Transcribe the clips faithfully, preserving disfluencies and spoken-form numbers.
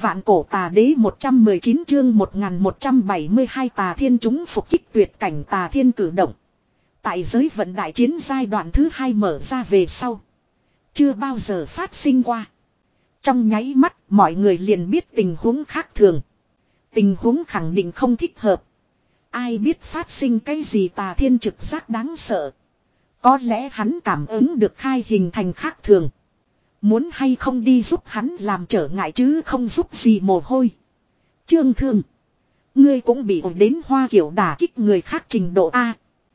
Vạn cổ tà đế một trăm mười chín chương một nghìn một trăm bảy mươi hai tà thiên chúng phục kích tuyệt cảnh tà thiên cử động. Tại giới vận đại chiến giai đoạn thứ hai mở ra về sau. Chưa bao giờ phát sinh qua. Trong nháy mắt mọi người liền biết tình huống khác thường. Tình huống khẳng định không thích hợp. Ai biết phát sinh cái gì tà thiên trực giác đáng sợ. Có lẽ hắn cảm ứng được khai hình thành khác thường. Muốn hay không đi giúp hắn làm trở ngại chứ không giúp gì mồ hôi. Trương Thương. Ngươi cũng bị ổi đến hoa kiểu đả kích người khác trình độ A.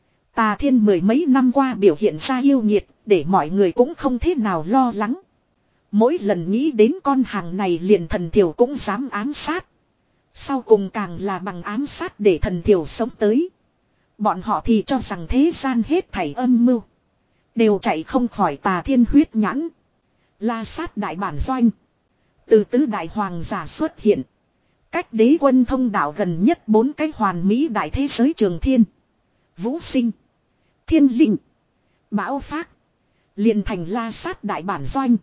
Tà thiên mười mấy năm qua biểu hiện ra yêu nhiệt để mọi người cũng không thế nào lo lắng. Mỗi lần nghĩ đến con hàng này liền thần thiểu cũng dám ám sát. Sau cùng càng là bằng ám sát để thần thiểu sống tới. Bọn họ thì cho rằng thế gian hết thảy âm mưu. Đều chạy không khỏi tà thiên huyết nhãn. La sát đại bản doanh. Từ tứ đại hoàng giả xuất hiện. Cách đế quân thông đạo gần nhất bốn cái hoàn mỹ đại thế giới trường thiên. Vũ sinh. Thiên linh. Bão phát. liền thành la sát đại bản doanh.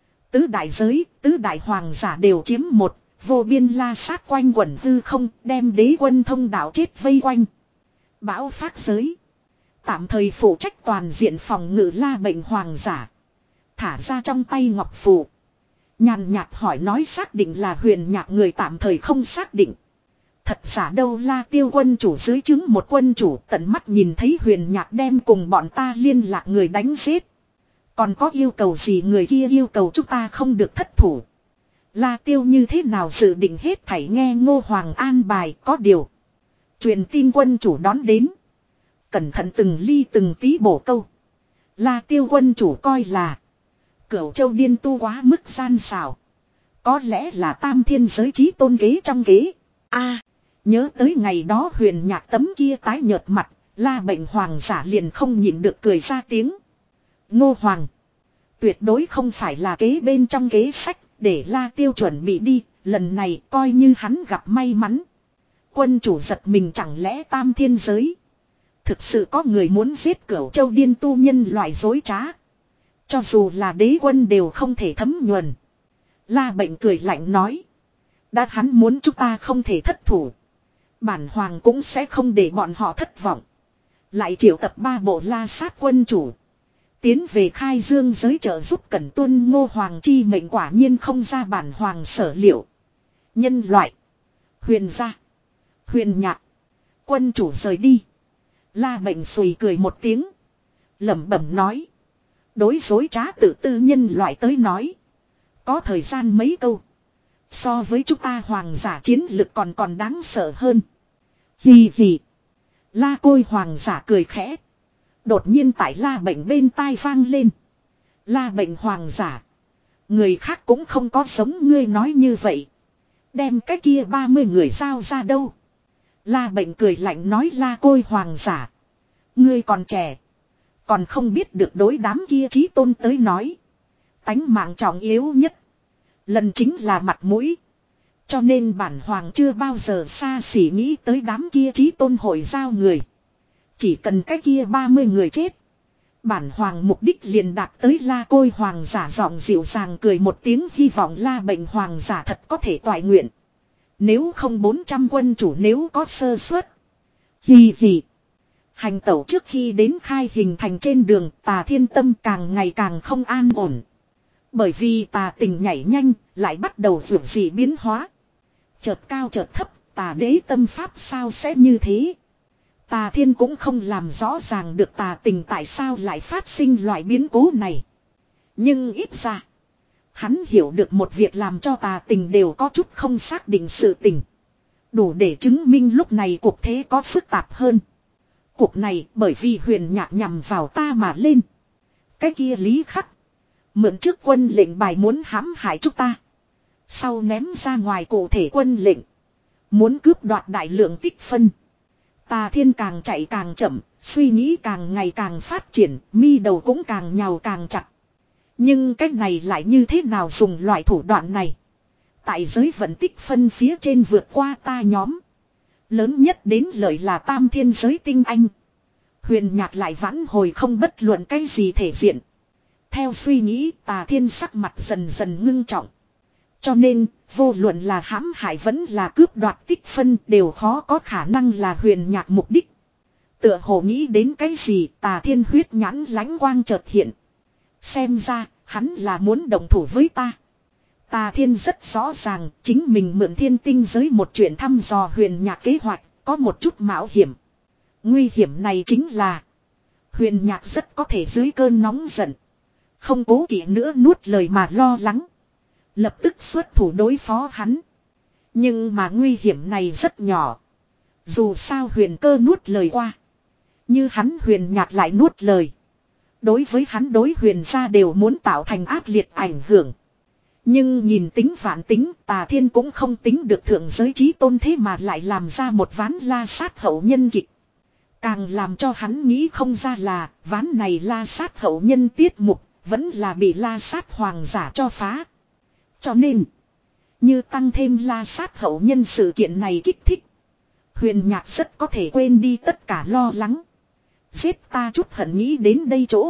Tứ đại giới, tứ đại hoàng giả đều chiếm một. Vô biên la sát quanh quẩn hư không đem đế quân thông đạo chết vây quanh. Bão phát giới. Tạm thời phụ trách toàn diện phòng ngự la bệnh hoàng giả. Thả ra trong tay ngọc phù. Nhàn nhạt hỏi nói xác định là huyền nhạc người tạm thời không xác định. Thật giả đâu la tiêu quân chủ dưới chứng một quân chủ tận mắt nhìn thấy huyền nhạc đem cùng bọn ta liên lạc người đánh giết. Còn có yêu cầu gì người kia yêu cầu chúng ta không được thất thủ. La tiêu như thế nào dự định hết thảy nghe Ngô Hoàng an bài có điều. Truyền tin quân chủ đón đến. Cẩn thận từng ly từng tí bổ câu. La tiêu quân chủ coi là. Cửu châu điên tu quá mức gian xảo. Có lẽ là tam thiên giới trí tôn kế trong kế. A nhớ tới ngày đó huyền nhạc tấm kia tái nhợt mặt. La bệnh hoàng giả liền không nhịn được cười ra tiếng. Ngô Hoàng. Tuyệt đối không phải là kế bên trong kế sách. Để la tiêu chuẩn bị đi. Lần này coi như hắn gặp may mắn. Quân chủ giật mình chẳng lẽ tam thiên giới. Thực sự có người muốn giết cửu châu điên tu nhân loại dối trá. Cho dù là đế quân đều không thể thấm nhuần. La bệnh cười lạnh nói. Đã hắn muốn chúng ta không thể thất thủ. Bản hoàng cũng sẽ không để bọn họ thất vọng. Lại triệu tập ba bộ la sát quân chủ. Tiến về khai dương giới trợ giúp cẩn tuân Ngô Hoàng chi mệnh quả nhiên không ra bản hoàng sở liệu. Nhân loại. Huyền gia. Huyền nhạc. Quân chủ rời đi. La bệnh sùi cười một tiếng. Lẩm bẩm nói. Đối dối trá tự tư nhân loại tới nói. Có thời gian mấy câu. So với chúng ta hoàng giả chiến lực còn còn đáng sợ hơn. Hì hì. La côi hoàng giả cười khẽ. Đột nhiên tại la bệnh bên tai vang lên. La bệnh hoàng giả. Người khác cũng không có giống ngươi nói như vậy. Đem cái kia ba mươi người giao ra đâu. La bệnh cười lạnh nói la côi hoàng giả. Ngươi còn trẻ. Còn không biết được đối đám kia chí tôn tới nói. Tánh mạng trọng yếu nhất. Lần chính là mặt mũi. Cho nên bản hoàng chưa bao giờ xa xỉ nghĩ tới đám kia chí tôn hội giao người. Chỉ cần cái kia ba mươi người chết. Bản hoàng mục đích liền đạt tới la côi hoàng giả giọng dịu dàng cười một tiếng hy vọng la bệnh hoàng giả thật có thể toại nguyện. Nếu không bốn trăm quân chủ nếu có sơ suất. Hì hì. Hành tẩu trước khi đến khai hình thành trên đường tà thiên tâm càng ngày càng không an ổn. Bởi vì tà tình nhảy nhanh lại bắt đầu vượt dị biến hóa. Chợt cao chợt thấp tà đế tâm pháp sao sẽ như thế. Tà thiên cũng không làm rõ ràng được tà tình tại sao lại phát sinh loại biến cố này. Nhưng ít ra. Hắn hiểu được một việc làm cho tà tình đều có chút không xác định sự tình. Đủ để chứng minh lúc này cuộc thế có phức tạp hơn. Cuộc này bởi vì huyền nhạc nhằm vào ta mà lên. Cái kia lý khắc. Mượn trước quân lệnh bài muốn hãm hại chúng ta. Sau ném ra ngoài cụ thể quân lệnh. Muốn cướp đoạt đại lượng tích phân. Tà thiên càng chạy càng chậm. Suy nghĩ càng ngày càng phát triển. Mi đầu cũng càng nhào càng chặt. Nhưng cách này lại như thế nào dùng loại thủ đoạn này. Tại giới vận tích phân phía trên vượt qua ta nhóm. Lớn nhất đến lợi là tam thiên giới tinh anh. Huyền nhạc lại vãn hồi không bất luận cái gì thể diện. Theo suy nghĩ tà thiên sắc mặt dần dần ngưng trọng. Cho nên, vô luận là hãm hại vẫn là cướp đoạt tích phân đều khó có khả năng là Huyền Nhạc mục đích. Tựa hồ nghĩ đến cái gì, Tà Thiên huyết nhãn lãnh quang chợt hiện. Xem ra, hắn là muốn động thủ với ta. Tà Thiên rất rõ ràng, chính mình mượn thiên tinh giới một chuyện thăm dò Huyền Nhạc kế hoạch, có một chút mạo hiểm. Nguy hiểm này chính là Huyền Nhạc rất có thể dưới cơn nóng giận, không cố kỵ nữa nuốt lời mà lo lắng, lập tức xuất thủ đối phó hắn. Nhưng mà nguy hiểm này rất nhỏ. Dù sao Huyền Cơ nuốt lời qua, như hắn Huyền Nhạc lại nuốt lời, đối với hắn đối Huyền gia đều muốn tạo thành ác liệt ảnh hưởng. Nhưng nhìn tính vạn tính, Tà Thiên cũng không tính được thượng giới chí tôn, thế mà lại làm ra một ván la sát hậu nhân kịch. Càng làm cho hắn nghĩ không ra là ván này la sát hậu nhân tiết mục vẫn là bị la sát hoàng giả cho phá. Cho nên, như tăng thêm la sát hậu nhân sự kiện này kích thích, Huyền Nhạc rất có thể quên đi tất cả lo lắng. Giết ta chút hận, nghĩ đến đây chỗ,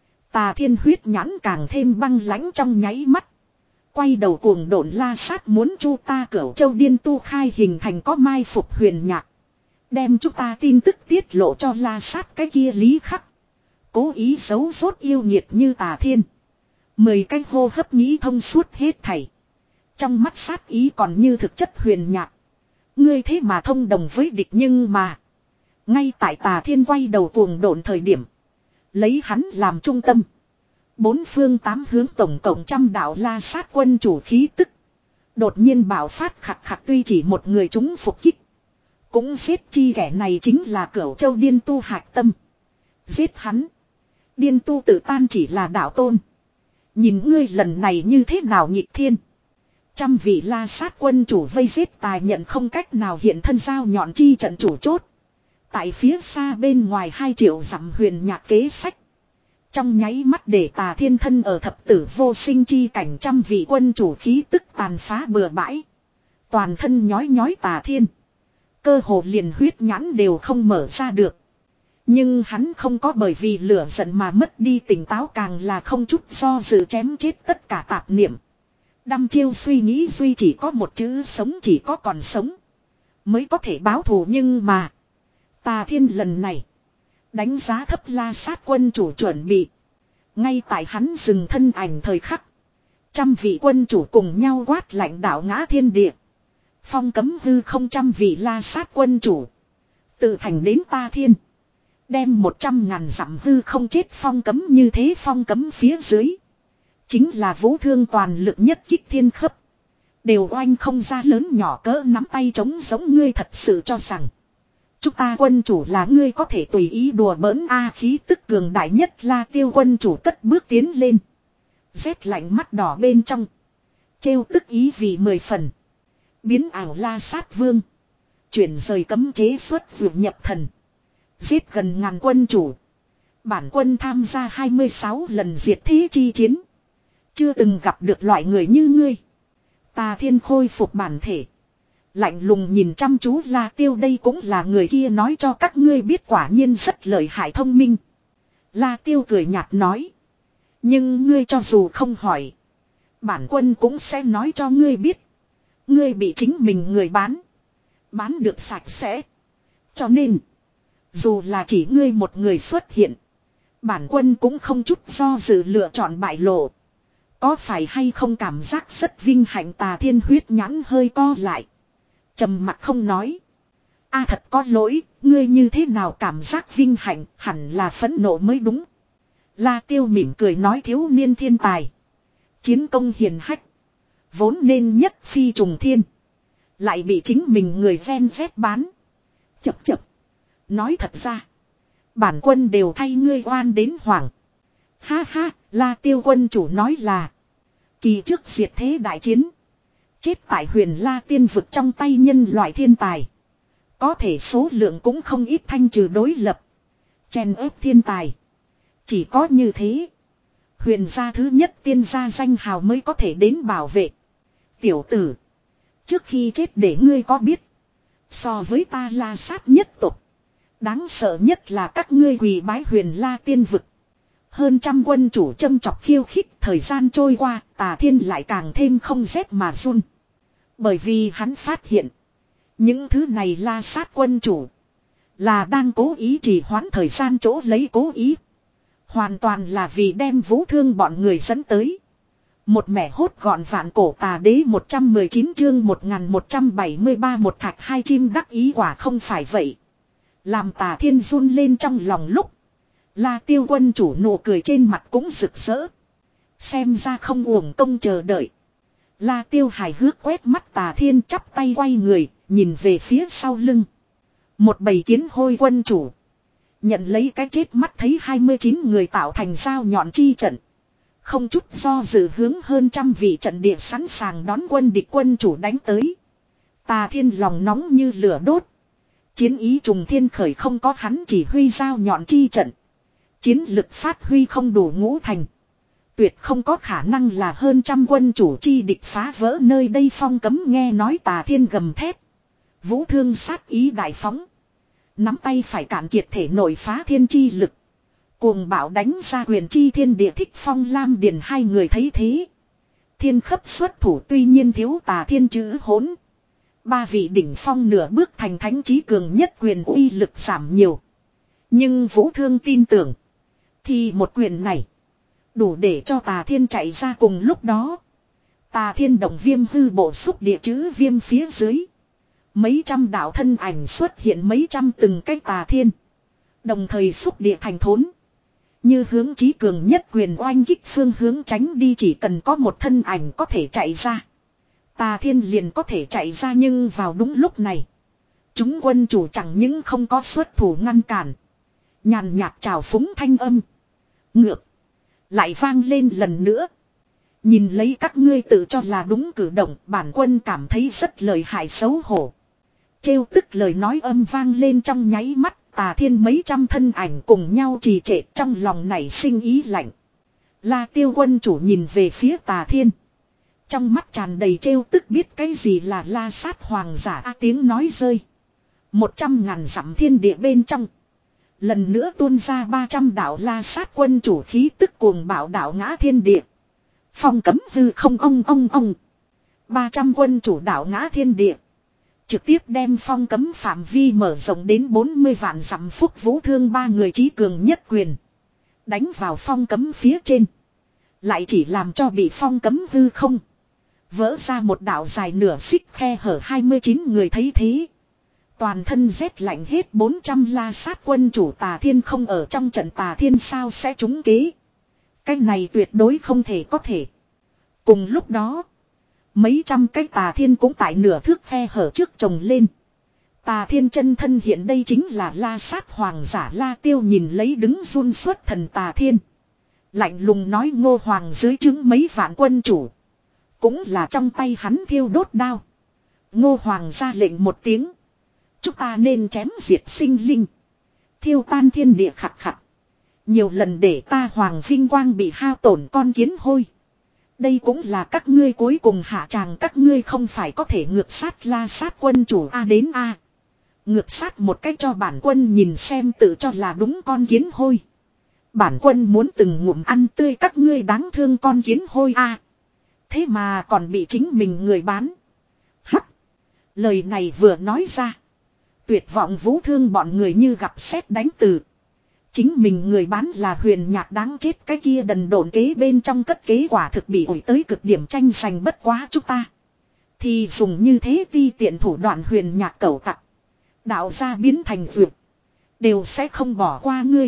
Tà Thiên huyết nhãn càng thêm băng lãnh trong nháy mắt. Quay đầu cuồng độn la sát muốn chu ta Cửu Châu Điên Tu khai hình thành có mai phục Huyền Nhạc. Đem chúng ta tin tức tiết lộ cho la sát cái kia Lý Khắc. Cố ý giấu rốt yêu nghiệt như Tà Thiên. Mười cái hô hấp nghĩ thông suốt hết thảy. Trong mắt sát ý còn như thực chất Huyền Nhạc. Ngươi thế mà thông đồng với địch, nhưng mà ngay tại Tà Thiên quay đầu cuồng độn thời điểm, lấy hắn làm trung tâm, bốn phương tám hướng tổng cộng trăm đạo la sát quân chủ khí tức đột nhiên bạo phát khặt khặt, tuy chỉ một người chúng phục kích, cũng giết chi kẻ này chính là Cửu Châu Điên Tu hạch tâm. Giết hắn, Điên Tu tự tan chỉ là đạo tôn. Nhìn ngươi lần này như thế nào nghịch thiên. Trăm vị la sát quân chủ vây giết tài nhận không cách nào hiện thân giao nhọn chi trận chủ chốt. Tại phía xa bên ngoài hai triệu dặm Huyền Nhạc kế sách, trong nháy mắt để Tà Thiên thân ở thập tử vô sinh chi cảnh, trăm vị quân chủ khí tức tàn phá bừa bãi. Toàn thân nhói nhói Tà Thiên, cơ hồ liền huyết nhãn đều không mở ra được. Nhưng hắn không có bởi vì lửa giận mà mất đi tỉnh táo, càng là không chút do dự chém chết tất cả tạp niệm. Đăm chiêu suy nghĩ duy chỉ có một chữ sống, chỉ có còn sống mới có thể báo thù. Nhưng mà Tà Thiên lần này đánh giá thấp la sát quân chủ chuẩn bị. Ngay tại hắn dừng thân ảnh thời khắc, trăm vị quân chủ cùng nhau quát lạnh đạo ngã thiên địa, phong cấm hư không. Trăm vị la sát quân chủ tự thành đến Tà Thiên, đem một trăm ngàn dặm hư không chết phong cấm. Như thế phong cấm phía dưới chính là vũ thương toàn lực nhất kích thiên khấp, đều oanh không ra lớn nhỏ cỡ nắm tay trống giống. Ngươi thật sự cho rằng chúng ta quân chủ là ngươi có thể tùy ý đùa bỡn a? Khí tức cường đại nhất La Tiêu quân chủ cất bước tiến lên, rét lạnh mắt đỏ bên trong trêu tức ý vì mười phần. Biến ảo la sát vương, chuyển rời cấm chế xuất vượt nhập thần, giết gần ngàn quân chủ. Bản quân tham gia hai mươi sáu lần diệt thế chi chiến, chưa từng gặp được loại người như ngươi. Tà Thiên khôi phục bản thể, lạnh lùng nhìn chăm chú La Tiêu. Đây cũng là người kia nói cho các ngươi biết, quả nhiên rất lợi hại thông minh. La Tiêu cười nhạt nói, nhưng ngươi cho dù không hỏi, bản quân cũng sẽ nói cho ngươi biết. Ngươi bị chính mình người bán, bán được sạch sẽ. Cho nên dù là chỉ ngươi một người xuất hiện, bản quân cũng không chút do dự lựa chọn bại lộ. Có phải hay không cảm giác rất vinh hạnh? Tà Thiên huyết nhãn hơi co lại, trầm mặt không nói. A thật có lỗi, ngươi như thế nào cảm giác vinh hạnh? Hẳn là phẫn nộ mới đúng. La Tiêu mỉm cười nói, thiếu niên thiên tài, chiến công hiền hách, vốn nên nhất phi trùng thiên, lại bị chính mình người ven vét bán. Chập chập. Nói thật ra, bản quân đều thay ngươi oan đến hoảng. Ha ha, La Tiêu quân chủ nói là kỳ trước diệt thế đại chiến, chết tại Huyền La tiên vực trong tay nhân loại thiên tài, có thể số lượng cũng không ít. Thanh trừ đối lập, chèn ép thiên tài, chỉ có như thế Huyền gia thứ nhất tiên gia danh hào mới có thể đến bảo vệ. Tiểu tử, trước khi chết để ngươi có biết, so với ta la sát nhất tộc, đáng sợ nhất là các ngươi quỳ bái Huyền La tiên vực. Hơn trăm quân chủ châm chọc khiêu khích, thời gian trôi qua, Tà Thiên lại càng thêm không rét mà run. Bởi vì hắn phát hiện, những thứ này La Sát quân chủ là đang cố ý trì hoãn thời gian chỗ lấy cố ý. Hoàn toàn là vì đem Vũ Thương bọn người dẫn tới. Một mẻ hốt gọn vạn cổ tà đế một trăm mười chín chương một nghìn một trăm bảy mươi ba một thạch hai chim đắc ý quả không phải vậy. Làm Tà Thiên run lên trong lòng lúc. La Tiêu quân chủ nụ cười trên mặt cũng rực rỡ. Xem ra không uổng công chờ đợi. La Tiêu hài hước quét mắt Tà Thiên chắp tay quay người, nhìn về phía sau lưng. Một bầy kiến hôi quân chủ. Nhận lấy cái chết mắt thấy hai mươi chín người tạo thành dao nhọn chi trận. Không chút do dự hướng hơn trăm vị trận địa sẵn sàng đón quân địch quân chủ đánh tới. Tà Thiên lòng nóng như lửa đốt. Chiến ý trùng thiên khởi không có hắn chỉ huy dao nhọn chi trận. Chiến lực phát huy không đủ ngũ thành. Tuyệt không có khả năng là hơn trăm quân chủ chi địch phá vỡ nơi đây phong cấm nghe nói Tà Thiên gầm thét. Vũ Thương sát ý đại phóng. Nắm tay phải cạn kiệt thể nội phá thiên chi lực. Cuồng bạo đánh ra quyền chi thiên địa thích phong lam điền hai người thấy thế. Thiên khấp xuất thủ tuy nhiên thiếu Tà Thiên chữ hỗn. Ba vị đỉnh phong nửa bước thành thánh trí cường nhất quyền uy lực giảm nhiều. Nhưng Vũ Thương tin tưởng. Thì một quyền này. Đủ để cho Tà Thiên chạy ra cùng lúc đó. Tà Thiên động viêm hư bộ xúc địa chữ viêm phía dưới. Mấy trăm đạo thân ảnh xuất hiện mấy trăm từng cái Tà Thiên. Đồng thời xúc địa thành thốn. Như hướng chí cường nhất quyền oanh kích phương hướng tránh đi chỉ cần có một thân ảnh có thể chạy ra. Tà Thiên liền có thể chạy ra nhưng vào đúng lúc này. Chúng quân chủ chẳng những không có xuất thủ ngăn cản. Nhàn nhạt trào phúng thanh âm. Ngược. Lại vang lên lần nữa. Nhìn lấy các ngươi tự cho là đúng cử động bản quân cảm thấy rất lợi hại xấu hổ. Trêu tức lời nói âm vang lên trong nháy mắt. Tà Thiên mấy trăm thân ảnh cùng nhau trì trệ trong lòng nảy sinh ý lạnh. La Tiêu quân chủ nhìn về phía Tà Thiên. Trong mắt tràn đầy trêu tức biết cái gì là La Sát hoàng giả a tiếng nói rơi. Một trăm ngàn dặm thiên địa bên trong. Lần nữa tuôn ra ba trăm đạo La Sát quân chủ khí tức cuồng bạo đạo ngã thiên địa. Phong cấm hư không ong ong ong. ba trăm quân chủ đạo ngã thiên địa. Trực tiếp đem phong cấm phạm vi mở rộng đến bốn mươi vạn dặm phúc Vũ Thương ba người trí cường nhất quyền. Đánh vào phong cấm phía trên. Lại chỉ làm cho bị phong cấm hư không. Vỡ ra một đạo dài nửa xích khe hở hai mươi chín người thấy thế. Toàn thân rét lạnh hết bốn trăm La Sát quân chủ Tà Thiên không ở trong trận Tà Thiên sao sẽ trúng kế. Cái này tuyệt đối không thể có thể. Cùng lúc đó. Mấy trăm cái Tà Thiên cũng tại nửa thước khe hở trước chồng lên. Tà Thiên chân thân hiện đây chính là La Sát hoàng giả La Tiêu nhìn lấy đứng run xuất thần Tà Thiên. Lạnh lùng nói Ngô Hoàng dưới trướng mấy vạn quân chủ. Cũng là trong tay hắn thiêu đốt đao. Ngô Hoàng ra lệnh một tiếng. Chúng ta nên chém diệt sinh linh. Thiêu tan thiên địa khặt khặt. Nhiều lần để ta Hoàng vinh quang bị hao tổn con kiến hôi. Đây cũng là các ngươi cuối cùng hạ tràng các ngươi không phải có thể ngược sát La Sát quân chủ A đến A. Ngược sát một cách cho bản quân nhìn xem tự cho là đúng con kiến hôi. Bản quân muốn từng ngụm ăn tươi các ngươi đáng thương con kiến hôi A. Thế mà còn bị chính mình người bán. Hắc. Lời này vừa nói ra. Tuyệt vọng Vũ Thương bọn người như gặp sét đánh từ. Chính mình người bán là Huyền Nhạc đáng chết cái kia đần độn kế bên trong cất kế quả thực bị ủi tới cực điểm tranh giành bất quá chúng ta. Thì dùng như thế ti tiện thủ đoạn Huyền Nhạc cẩu tặc. Đạo ra biến thành vượt. Đều sẽ không bỏ qua ngươi.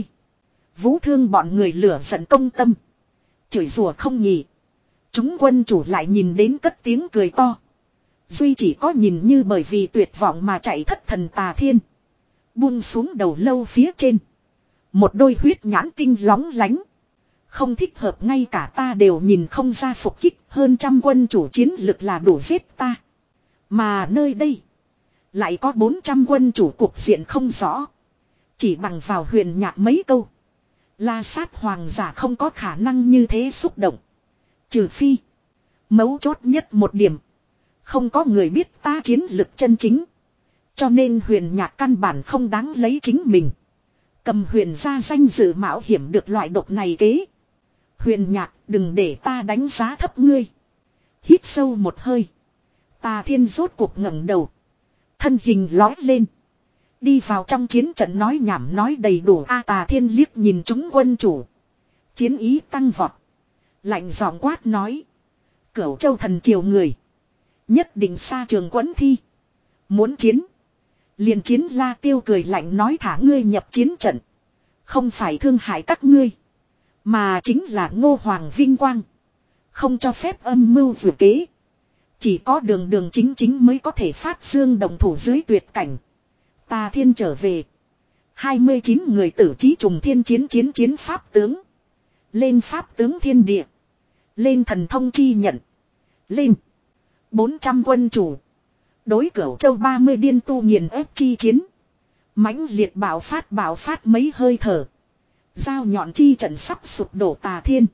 Vũ Thương bọn người lửa giận công tâm. Chửi rủa không nhỉ. Chúng quân chủ lại nhìn đến cất tiếng cười to. Duy chỉ có nhìn như bởi vì tuyệt vọng mà chạy thất thần Tà Thiên. Buông xuống đầu lâu phía trên. Một đôi huyết nhãn tinh lóng lánh. Không thích hợp ngay cả ta đều nhìn không ra phục kích hơn trăm quân chủ chiến lực là đủ giết ta. Mà nơi đây. Lại có bốn trăm quân chủ cuộc diện không rõ. Chỉ bằng vào Huyền Nhạc mấy câu. La Sát hoàng giả không có khả năng như thế xúc động. Trừ phi. Mấu chốt nhất một điểm. Không có người biết ta chiến lực chân chính. Cho nên Huyền Nhạc căn bản không đáng lấy chính mình. Cầm huyền gia danh dự mạo hiểm được loại độc này kế. Huyền Nhạc, đừng để ta đánh giá thấp ngươi. Hít sâu một hơi. Tà Thiên rốt cuộc ngẩng đầu. Thân hình lói lên. Đi vào trong chiến trận nói nhảm nói đầy đủ. A Tà Thiên liếc nhìn chúng quân chủ. Chiến ý tăng vọt. Lạnh giọng quát nói. Cửu Châu thần triều người. Nhất định xa trường quẫn thi. Muốn chiến. Liền chiến. La Tiêu cười lạnh nói thả ngươi nhập chiến trận. Không phải thương hại các ngươi. Mà chính là Ngô Hoàng vinh quang. Không cho phép âm mưu vừa kế. Chỉ có đường đường chính chính mới có thể phát dương đồng thủ dưới tuyệt cảnh. Tà Thiên trở về. hai mươi chín người tử trí trùng thiên chiến chiến chiến pháp tướng. Lên pháp tướng thiên địa. Lên thần thông chi nhận. Lên. bốn trăm quân chủ. Đối Cửu Châu ba mươi điên tu nghiền ép chi chiến. Mãnh liệt bạo phát bạo phát mấy hơi thở. Dao nhọn chi trận sắp sụp đổ Tà Thiên.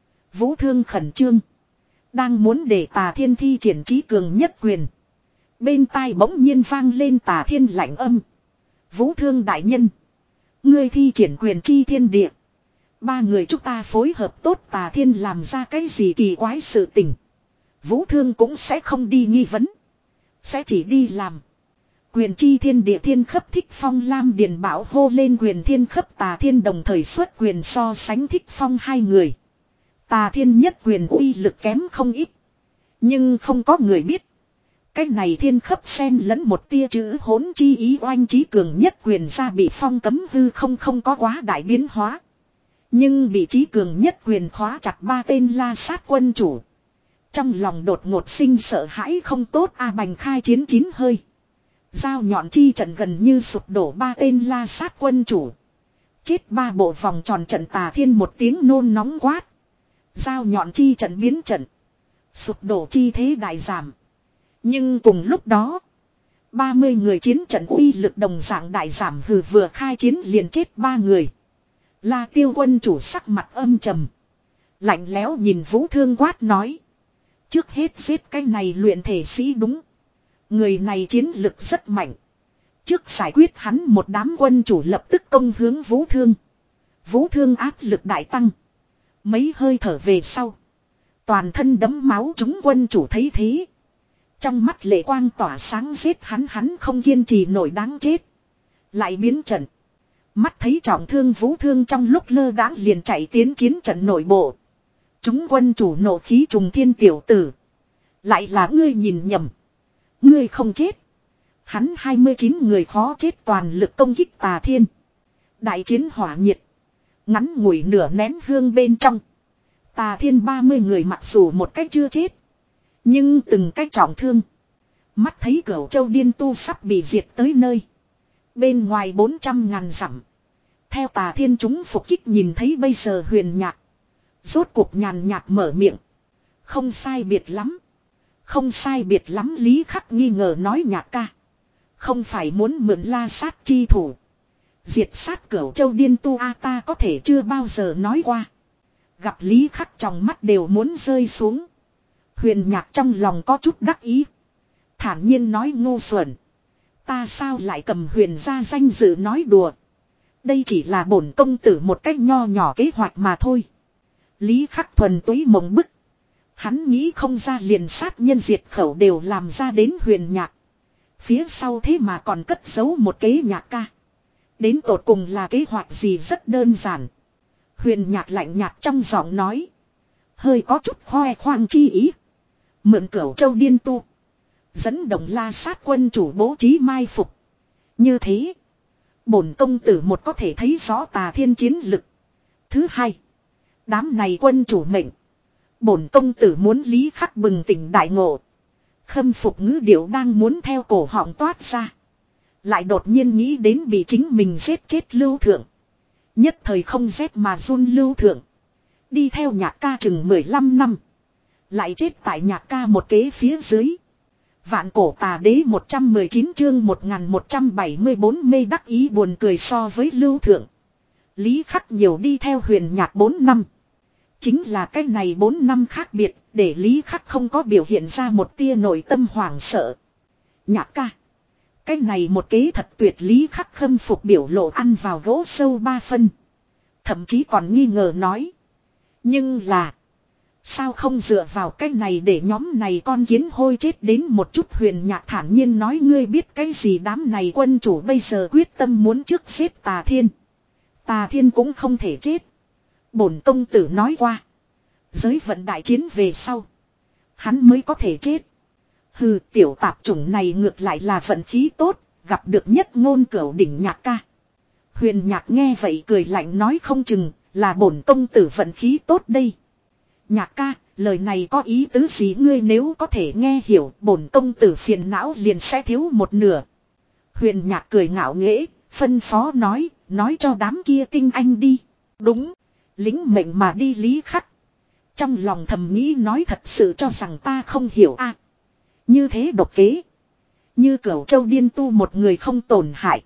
Vũ Thương khẩn trương. Đang muốn để Tà Thiên thi triển trí cường nhất quyền. Bên tai bỗng nhiên vang lên Tà Thiên lạnh âm. Vũ Thương đại nhân. Ngươi thi triển quyền chi thiên địa. Ba người chúng ta phối hợp tốt. Tà Thiên làm ra cái gì kỳ quái sự tình. Vũ Thương cũng sẽ không đi nghi vấn. Sẽ chỉ đi làm. Quyền chi thiên địa thiên khấp Thích Phong Lam Điền Bảo hô lên quyền thiên khấp Tà Thiên đồng thời xuất quyền so sánh Thích Phong hai người. Tà Thiên nhất quyền uy lực kém không ít. Nhưng không có người biết. Cái này thiên khấp xen lẫn một tia chữ hỗn chi ý oanh trí cường nhất quyền ra bị phong cấm hư không không có quá đại biến hóa. Nhưng bị trí cường nhất quyền khóa chặt ba tên la sát quân chủ. Trong lòng đột ngột sinh sợ hãi không tốt a bành khai chiến chín hơi. Dao nhọn chi trận gần như sụp đổ ba tên la sát quân chủ. Chết ba bộ vòng tròn trận Tà Thiên một tiếng nôn nóng quát. Dao nhọn chi trận biến trận. Sụp đổ chi thế đại giảm. Nhưng cùng lúc đó. ba mươi người chiến trận uy lực đồng dạng đại giảm hừ vừa khai chiến liền chết ba người. La Tiêu quân chủ sắc mặt âm trầm. Lạnh lẽo nhìn Vũ Thương quát nói. Trước hết giết cái này luyện thể sĩ đúng. Người này chiến lực rất mạnh. Trước giải quyết hắn một đám quân chủ lập tức công hướng Vũ Thương. Vũ Thương áp lực đại tăng. Mấy hơi thở về sau. Toàn thân đấm máu chúng quân chủ thấy thế. Trong mắt lệ quang tỏa sáng giết hắn hắn không kiên trì nổi đáng chết. Lại biến trận. Mắt thấy trọng thương Vũ Thương trong lúc lơ đãng liền chạy tiến chiến trận nội bộ. Chúng quân chủ nộ khí trùng thiên tiểu tử. Lại là ngươi nhìn nhầm. Ngươi không chết. Hắn hai mươi chín người khó chết toàn lực công kích Tà Thiên. Đại chiến hỏa nhiệt. Ngắn ngủi nửa nén hương bên trong. Tà Thiên ba mươi người mặc dù một cách chưa chết. Nhưng từng cách trọng thương. Mắt thấy Cửu Châu điên tu sắp bị diệt tới nơi. Bên ngoài bốn trăm ngàn dặm. Theo Tà Thiên chúng phục kích nhìn thấy bây giờ Huyền Nhạc. Rốt cuộc nhàn nhạt mở miệng. Không sai biệt lắm. Không sai biệt lắm Lý Khắc nghi ngờ nói Nhạc ca. Không phải muốn mượn la sát chi thủ. Diệt sát Cửu Châu điên tu a ta có thể chưa bao giờ nói qua. Gặp Lý Khắc trong mắt đều muốn rơi xuống. Huyền Nhạc trong lòng có chút đắc ý. Thản nhiên nói ngu xuẩn. Ta sao lại cầm huyền ra danh dự nói đùa. Đây chỉ là bổn công tử một cách nho nhỏ kế hoạch mà thôi. Lý Khắc thuần túy mộng bức. Hắn nghĩ không ra liền sát nhân diệt khẩu đều làm ra đến Huyền Nhạc. Phía sau thế mà còn cất giấu một kế Nhạc ca. Đến tột cùng là kế hoạch gì rất đơn giản. Huyền Nhạc lạnh nhạt trong giọng nói. Hơi có chút khoe khoang chi ý. Mượn Cửu Châu điên tu. Dẫn động la sát quân chủ bố trí mai phục. Như thế. Bổn công tử một có thể thấy rõ Tà Thiên chiến lực. Thứ hai. Đám này quân chủ mệnh. Bổn công tử muốn Lý Khắc bừng tỉnh đại ngộ. Khâm phục ngữ điệu đang muốn theo cổ họng toát ra. Lại đột nhiên nghĩ đến bị chính mình giết chết Lưu Thượng. Nhất thời không rét mà run Lưu Thượng. Đi theo Nhạc ca chừng mười lăm năm. Lại chết tại Nhạc ca một kế phía dưới. Vạn cổ tà đế một trăm mười chín chương một nghìn một trăm bảy mươi bốn mê đắc ý buồn cười so với Lưu Thượng. Lý Khắc nhiều đi theo Huyền Nhạc bốn năm. Chính là cái này bốn năm khác biệt để Lý Khắc không có biểu hiện ra một tia nội tâm hoảng sợ. Nhạc ca. Cái này một kế thật tuyệt, Lý Khắc khâm phục biểu lộ ăn vào gỗ sâu ba phân. Thậm chí còn nghi ngờ nói. Nhưng là. Sao không dựa vào cái này để nhóm này con kiến hôi chết đến một chút. Huyền Nhạc thản nhiên nói, ngươi biết cái gì, đám này quân chủ bây giờ quyết tâm muốn trước giết Tà Thiên. Tà Thiên cũng không thể chết. Bổn công tử nói qua. Giới vận đại chiến về sau. Hắn mới có thể chết. Hừ, tiểu tạp chủng này ngược lại là vận khí tốt. Gặp được nhất ngôn cửu đỉnh Nhạc ca. Huyền Nhạc nghe vậy cười lạnh nói, không chừng là bổn công tử vận khí tốt đây. Nhạc ca, lời này có ý tứ gì, ngươi nếu có thể nghe hiểu, bổn công tử phiền não liền sẽ thiếu một nửa. Huyền Nhạc cười ngạo nghễ, phân phó nói, nói cho đám kia tinh anh đi. Đúng, lính mệnh mà đi Lý Khắc. Trong lòng thầm nghĩ nói, thật sự cho rằng ta không hiểu a. À, như thế độc kế. Như Cửu Châu điên tu một người không tổn hại.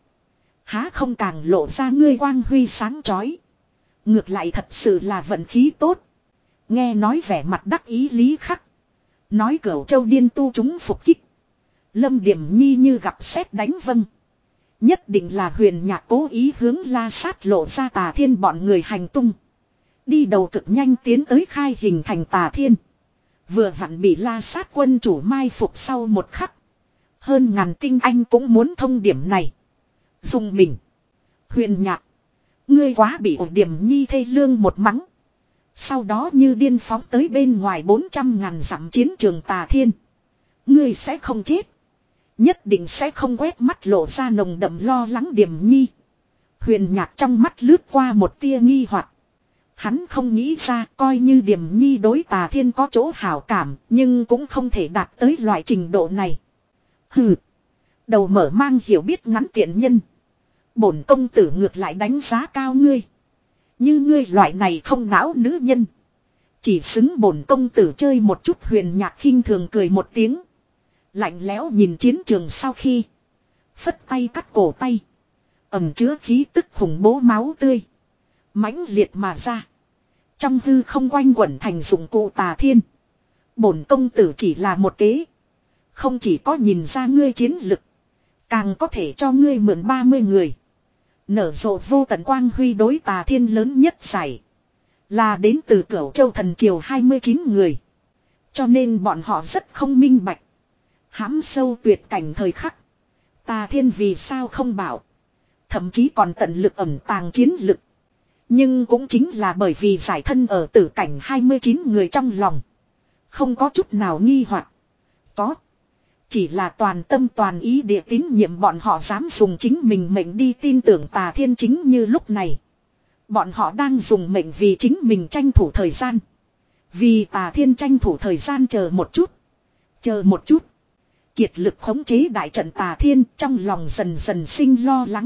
Há không càng lộ ra ngươi quang huy sáng chói. Ngược lại thật sự là vận khí tốt. Nghe nói vẻ mặt đắc ý Lý Khắc. Nói Cửu Châu điên tu chúng phục kích. Lâm Điểm Nhi như gặp sét đánh vâng. Nhất định là Huyền Nhạc cố ý hướng La Sát lộ ra Tà Thiên bọn người hành tung. Đi đầu cực nhanh tiến tới khai hình thành Tà Thiên. Vừa vặn bị La Sát quân chủ mai phục sau một khắc. Hơn ngàn tinh anh cũng muốn thông điểm này. Dùng mình. Huyền Nhạc. Ngươi quá bị ổ Điểm Nhi thê lương một mắng. Sau đó như điên phóng tới bên ngoài bốn trăm ngàn dặm chiến trường Tà Thiên. Ngươi sẽ không chết. Nhất định sẽ không, quét mắt lộ ra nồng đậm lo lắng Điểm Nhi. Huyền Nhạc trong mắt lướt qua một tia nghi hoặc. Hắn không nghĩ ra, coi như Điểm Nhi đối Tà Thiên có chỗ hảo cảm, nhưng cũng không thể đạt tới loại trình độ này. Hừ. Đầu mở mang hiểu biết ngắn tiện nhân. Bổn công tử ngược lại đánh giá cao ngươi. Như ngươi loại này không não nữ nhân. Chỉ xứng bổn công tử chơi một chút. Huyền Nhạc khinh thường cười một tiếng. Lạnh lẽo nhìn chiến trường sau khi. Phất tay cắt cổ tay. Ẩm chứa khí tức khủng bố máu tươi. mãnh liệt mà ra. Trong hư không quanh quẩn thành dụng cụ Tà Thiên. Bổn công tử chỉ là một kế. Không chỉ có nhìn ra ngươi chiến lực. Càng có thể cho ngươi mượn ba mươi người. Nở rộ vô tận quang huy. Đối Tà Thiên lớn nhất giải. Là đến từ Cửu Châu Thần Triều hai mươi chín người. Cho nên bọn họ rất không minh bạch. Hãm sâu tuyệt cảnh thời khắc. Tà Thiên vì sao không bảo. Thậm chí còn tận lực ẩn tàng chiến lực. Nhưng cũng chính là bởi vì giải thân ở tử cảnh hai mươi chín người trong lòng. Không có chút nào nghi hoặc. Có. Chỉ là toàn tâm toàn ý địa tín nhiệm bọn họ dám dùng chính mình mệnh đi tin tưởng Tà Thiên. Chính như lúc này. Bọn họ đang dùng mệnh vì chính mình tranh thủ thời gian. Vì Tà Thiên tranh thủ thời gian. Chờ một chút. Chờ một chút. Kiệt lực khống chế đại trận Tà Thiên trong lòng dần dần sinh lo lắng.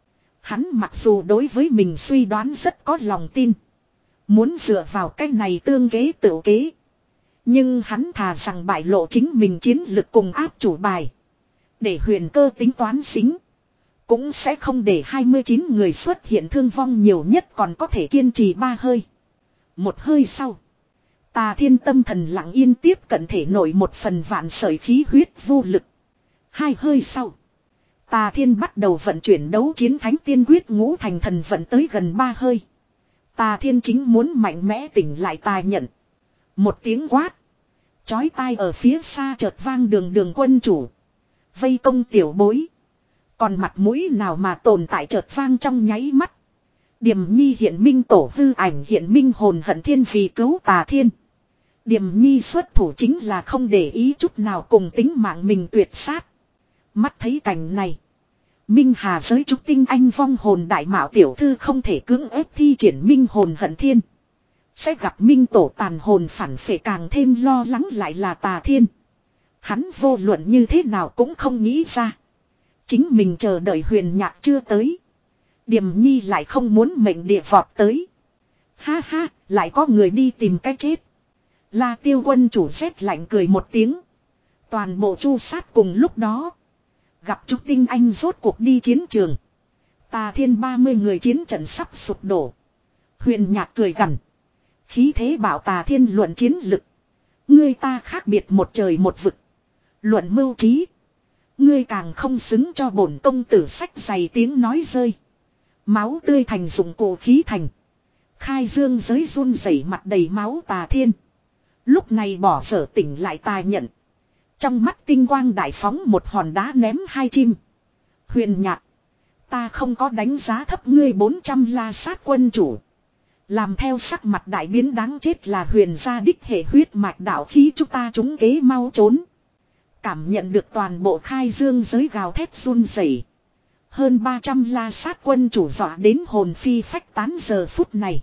Hắn mặc dù đối với mình suy đoán rất có lòng tin. Muốn dựa vào cái này tương kế tự kế. Nhưng hắn thà rằng bại lộ chính mình chiến lực cùng áp chủ bài. Để Huyền Cơ tính toán xính. Cũng sẽ không để hai mươi chín người xuất hiện thương vong, nhiều nhất còn có thể kiên trì ba hơi. Một hơi sau. Tà Thiên tâm thần lặng yên tiếp cận thể nổi một phần vạn sợi khí huyết vô lực. Hai hơi sau. Tà Thiên bắt đầu vận chuyển đấu chiến thánh tiên quyết ngũ thành thần vận tới gần ba hơi. Tà Thiên chính muốn mạnh mẽ tỉnh lại tài nhận. Một tiếng quát. Chói tai ở phía xa chợt vang, đường đường quân chủ. Vây công tiểu bối. Còn mặt mũi nào mà tồn tại chợt vang trong nháy mắt. Điềm Nhi hiện minh tổ hư ảnh hiện minh hồn hận thiên vì cứu Tà Thiên. Điềm Nhi xuất thủ chính là không để ý chút nào cùng tính mạng mình tuyệt sát. Mắt thấy cảnh này. Minh Hà giới trúc tinh anh vong hồn đại mạo tiểu thư không thể cưỡng ép thi triển minh hồn hận thiên. Sẽ gặp minh tổ tàn hồn phản phệ, càng thêm lo lắng lại là Tà Thiên. Hắn vô luận như thế nào cũng không nghĩ ra. Chính mình chờ đợi Huyền Nhạc chưa tới. Điềm Nhi lại không muốn mệnh địa vọt tới. Ha ha, lại có người đi tìm cái chết. La Tiêu quân chủ rét lạnh cười một tiếng. Toàn bộ chu sát cùng lúc đó. Gặp trúc tinh anh rốt cuộc đi chiến trường. Tà Thiên ba mươi người chiến trận sắp sụp đổ. Huyền Nhạc cười gằn. Khí thế bảo Tà Thiên luận chiến lực. Ngươi ta khác biệt một trời một vực. Luận mưu trí. Ngươi càng không xứng cho bổn công tử sách giày tiếng nói rơi. Máu tươi thành dụng cụ khí thành. Khai dương giới run rẩy mặt đầy máu Tà Thiên. Lúc này bỏ sở tỉnh lại tài nhận. Trong mắt tinh quang đại phóng một hòn đá ném hai chim. Huyền Nhạc. Ta không có đánh giá thấp ngươi bốn trăm la sát quân chủ. Làm theo sắc mặt đại biến đáng chết là huyền gia đích hệ huyết mạch đạo khí chúng ta trúng kế mau trốn. Cảm nhận được toàn bộ khai dương giới gào thét run rẩy. Hơn ba trăm la sát quân chủ dọa đến hồn phi phách tán giờ phút này.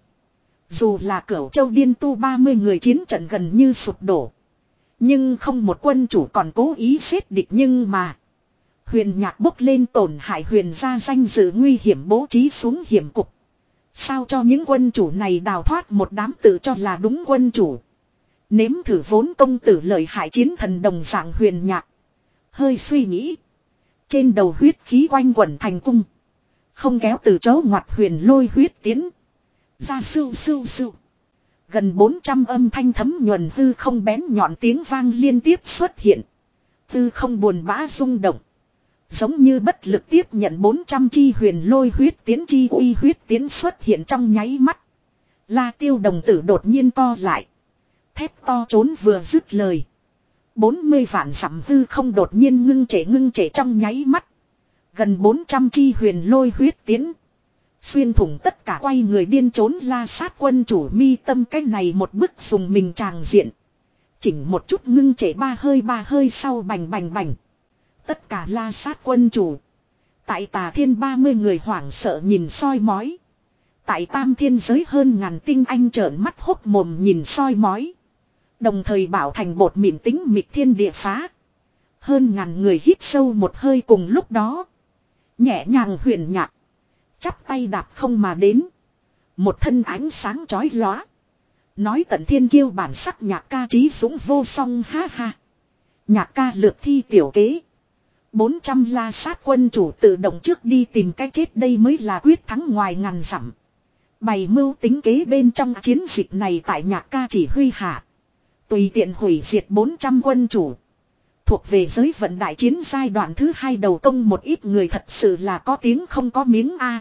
Dù là Cửu Châu Điên Tu ba mươi người chiến trận gần như sụp đổ. Nhưng không một quân chủ còn cố ý xếp địch nhưng mà. Huyền Nhạc bốc lên tổn hại huyền gia danh dự nguy hiểm bố trí xuống hiểm cục. Sao cho những quân chủ này đào thoát một đám tự cho là đúng quân chủ. Nếm thử vốn công tử lợi hại chiến thần đồng dạng Huyền Nhạc. Hơi suy nghĩ. Trên đầu huyết khí quanh quẩn thành cung. Không kéo từ chấu ngoặt huyền lôi huyết tiến. Ra sưu sưu sưu. Gần bốn trăm âm thanh thấm nhuần hư không bén nhọn tiếng vang liên tiếp xuất hiện. Hư không buồn bã rung động. Giống như bất lực tiếp nhận bốn trăm chi huyền lôi huyết tiến chi uy huyết tiến xuất hiện trong nháy mắt. La Tiêu đồng tử đột nhiên co lại. Thét to trốn vừa dứt lời. bốn mươi vạn dặm hư không đột nhiên ngưng trệ ngưng trệ trong nháy mắt. Gần bốn trăm chi huyền lôi huyết tiến. Xuyên thủng tất cả quay người điên trốn la sát quân chủ mi tâm cái này một bức dùng mình tràng diện. Chỉnh một chút ngưng trệ ba hơi ba hơi sau bành bành bành. Tất cả la sát quân chủ. Tại Tà Thiên ba mươi người hoảng sợ nhìn soi mói. Tại Tam Thiên giới hơn ngàn tinh anh trợn mắt hốc mồm nhìn soi mói. Đồng thời bảo thành bột mịn tính mịt thiên địa phá. Hơn ngàn người hít sâu một hơi cùng lúc đó. Nhẹ nhàng Huyền Nhạc. Chắp tay đạp không mà đến. Một thân ánh sáng chói lóa. Nói tận thiên kiêu bản sắc Nhạc ca trí dũng vô song ha ha. Nhạc ca lược thi tiểu kế. bốn trăm la sát quân chủ tự động trước đi tìm cái chết đây mới là quyết thắng ngoài ngàn dặm. Bày mưu tính kế bên trong chiến dịch này tại Nhạc ca chỉ huy hạ. Tùy tiện hủy diệt bốn trăm quân chủ. Thuộc về giới vận đại chiến giai đoạn thứ hai đầu công một ít người thật sự là có tiếng không có miếng a.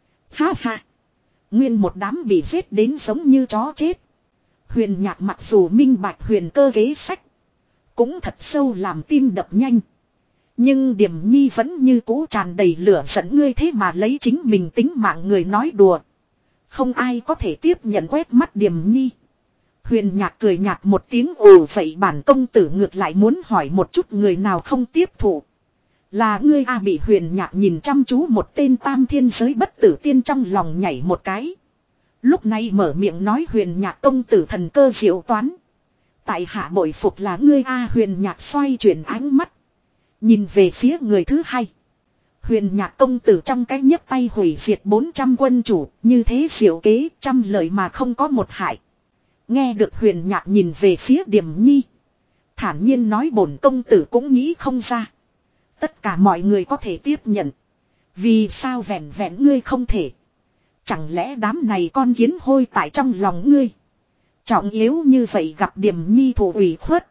Ha ha. Nguyên một đám bị giết đến giống như chó chết. Huyền Nhạc mặc dù minh bạch huyền cơ kế sách. Cũng thật sâu làm tim đập nhanh. Nhưng Điềm Nhi vẫn như cũ tràn đầy lửa giận ngươi thế mà lấy chính mình tính mạng người nói đùa. Không ai có thể tiếp nhận quét mắt Điềm Nhi. Huyền Nhạc cười nhạt một tiếng ồ vậy bản công tử ngược lại muốn hỏi một chút người nào không tiếp thụ. Là ngươi a bị Huyền Nhạc nhìn chăm chú một tên tam thiên giới bất tử tiên trong lòng nhảy một cái. Lúc này mở miệng nói Huyền Nhạc công tử thần cơ diệu toán. Tại hạ bội phục là ngươi a Huyền Nhạc xoay chuyển ánh mắt. Nhìn về phía người thứ hai. Huyền Nhạc công tử trong cái nhấc tay hủy diệt bốn trăm quân chủ. Như thế diệu kế trăm lời mà không có một hại. Nghe được Huyền Nhạc nhìn về phía Điềm Nhi. Thản nhiên nói bổn công tử cũng nghĩ không ra. Tất cả mọi người có thể tiếp nhận. Vì sao vẹn vẹn ngươi không thể. Chẳng lẽ đám này con kiến hôi tại trong lòng ngươi. Trọng yếu như vậy gặp Điềm Nhi thủ ủy khuất.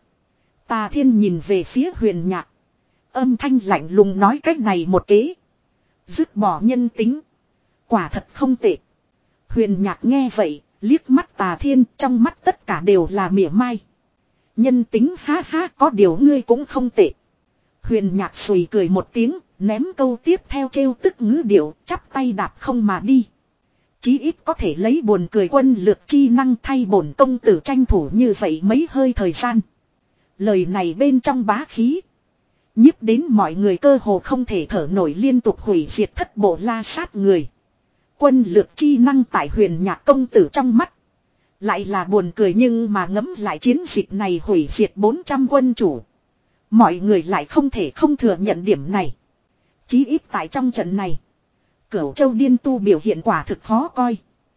Tà Thiên nhìn về phía Huyền Nhạc. Âm thanh lạnh lùng nói cách này một kế. Dứt bỏ nhân tính. Quả thật không tệ. Huyền Nhạc nghe vậy. Liếc mắt Tà Thiên trong mắt tất cả đều là mỉa mai. Nhân tính ha ha có điều ngươi cũng không tệ. Huyền Nhạc sùi cười một tiếng. Ném câu tiếp theo trêu tức ngữ điệu. Chắp tay đạp không mà đi. Chí ít có thể lấy buồn cười quân lược chi năng thay bổn công tử tranh thủ như vậy mấy hơi thời gian. Lời này bên trong bá khí. Nhiếp đến mọi người cơ hồ không thể thở nổi liên tục hủy diệt thất bộ la sát người. Quân lược chi năng tại Huyền Nhạc công tử trong mắt. Lại là buồn cười nhưng mà ngẫm lại chiến dịch này hủy diệt bốn trăm quân chủ. Mọi người lại không thể không thừa nhận điểm này. Chí ít tại trong trận này. Cửu Châu Điên Tu biểu hiện quả thực khó coi.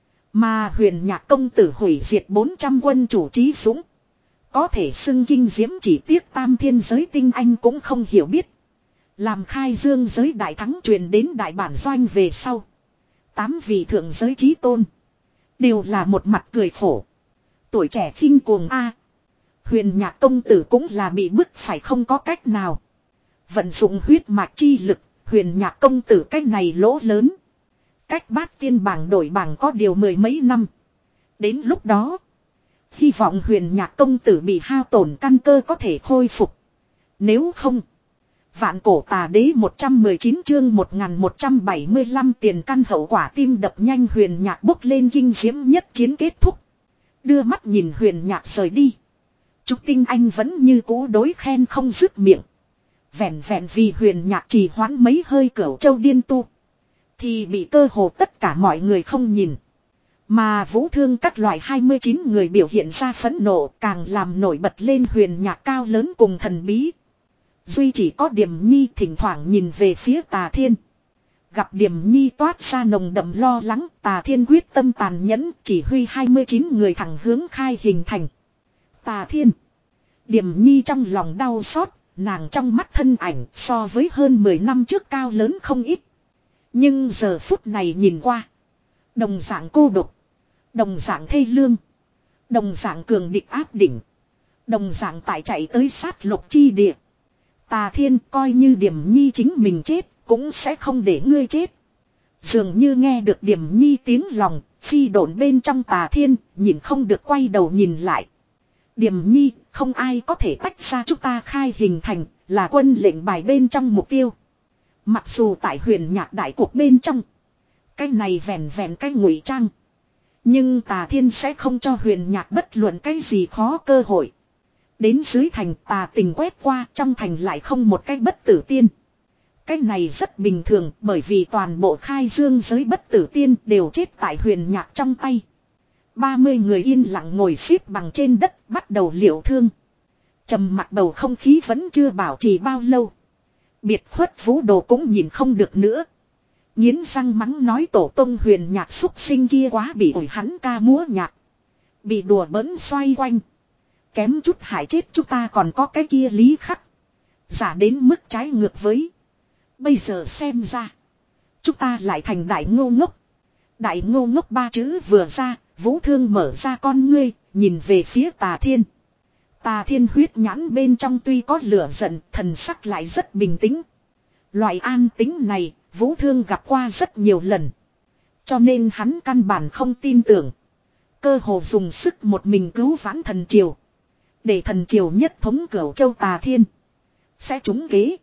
Mà Huyền Nhạc công tử hủy diệt bốn trăm quân chủ trí dũng. Có thể xưng kinh diễm chỉ tiếc tam thiên giới tinh anh cũng không hiểu biết. Làm khai dương giới đại thắng truyền đến đại bản doanh về sau. Tám vị thượng giới chí tôn. Đều là một mặt cười khổ. Tuổi trẻ khinh cuồng a. Huyền Nhạc công tử cũng là bị bức phải không có cách nào. Vận dụng huyết mạch chi lực, huyền nhạc công tử cách này lỗ lớn. Cách bát tiên bảng đổi bảng có điều mười mấy năm. Đến lúc đó, hy vọng huyền nhạc công tử bị hao tổn căn cơ có thể khôi phục. Nếu không, vạn cổ tà đế một trăm mười chín chương một nghìn một trăm bảy mươi lăm tiền căn hậu quả tim đập nhanh huyền nhạc bốc lên kinh diễm nhất chiến kết thúc. Đưa mắt nhìn huyền nhạc rời đi. Trúc Tinh Anh vẫn như cũ đối khen không dứt miệng. Vẹn vẹn vì huyền nhạc trì hoãn mấy hơi cửu châu điên tu. Thì bị cơ hồ tất cả mọi người không nhìn. Mà vũ thương các loại hai mươi chín người biểu hiện ra phẫn nộ càng làm nổi bật lên huyền nhạc cao lớn cùng thần bí. Duy chỉ có Điềm Nhi thỉnh thoảng nhìn về phía Tà Thiên. Gặp Điềm Nhi toát ra nồng đậm lo lắng, Tà Thiên quyết tâm tàn nhẫn chỉ huy hai mươi chín người thẳng hướng khai hình thành. Tà Thiên. Điềm Nhi trong lòng đau xót, nàng trong mắt thân ảnh so với hơn mười năm trước cao lớn không ít. Nhưng giờ phút này nhìn qua. Đồng dạng cô độc. Đồng dạng thê lương. Đồng dạng cường địch áp đỉnh. Đồng dạng tại chạy tới sát lục chi địa. Tà Thiên coi như Điềm Nhi chính mình chết, cũng sẽ không để ngươi chết. Dường như nghe được Điềm Nhi tiếng lòng, phi độn bên trong Tà Thiên, nhìn không được quay đầu nhìn lại. Điềm Nhi, không ai có thể tách ra chúng ta khai hình thành, là quân lệnh bài bên trong mục tiêu. Mặc dù tại huyền nhạc đại cuộc bên trong, cái này vẹn vẹn cái ngụy trang. Nhưng Tà Thiên sẽ không cho huyền nhạc bất luận cái gì khó cơ hội. Đến dưới thành Tà Tình quét qua, trong thành lại không một cái bất tử tiên. Cái này rất bình thường bởi vì toàn bộ khai dương giới bất tử tiên đều chết tại huyền nhạc trong tay. ba mươi người yên lặng ngồi xếp bằng trên đất bắt đầu liệu thương. Trầm mặc bầu không khí vẫn chưa bảo trì bao lâu. Biệt khuất vũ đồ cũng nhìn không được nữa. Nghiến răng mắng nói tổ tông huyền nhạc xúc sinh kia quá bị ổi hắn ca múa nhạc. Bị đùa bỡn xoay quanh. Kém chút hại chết chúng ta còn có cái kia lý khắc. Giả đến mức trái ngược với. Bây giờ xem ra. Chúng ta lại thành đại ngô ngốc. Đại ngô ngốc ba chữ vừa ra. Vũ thương mở ra con ngươi. Nhìn về phía Tà Thiên. Tà Thiên huyết nhãn bên trong tuy có lửa giận. Thần sắc lại rất bình tĩnh. Loại an tính này. Vũ thương gặp qua rất nhiều lần. Cho nên hắn căn bản không tin tưởng. Cơ hồ dùng sức một mình cứu vãn thần triều. Để thần triều nhất thống cửu châu Tà Thiên. Sẽ trúng kế.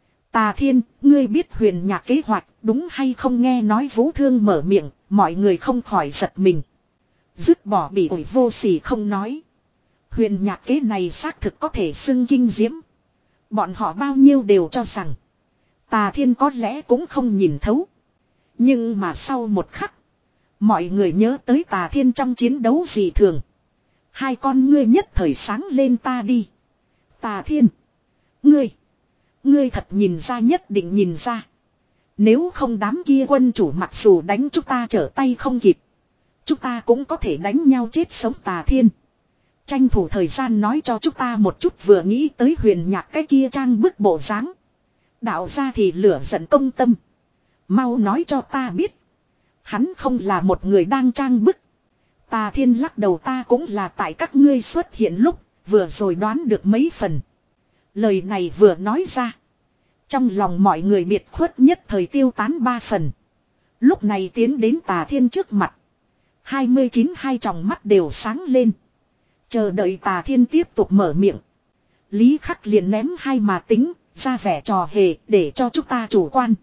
Tà Thiên, ngươi biết huyền nhạc kế hoạch đúng hay không nghe nói Vũ thương mở miệng. Mọi người không khỏi giật mình. Dứt bỏ bị ổi vô sỉ không nói. Huyền nhạc kế này xác thực có thể xưng kinh diễm. Bọn họ bao nhiêu đều cho rằng. Tà Thiên có lẽ cũng không nhìn thấu. Nhưng mà sau một khắc. Mọi người nhớ tới Tà Thiên trong chiến đấu dị thường. Hai con ngươi nhất thời sáng lên ta đi. Tà Thiên. Ngươi. Ngươi thật nhìn ra nhất định nhìn ra. Nếu không đám kia quân chủ mặc dù đánh chúng ta trở tay không kịp. Chúng ta cũng có thể đánh nhau chết sống Tà Thiên. Tranh thủ thời gian nói cho chúng ta một chút vừa nghĩ tới huyền nhạc cái kia trang bức bộ dáng. Đạo ra thì lửa giận công tâm. Mau nói cho ta biết. Hắn không là một người đang trang bức. Tà Thiên lắc đầu ta cũng là tại các ngươi xuất hiện lúc. Vừa rồi đoán được mấy phần. Lời này vừa nói ra. Trong lòng mọi người biệt khuất nhất thời tiêu tán ba phần. Lúc này tiến đến Tà Thiên trước mặt. hai mươi chín hai tròng mắt đều sáng lên. Chờ đợi Tà Thiên tiếp tục mở miệng. Lý Khắc liền ném hai mà tính. Ra vẻ trò hề để cho chúng ta chủ quan.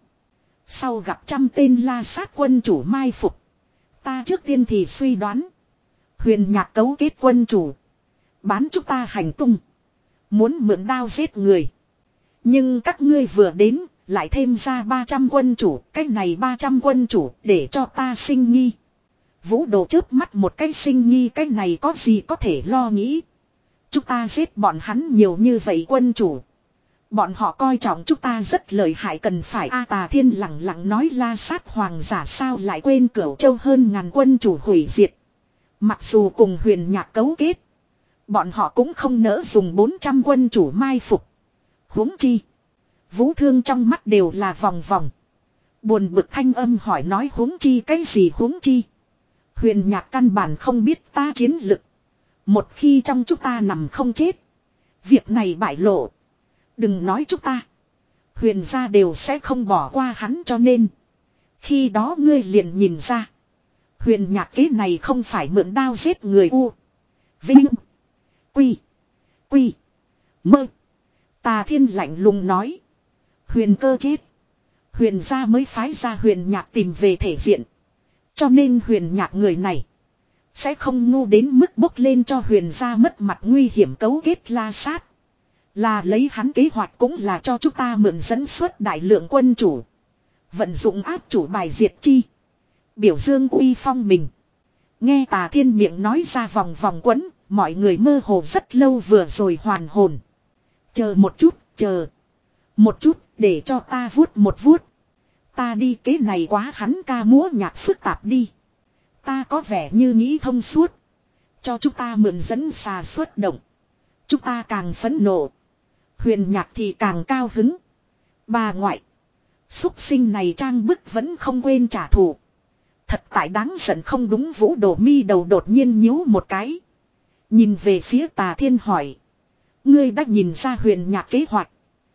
Sau gặp trăm tên la sát quân chủ mai phục. Ta trước tiên thì suy đoán. Huyền nhạc cấu kết quân chủ. Bán chúng ta hành tung. Muốn mượn đao giết người. Nhưng các ngươi vừa đến. Lại thêm ra ba trăm quân chủ. Cái này ba trăm quân chủ để cho ta sinh nghi. Vũ đồ chớp mắt một cái sinh nghi. Cái này có gì có thể lo nghĩ. Chúng ta giết bọn hắn nhiều như vậy quân chủ. Bọn họ coi trọng chúng ta rất lợi hại cần phải A Tà Thiên lặng lặng nói la sát hoàng giả sao lại quên cửu châu hơn ngàn quân chủ hủy diệt. Mặc dù cùng huyền nhạc cấu kết. Bọn họ cũng không nỡ dùng bốn trăm quân chủ mai phục. Huống chi. Vũ thương trong mắt đều là vòng vòng. Buồn bực thanh âm hỏi nói huống chi cái gì huống chi. Huyền nhạc căn bản không biết ta chiến lực. Một khi trong chúng ta nằm không chết. Việc này bại lộ. Đừng nói chúng ta. Huyền gia đều sẽ không bỏ qua hắn cho nên. Khi đó ngươi liền nhìn ra. Huyền nhạc kế này không phải mượn đao giết người u. Vinh. Quy. Quy. Mơ. Tà Thiên lạnh lùng nói. Huyền cơ chết. Huyền gia mới phái ra huyền nhạc tìm về thể diện. Cho nên huyền nhạc người này. Sẽ không ngu đến mức bốc lên cho huyền gia mất mặt nguy hiểm cấu kết la sát. Là lấy hắn kế hoạch cũng là cho chúng ta mượn dẫn xuất đại lượng quân chủ. Vận dụng áp chủ bài diệt chi. Biểu dương uy phong mình. Nghe Tà Thiên miệng nói ra vòng vòng quấn. Mọi người mơ hồ rất lâu vừa rồi hoàn hồn. Chờ một chút, chờ. Một chút, để cho ta vuốt một vuốt. Ta đi kế này quá hắn ca múa nhạc phức tạp đi. Ta có vẻ như nghĩ thông suốt. Cho chúng ta mượn dẫn xà xuất động. Chúng ta càng phẫn nộ. Huyền nhạc thì càng cao hứng. Bà ngoại. Xúc sinh này trang bức vẫn không quên trả thù. Thật tại đáng giận không đúng. Vũ Đồ mi đầu đột nhiên nhíu một cái. Nhìn về phía Tà Thiên hỏi. Ngươi đã nhìn ra huyền nhạc kế hoạch.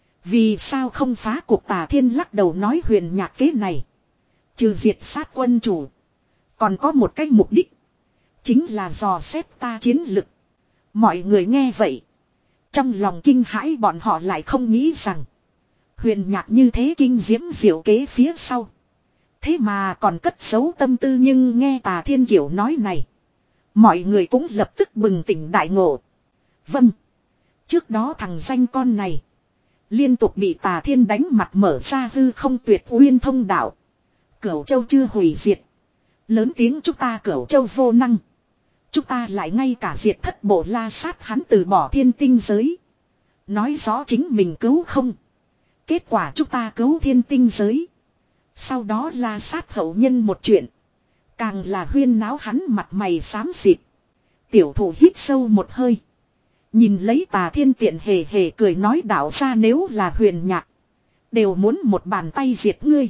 Vì sao không phá cuộc? Tà Thiên lắc đầu nói huyền nhạc kế này. Trừ diệt sát quân chủ. Còn có một cái mục đích. Chính là dò xét ta chiến lực. Mọi người nghe vậy. Trong lòng kinh hãi bọn họ lại không nghĩ rằng. Huyền nhạc như thế kinh diễm diệu kế phía sau. Thế mà còn cất giấu tâm tư nhưng nghe Tà Thiên kiểu nói này. Mọi người cũng lập tức bừng tỉnh đại ngộ. Vâng. Trước đó thằng danh con này. Liên tục bị Tà Thiên đánh mặt mở ra hư không tuyệt uyên thông đạo. Cửu Châu chưa hủy diệt. Lớn tiếng chúng ta Cửu Châu vô năng. Chúng ta lại ngay cả diệt thất bộ la sát hắn từ bỏ thiên tinh giới. Nói rõ chính mình cứu không. Kết quả chúng ta cứu thiên tinh giới. Sau đó la sát hậu nhân một chuyện. Càng là huyên náo hắn mặt mày xám xịt. Tiểu thủ hít sâu một hơi. Nhìn lấy Tà Thiên tiện hề hề cười nói đạo ra nếu là huyền nhạc. Đều muốn một bàn tay diệt ngươi.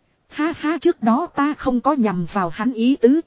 Ha ha trước đó ta không có nhằm vào hắn ý tứ.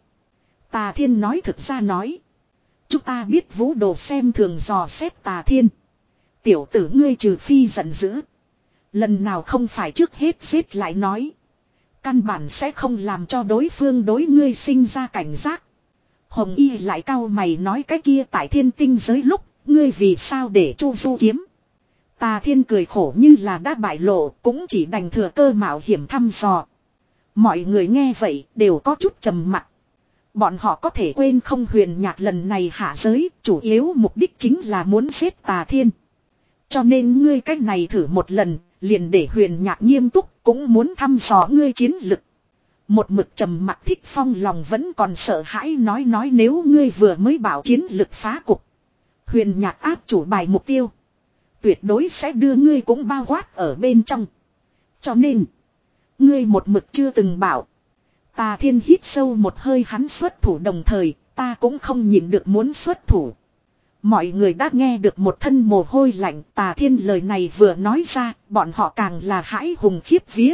Tà Thiên nói thực ra nói. Chúng ta biết Vũ Đồ xem thường dò xét Tà Thiên. Tiểu tử ngươi trừ phi giận dữ. Lần nào không phải trước hết giết lại nói. Căn bản sẽ không làm cho đối phương đối ngươi sinh ra cảnh giác. Hồng Y lại cau mày nói cái kia tại thiên tinh giới lúc. Ngươi vì sao để Chu Du kiếm. Tà Thiên cười khổ như là đã bại lộ. Cũng chỉ đành thừa cơ mạo hiểm thăm dò. Mọi người nghe vậy đều có chút trầm mặc. Bọn họ có thể quên không huyền nhạc lần này hạ giới. Chủ yếu mục đích chính là muốn giết Tà Thiên. Cho nên ngươi cách này thử một lần. Liền để huyền nhạc nghiêm túc. Cũng muốn thăm dò ngươi chiến lực. Một mực trầm mặc Thích Phong lòng vẫn còn sợ hãi nói nói nếu ngươi vừa mới bảo chiến lực phá cục. Huyền nhạc áp chủ bài mục tiêu. Tuyệt đối sẽ đưa ngươi cũng bao quát ở bên trong. Cho nên. Ngươi một mực chưa từng bảo. Tà Thiên hít sâu một hơi hắn xuất thủ đồng thời. Ta cũng không nhịn được muốn xuất thủ. Mọi người đã nghe được một thân mồ hôi lạnh. Tà Thiên lời này vừa nói ra. Bọn họ càng là hãi hùng khiếp vía.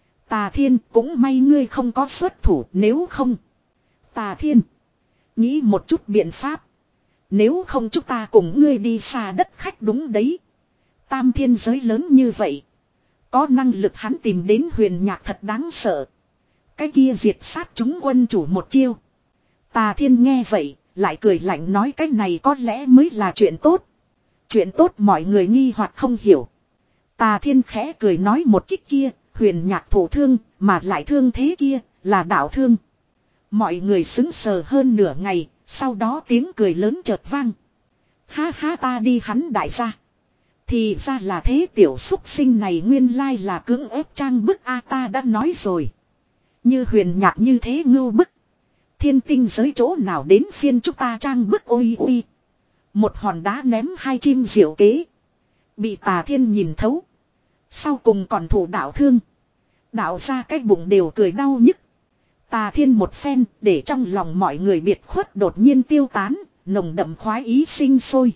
Tà Thiên cũng may ngươi không có xuất thủ. Nếu không. Tà Thiên. Nghĩ một chút biện pháp. Nếu không chúng ta cùng ngươi đi xa đất khách đúng đấy. Tam thiên giới lớn như vậy. Có năng lực hắn tìm đến huyền nhạc thật đáng sợ. Cái kia diệt sát chúng quân chủ một chiêu. Tà Thiên nghe vậy, lại cười lạnh nói cái này có lẽ mới là chuyện tốt. Chuyện tốt mọi người nghi hoặc không hiểu. Tà Thiên khẽ cười nói một kích kia, huyền nhạc thổ thương, mà lại thương thế kia, là đạo thương. Mọi người sững sờ hơn nửa ngày, sau đó tiếng cười lớn chợt vang. Ha ha ta đi hắn đại gia. Thì ra là thế tiểu xúc sinh này nguyên lai là cưỡng ép trang bức a ta đã nói rồi. Như huyền nhạc như thế ngưu bức. Thiên tinh giới chỗ nào đến phiên chúng ta trang bức ôi ôi. Một hòn đá ném hai chim diệu kế. Bị Tà Thiên nhìn thấu. Sau cùng còn thủ đạo thương. Đạo ra cái bụng đều cười đau nhức. Tà Thiên một phen để trong lòng mọi người biệt khuất đột nhiên tiêu tán. Nồng đậm khoái ý sinh sôi.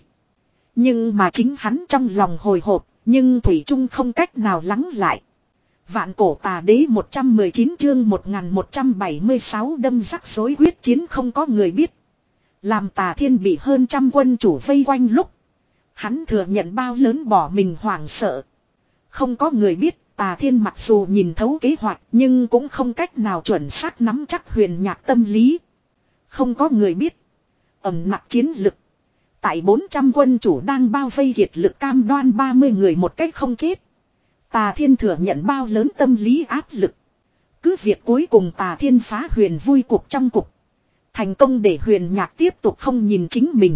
Nhưng mà chính hắn trong lòng hồi hộp. Nhưng Thủy Trung không cách nào lắng lại. Vạn cổ tà đế một trăm mười chín chương một nghìn một trăm bảy mươi sáu đâm rắc rối quyết chiến không có người biết. Làm Tà Thiên bị hơn trăm quân chủ vây quanh lúc. Hắn thừa nhận bao lớn bỏ mình hoảng sợ. Không có người biết Tà Thiên mặc dù nhìn thấu kế hoạch nhưng cũng không cách nào chuẩn xác nắm chắc Huyền Nhạc tâm lý. Không có người biết. Ẩm nặng chiến lực. Tại bốn trăm quân chủ đang bao vây kiệt lực cam đoan ba mươi người một cách không chết. Tà Thiên thừa nhận bao lớn tâm lý áp lực. Cứ việc cuối cùng Tà Thiên phá Huyền vui cục trong cục. Thành công để Huyền Nhạc tiếp tục không nhìn chính mình.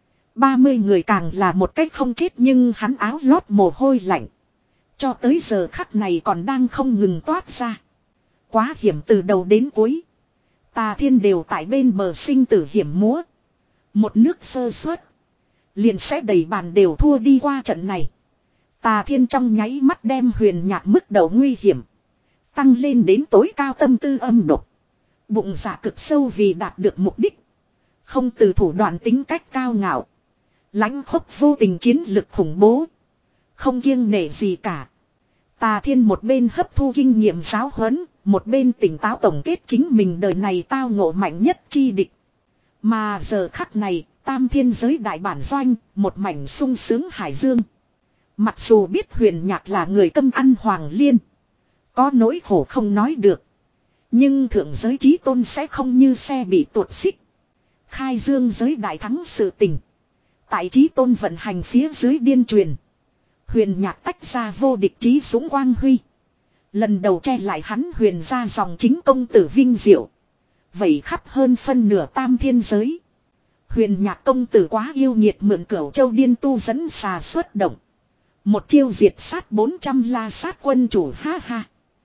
ba mươi người càng là một cách không chết nhưng hắn áo lót mồ hôi lạnh. Cho tới giờ khắc này còn đang không ngừng toát ra. Quá hiểm từ đầu đến cuối. Tà Thiên đều tại bên bờ sinh tử hiểm múa. Một nước sơ suất. Liền sẽ đầy bàn đều thua đi qua trận này. Tà Thiên trong nháy mắt đem Huyền Nhạc mức độ nguy hiểm. Tăng lên đến tối cao tâm tư âm độc. Bụng dạ cực sâu vì đạt được mục đích. Không từ thủ đoạn tính cách cao ngạo. Lãnh khốc vô tình chiến lực khủng bố. Không kiêng nể gì cả. Tà Thiên một bên hấp thu kinh nghiệm giáo huấn. Một bên tỉnh táo tổng kết chính mình đời này tao ngộ mạnh nhất chi địch. Mà giờ khắc này, tam thiên giới đại bản doanh, một mảnh sung sướng hải dương. Mặc dù biết Huyền Nhạc là người câm ăn hoàng liên. Có nỗi khổ không nói được. Nhưng thượng giới chí tôn sẽ không như xe bị tuột xích. Khai dương giới đại thắng sự tình. Tại chí tôn vận hành phía dưới điên truyền. Huyền Nhạc tách ra vô địch chí dũng quang huy. Lần đầu che lại hắn huyền ra dòng chính công tử vinh diệu. Vậy khắp hơn phân nửa tam thiên giới. Huyền Nhạc công tử quá yêu nhiệt mượn cửu châu điên tu dẫn xà xuất động. Một chiêu diệt sát bốn trăm la sát quân chủ ha ha.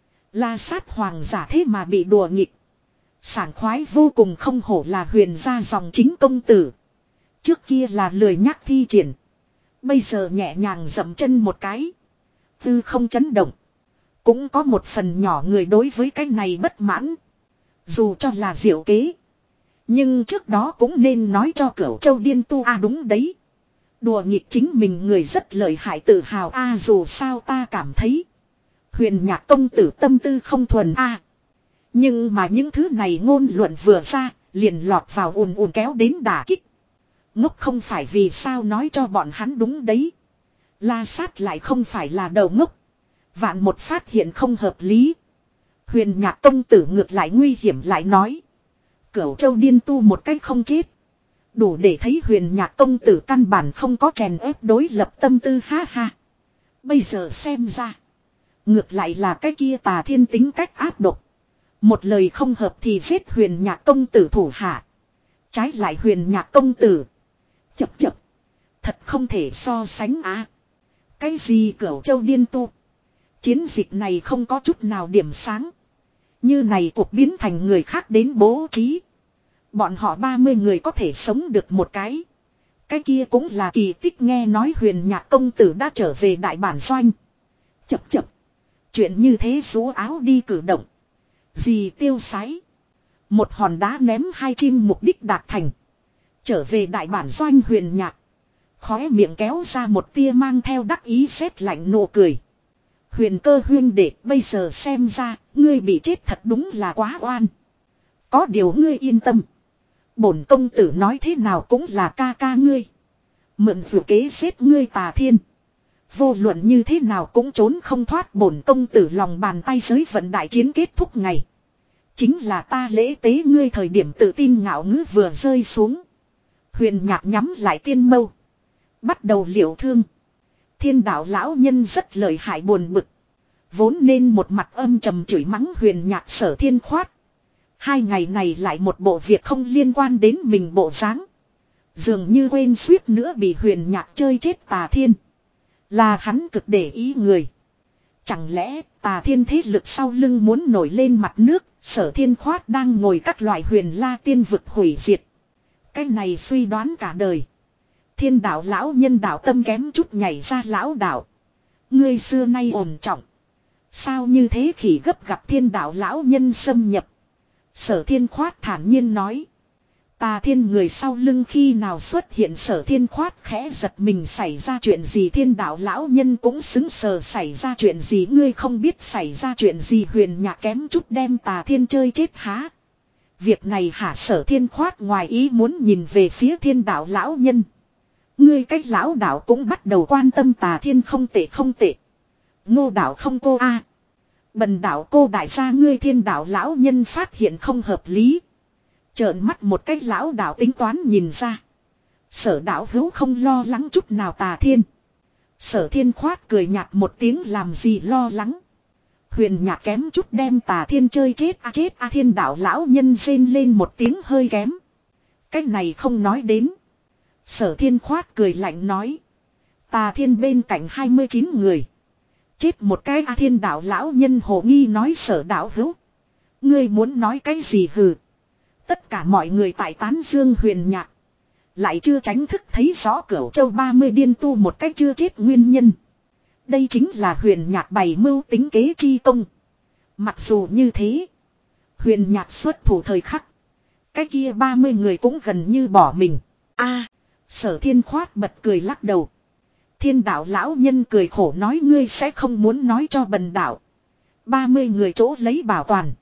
La sát hoàng giả thế mà bị đùa nghịch. Sảng khoái vô cùng không hổ là huyền ra dòng chính công tử. Trước kia là lười nhắc thi triển. Bây giờ nhẹ nhàng dậm chân một cái. Tư không chấn động. Cũng có một phần nhỏ người đối với cái này bất mãn. Dù cho là diệu kế. Nhưng trước đó cũng nên nói cho cửu châu điên tu a à đúng đấy. Đùa nghịch chính mình người rất lợi hại tự hào a à dù sao ta cảm thấy. Huyền Nhạc công tử tâm tư không thuần a à. Nhưng mà những thứ này ngôn luận vừa ra liền lọt vào ùn ùn kéo đến đả kích. Ngốc không phải vì sao nói cho bọn hắn đúng đấy. La sát lại không phải là đầu ngốc. Vạn một phát hiện không hợp lý. Huyền Nhạc công tử ngược lại nguy hiểm lại nói. Cửu châu điên tu một cách không chết. Đủ để thấy Huyền Nhạc công tử căn bản không có chèn ép đối lập tâm tư ha ha. Bây giờ xem ra. Ngược lại là cái kia Tà Thiên tính cách áp độc. Một lời không hợp thì giết Huyền Nhạc công tử thủ hạ. Trái lại Huyền Nhạc công tử. Chập chập. Thật không thể so sánh á. Cái gì cửu châu điên tu. Chiến dịch này không có chút nào điểm sáng. Như này cuộc biến thành người khác đến bố trí. Bọn họ ba mươi người có thể sống được một cái. Cái kia cũng là kỳ tích nghe nói Huyền Nhạc công tử đã trở về đại bản doanh. Chập chập. Chuyện như thế rú áo đi cử động. Gì tiêu sái. Một hòn đá ném hai chim mục đích đạt thành. Trở về đại bản doanh Huyền Nhạc. Khóe miệng kéo ra một tia mang theo đắc ý sét lạnh nụ cười. Huyền cơ huyên đệ bây giờ xem ra ngươi bị chết thật đúng là quá oan. Có điều ngươi yên tâm. Bổn công tử nói thế nào cũng là ca ca ngươi. Mượn dù kế xếp ngươi Tà Thiên. Vô luận như thế nào cũng trốn không thoát bổn công tử lòng bàn tay giới vận đại chiến kết thúc ngày. Chính là ta lễ tế ngươi thời điểm tự tin ngạo ngữ vừa rơi xuống. Huyền Nhạc nhắm lại tiên mâu. Bắt đầu liệu thương. Thiên đạo lão nhân rất lợi hại buồn bực. Vốn nên một mặt âm trầm chửi mắng Huyền Nhạc Sở Thiên khoát. Hai ngày này lại một bộ việc không liên quan đến mình bộ dáng. Dường như quên suýt nữa bị Huyền Nhạc chơi chết Tà Thiên. Là hắn cực để ý người. Chẳng lẽ Tà Thiên thế lực sau lưng muốn nổi lên mặt nước. Sở Thiên khoát đang ngồi các loại huyền la tiên vực hủy diệt. Cái này suy đoán cả đời. Thiên đạo lão nhân đạo tâm kém chút nhảy ra lão đạo. Ngươi xưa nay ổn trọng. Sao như thế khỉ gấp gặp thiên đạo lão nhân xâm nhập. Sở Thiên khoát thản nhiên nói. Tà Thiên người sau lưng khi nào xuất hiện Sở Thiên khoát khẽ giật mình xảy ra chuyện gì thiên đạo lão nhân cũng xứng sờ xảy ra chuyện gì ngươi không biết xảy ra chuyện gì Huyền Nhạc kém chút đem Tà Thiên chơi chết há. Việc này hả Sở Thiên khoát ngoài ý muốn nhìn về phía thiên đạo lão nhân. Ngươi cách lão đạo cũng bắt đầu quan tâm Tà Thiên không tệ không tệ. Ngô đạo không cô a. Bần đạo cô đại gia ngươi thiên đạo lão nhân phát hiện không hợp lý. Trợn mắt một cái lão đạo tính toán nhìn ra. Sở đạo hữu không lo lắng chút nào Tà Thiên. Sở Thiên khoát cười nhạt một tiếng làm gì lo lắng. Huyền Nhạc kém chút đem Tà Thiên chơi chết a à chết a à thiên đạo lão nhân rên lên một tiếng hơi kém. Cái này không nói đến. Sở Thiên khoát cười lạnh nói. Tà Thiên bên cạnh hai mươi chín người. Chết một cái a à thiên đạo lão nhân hồ nghi nói sở đạo hữu. Ngươi muốn nói cái gì hừ. Tất cả mọi người tại tán dương Huyền Nhạc. Lại chưa tránh thức thấy rõ Cửu Châu ba mươi điên tu một cách chưa chết nguyên nhân. Đây chính là Huyền Nhạc bày mưu tính kế chi công. Mặc dù như thế. Huyền Nhạc xuất thủ thời khắc. Cái kia ba mươi người cũng gần như bỏ mình. A, Sở Thiên khoát bật cười lắc đầu. Thiên đạo lão nhân cười khổ nói ngươi sẽ không muốn nói cho bần đạo. ba mươi người chỗ lấy bảo toàn.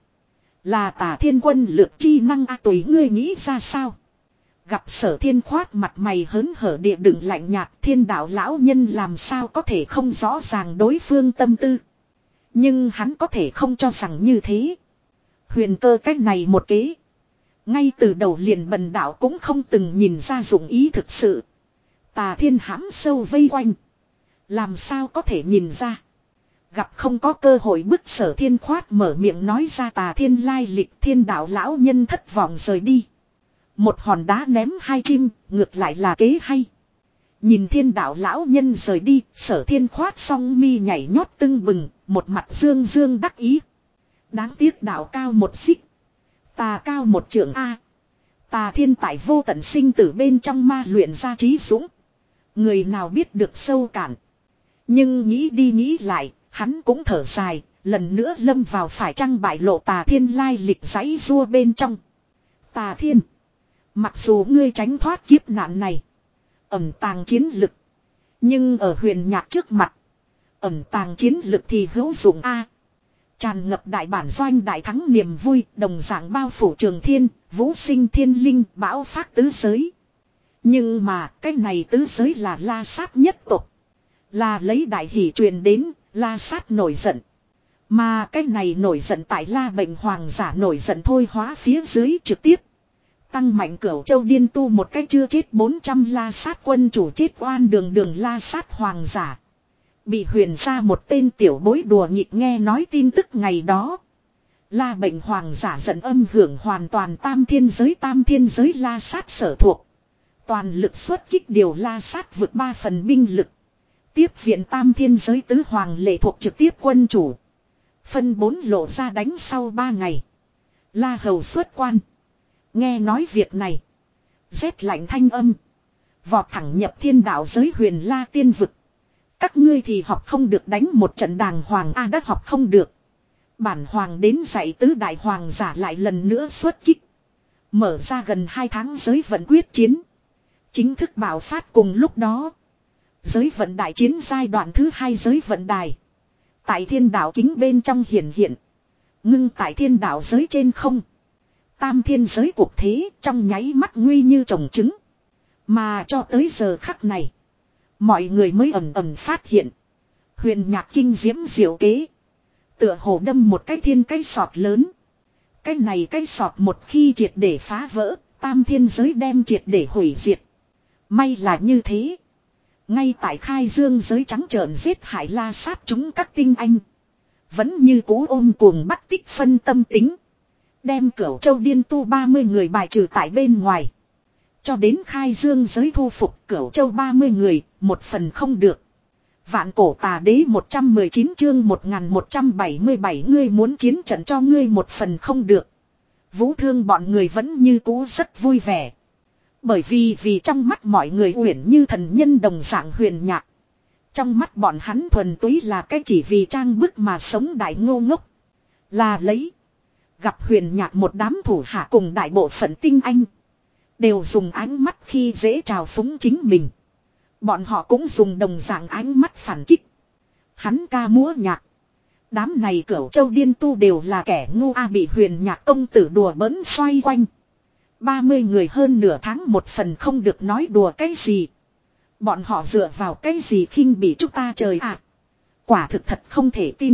Là Tà Thiên quân lược chi năng a à, tùy ngươi nghĩ ra sao. Gặp Sở Thiên khoát mặt mày hớn hở địa đựng lạnh nhạt, thiên đạo lão nhân làm sao có thể không rõ ràng đối phương tâm tư. Nhưng hắn có thể không cho rằng như thế. Huyền cơ cách này một kế. Ngay từ đầu liền bần đạo cũng không từng nhìn ra dụng ý thực sự. Tà Thiên hãm sâu vây quanh. Làm sao có thể nhìn ra. Gặp không có cơ hội bức Sở Thiên khoát mở miệng nói ra Tà Thiên lai lịch, thiên đạo lão nhân thất vọng rời đi. Một hòn đá ném hai chim, ngược lại là kế hay. Nhìn thiên đạo lão nhân rời đi, Sở Thiên khoát song mi nhảy nhót tưng bừng, một mặt dương dương đắc ý. Đáng tiếc đạo cao một xích. Tà cao một trượng A. Tà Thiên tại vô tận sinh tử bên trong ma luyện ra trí dũng. Người nào biết được sâu cạn. Nhưng nghĩ đi nghĩ lại, hắn cũng thở dài, lần nữa lâm vào phải chăng bại lộ Tà Thiên lai lịch giấy rua bên trong. Tà Thiên. Mặc dù ngươi tránh thoát kiếp nạn này. Ẩn tàng chiến lực. Nhưng ở Huyền Nhạc trước mặt. Ẩn tàng chiến lực thì hữu dụng A. Tràn ngập đại bản doanh đại thắng niềm vui. Đồng dạng bao phủ trường thiên. Vũ sinh thiên linh bão phát tứ giới. Nhưng mà cái này tứ giới là La Sát nhất tộc. Là lấy đại hỷ truyền đến. La Sát nổi giận. Mà cái này nổi giận tại La Bệnh Hoàng giả nổi giận thôi hóa phía dưới trực tiếp. Tăng mạnh Cửu Châu điên tu một cách chưa chết bốn trăm La Sát quân chủ chết oan đường đường La Sát hoàng giả. Bị huyền ra một tên tiểu bối đùa nghịch nghe nói tin tức ngày đó. La Bệnh hoàng giả giận âm hưởng hoàn toàn tam thiên giới tam thiên giới La Sát sở thuộc. Toàn lực xuất kích điều La Sát vượt ba phần binh lực. Tiếp viện tam thiên giới tứ hoàng lệ thuộc trực tiếp quân chủ. Phân bốn lộ ra đánh sau ba ngày. La Hầu xuất quan. Nghe nói việc này. Rét lạnh thanh âm. Vọt thẳng nhập thiên đạo giới huyền La tiên vực. Các ngươi thì học không được đánh một trận đàng hoàng A à đã học không được. Bản hoàng đến dạy tứ đại hoàng giả lại lần nữa xuất kích. Mở ra gần hai tháng giới vận quyết chiến. Chính thức bạo phát cùng lúc đó. Giới vận đại chiến giai đoạn thứ hai giới vận đài. Tại thiên đạo kính bên trong hiển hiện. Ngưng tại thiên đạo giới trên không. Tam thiên giới cuộc thế trong nháy mắt nguy như trồng trứng. Mà cho tới giờ khắc này. Mọi người mới ầm ầm phát hiện. Huyền Nhạc kinh diễm diệu kế. Tựa hồ đâm một cái thiên cái sọt lớn. Cái này cái sọt một khi triệt để phá vỡ. Tam thiên giới đem triệt để hủy diệt. May là như thế. Ngay tại khai dương giới trắng trợn giết hại La Sát chúng các tinh anh. Vẫn như cố ôm cuồng bắt tích phân tâm tính. Đem Cửu Châu điên tu ba mươi người bài trừ tại bên ngoài. Cho đến khai dương giới thu phục Cửu Châu ba mươi người, một phần không được. Vạn cổ tà đế một trăm mười chín chương một nghìn một trăm bảy mươi bảy ngươi muốn chiến trận cho ngươi một phần không được. Vũ Thương bọn người vẫn như cũ rất vui vẻ. Bởi vì vì trong mắt mọi người uyển như thần nhân đồng dạng Huyền Nhạc. Trong mắt bọn hắn thuần túy là cái chỉ vì trang bức mà sống đại ngô ngốc. Là lấy. Gặp Huyền Nhạc một đám thủ hạ cùng đại bộ phận tinh anh. Đều dùng ánh mắt khi dễ trào phúng chính mình. Bọn họ cũng dùng đồng dạng ánh mắt phản kích. Hắn ca múa nhạc. Đám này Cửu Châu điên tu đều là kẻ ngu a bị Huyền Nhạc công tử đùa bỡn xoay quanh. ba mươi người hơn nửa tháng một phần không được nói đùa cái gì. Bọn họ dựa vào cái gì khinh bị chúng ta trời ạ. À. Quả thực thật không thể tin.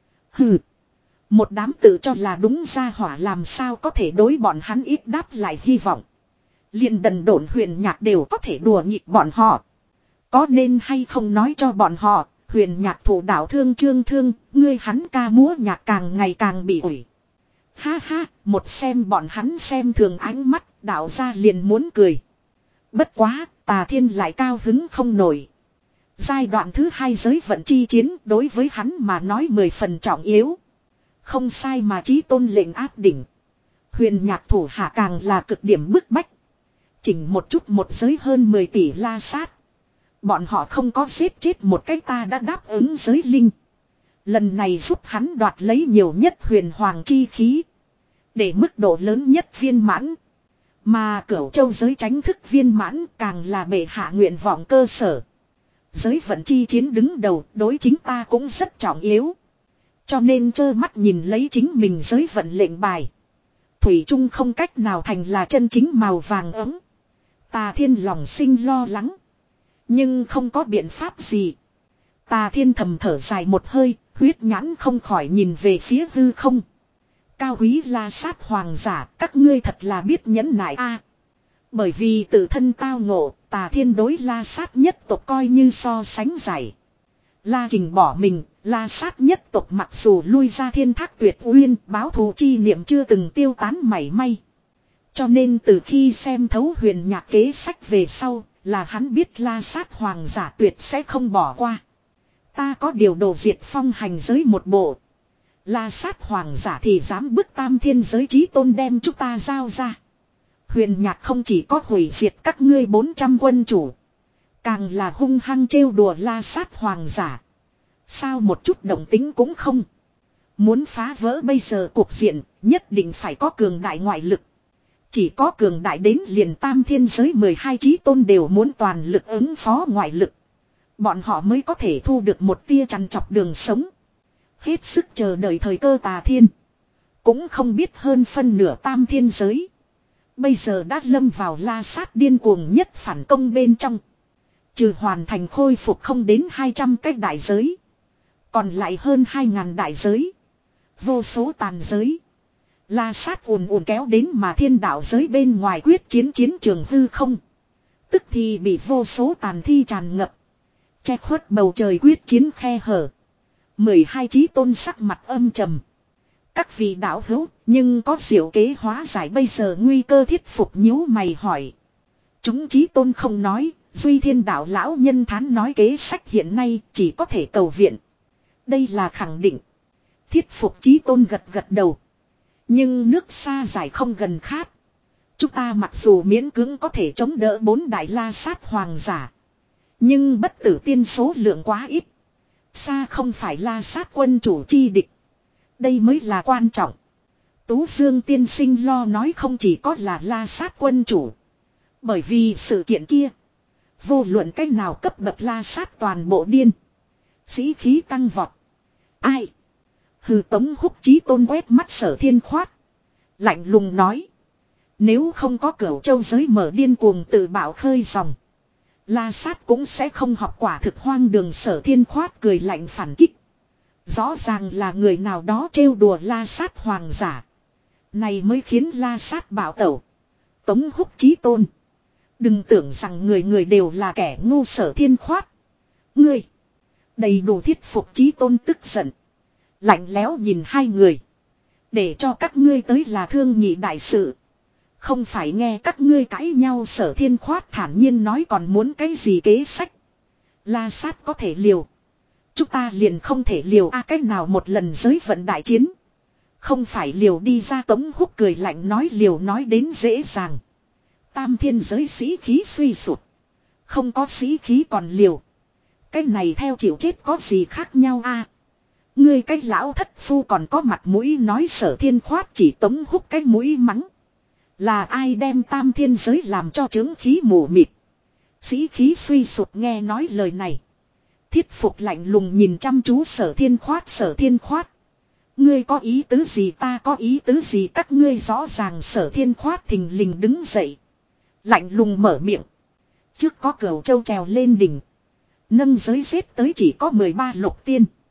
Hừ. Một đám tự cho là đúng ra hỏa làm sao có thể đối bọn hắn ít đáp lại hy vọng. Liền đần độn Huyền Nhạc đều có thể đùa nghịch bọn họ. Có nên hay không nói cho bọn họ, Huyền Nhạc thủ đạo thương trương thương, ngươi hắn ca múa nhạc càng ngày càng bị ủi. Ha ha, một xem bọn hắn xem thường ánh mắt, đạo ra liền muốn cười. Bất quá, Tà Thiên lại cao hứng không nổi. Giai đoạn thứ hai giới vận chi chiến đối với hắn mà nói mười phần trọng yếu. Không sai mà chí tôn lệnh áp đỉnh. Huyền Nhạc thủ hạ càng là cực điểm bức bách. Chỉnh một chút một giới hơn mười tỷ la sát. Bọn họ không có giết chết một cái ta đã đáp ứng giới linh. Lần này giúp hắn đoạt lấy nhiều nhất huyền hoàng chi khí. Để mức độ lớn nhất viên mãn. Mà Cửu Châu giới tránh thức viên mãn càng là bệ hạ nguyện vọng cơ sở. Giới vận chi chiến đứng đầu đối chính ta cũng rất trọng yếu. Cho nên trơ mắt nhìn lấy chính mình giới vận lệnh bài. Thủy Trung không cách nào thành là chân chính màu vàng ấm. Tà Thiên lòng sinh lo lắng. Nhưng không có biện pháp gì. Tà Thiên thầm thở dài một hơi, huyết nhãn không khỏi nhìn về phía hư không. Cao quý la sát hoàng giả, các ngươi thật là biết nhẫn nại a. Bởi vì tự thân tao ngộ, Tà Thiên đối la sát nhất tộc coi như so sánh giải. La Kình bỏ mình, la sát nhất tộc mặc dù lui ra thiên thác tuyệt uyên, báo thù chi niệm chưa từng tiêu tán mảy may. Cho nên từ khi xem thấu Huyền Nhạc kế sách về sau, là hắn biết la sát hoàng giả tuyệt sẽ không bỏ qua. Ta có điều đồ diệt phong hành giới một bộ. La sát hoàng giả thì dám bức tam thiên giới chí tôn đem chúng ta giao ra. Huyền Nhạc không chỉ có hủy diệt các ngươi bốn trăm quân chủ. Càng là hung hăng trêu đùa la sát hoàng giả. Sao một chút động tính cũng không. Muốn phá vỡ bây giờ cuộc diện, nhất định phải có cường đại ngoại lực. Chỉ có cường đại đến liền tam thiên giới mười hai chí tôn đều muốn toàn lực ứng phó ngoại lực. Bọn họ mới có thể thu được một tia chằn chọc đường sống. Hết sức chờ đợi thời cơ Tà Thiên. Cũng không biết hơn phân nửa tam thiên giới. Bây giờ đã lâm vào la sát điên cuồng nhất phản công bên trong. Trừ hoàn thành khôi phục không đến hai trăm cái đại giới. Còn lại hơn hai ngàn đại giới. Vô số tàn giới. La sát ùn ùn kéo đến mà thiên đạo giới bên ngoài quyết chiến chiến trường hư không. Tức thì bị vô số tàn thi tràn ngập. Che khuất bầu trời quyết chiến khe hở. mười hai chí tôn sắc mặt âm trầm. Các vị đạo hữu, nhưng có diệu kế hóa giải bây giờ nguy cơ thiết phục nhíu mày hỏi. Chúng chí tôn không nói, duy thiên đạo lão nhân thán nói kế sách hiện nay chỉ có thể cầu viện. Đây là khẳng định. Thiết phục chí tôn gật gật đầu. Nhưng nước xa dài không gần khát. Chúng ta mặc dù miễn cưỡng có thể chống đỡ bốn đại la sát hoàng giả. Nhưng bất tử tiên số lượng quá ít. Xa không phải la sát quân chủ chi địch. Đây mới là quan trọng. Tú Dương tiên sinh lo nói không chỉ có là la sát quân chủ. Bởi vì sự kiện kia. Vô luận cách nào cấp bậc la sát toàn bộ điên. Sĩ khí tăng vọt. Ai? Hừ Tống Húc Chí tôn quét mắt Sở Thiên Khoát. Lạnh lùng nói. Nếu không có Cửu Châu giới mở điên cuồng tự bảo khơi dòng. La sát cũng sẽ không học quả thực hoang đường. Sở Thiên Khoát cười lạnh phản kích. Rõ ràng là người nào đó trêu đùa la sát hoàng giả. Này mới khiến la sát bảo tẩu. Tống Húc Chí tôn. Đừng tưởng rằng người người đều là kẻ ngu. Sở Thiên Khoát. Ngươi. Đầy đủ thiết phục Chí tôn tức giận. Lạnh lẽo nhìn hai người. Để cho các ngươi tới là thương nhị đại sự. Không phải nghe các ngươi cãi nhau. Sở Thiên Khoát thản nhiên nói còn muốn cái gì kế sách. La sát có thể liều. Chúng ta liền không thể liều a à, cách nào một lần giới vận đại chiến. Không phải liều đi ra. Tống Húc cười lạnh nói liều nói đến dễ dàng. Tam thiên giới sĩ khí suy sụt. Không có sĩ khí còn liều. Cái này theo chịu chết có gì khác nhau a à? Ngươi cái lão thất phu còn có mặt mũi nói. Sở Thiên Khoát chỉ Tống Húc cái mũi mắng. Là ai đem tam thiên giới làm cho chứng khí mù mịt. Sĩ khí suy sụt nghe nói lời này. Thiết phục lạnh lùng nhìn chăm chú Sở Thiên Khoát. Sở Thiên Khoát. Ngươi có ý tứ gì ta có ý tứ gì các ngươi rõ ràng. Sở Thiên Khoát thình lình đứng dậy. Lạnh lùng mở miệng. Trước có Cửu Châu trèo lên đỉnh. Nâng giới xếp tới chỉ có mười ba lục tiên.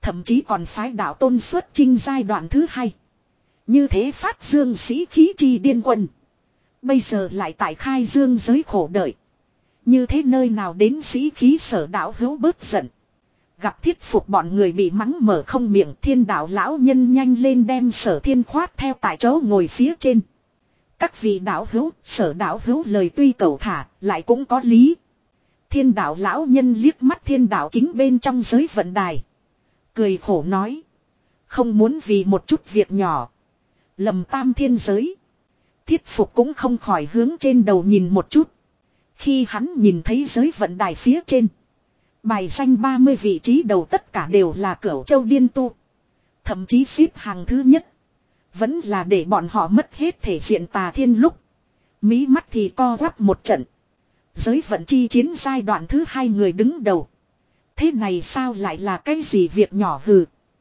Thậm chí còn phái đạo tôn xuất chinh giai đoạn thứ hai. Như thế phát dương sĩ khí chi điên quân. Bây giờ lại tại khai dương giới khổ đợi. Như thế nơi nào đến sĩ khí sở đạo hữu bớt giận. Gặp thiết phục bọn người bị mắng mở không miệng, thiên đạo lão nhân nhanh lên đem sở thiên khoát theo tại chỗ ngồi phía trên. Các vị đạo hữu, sở đạo hữu lời tuy cầu thả, lại cũng có lý. Thiên đạo lão nhân liếc mắt thiên đạo kính bên trong giới vận đài. Cười khổ nói. Không muốn vì một chút việc nhỏ. Lầm tam thiên giới. Thiết phục cũng không khỏi hướng trên đầu nhìn một chút. Khi hắn nhìn thấy giới vận đài phía trên. Bài danh ba mươi vị trí đầu tất cả đều là Cửu Châu Điên Tu. Thậm chí xếp hàng thứ nhất. Vẫn là để bọn họ mất hết thể diện Tà Thiên lúc. Mí mắt thì co quắp một trận. Giới vận chi chiến giai đoạn thứ hai người đứng đầu. Thế này sao lại là cái gì việc nhỏ hừ.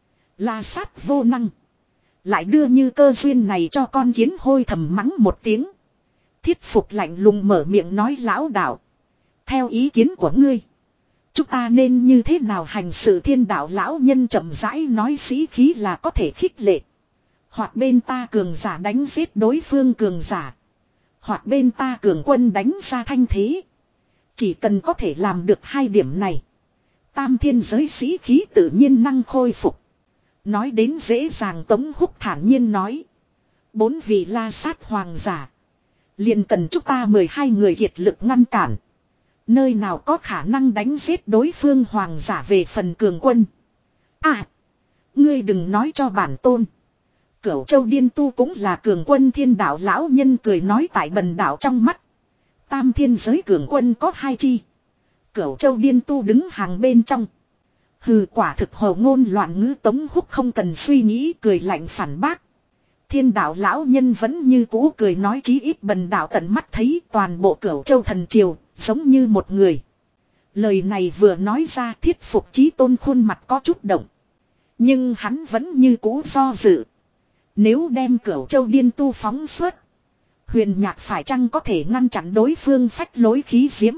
La sát vô năng. Lại đưa như cơ duyên này cho con kiến hôi thầm mắng một tiếng. Thiết phục lạnh lùng mở miệng nói lão đạo. Theo ý kiến của ngươi. Chúng ta nên như thế nào hành sự thiên đạo lão nhân chậm rãi nói sĩ khí là có thể khích lệ. Hoặc bên ta cường giả đánh giết đối phương cường giả. Hoặc bên ta cường quân đánh ra thanh thế. Chỉ cần có thể làm được hai điểm này. Tam thiên giới sĩ khí tự nhiên năng khôi phục. Nói đến dễ dàng Tống Húc thản nhiên nói. Bốn vị la sát hoàng giả. Liền cần chúng ta mười hai người kiệt lực ngăn cản. Nơi nào có khả năng đánh giết đối phương hoàng giả về phần cường quân. À. Ngươi đừng nói cho bản tôn. Cửu Châu Điên Tu cũng là cường quân thiên đạo lão nhân cười nói tại bần đạo trong mắt. Tam thiên giới cường quân có hai chi. Cửu Châu Điên Tu đứng hàng bên trong. Hừ quả thực hồ ngôn loạn ngữ Tống Húc không cần suy nghĩ cười lạnh phản bác. Thiên đạo lão nhân vẫn như cũ cười nói chí ít bần đạo tận mắt thấy toàn bộ Cửu Châu thần triều giống như một người. Lời này vừa nói ra thiết phục chí tôn khuôn mặt có chút động. Nhưng hắn vẫn như cũ do dự. Nếu đem Cửu Châu Điên Tu phóng xuất. Huyền Nhạc phải chăng có thể ngăn chặn đối phương phách lối khí diễm.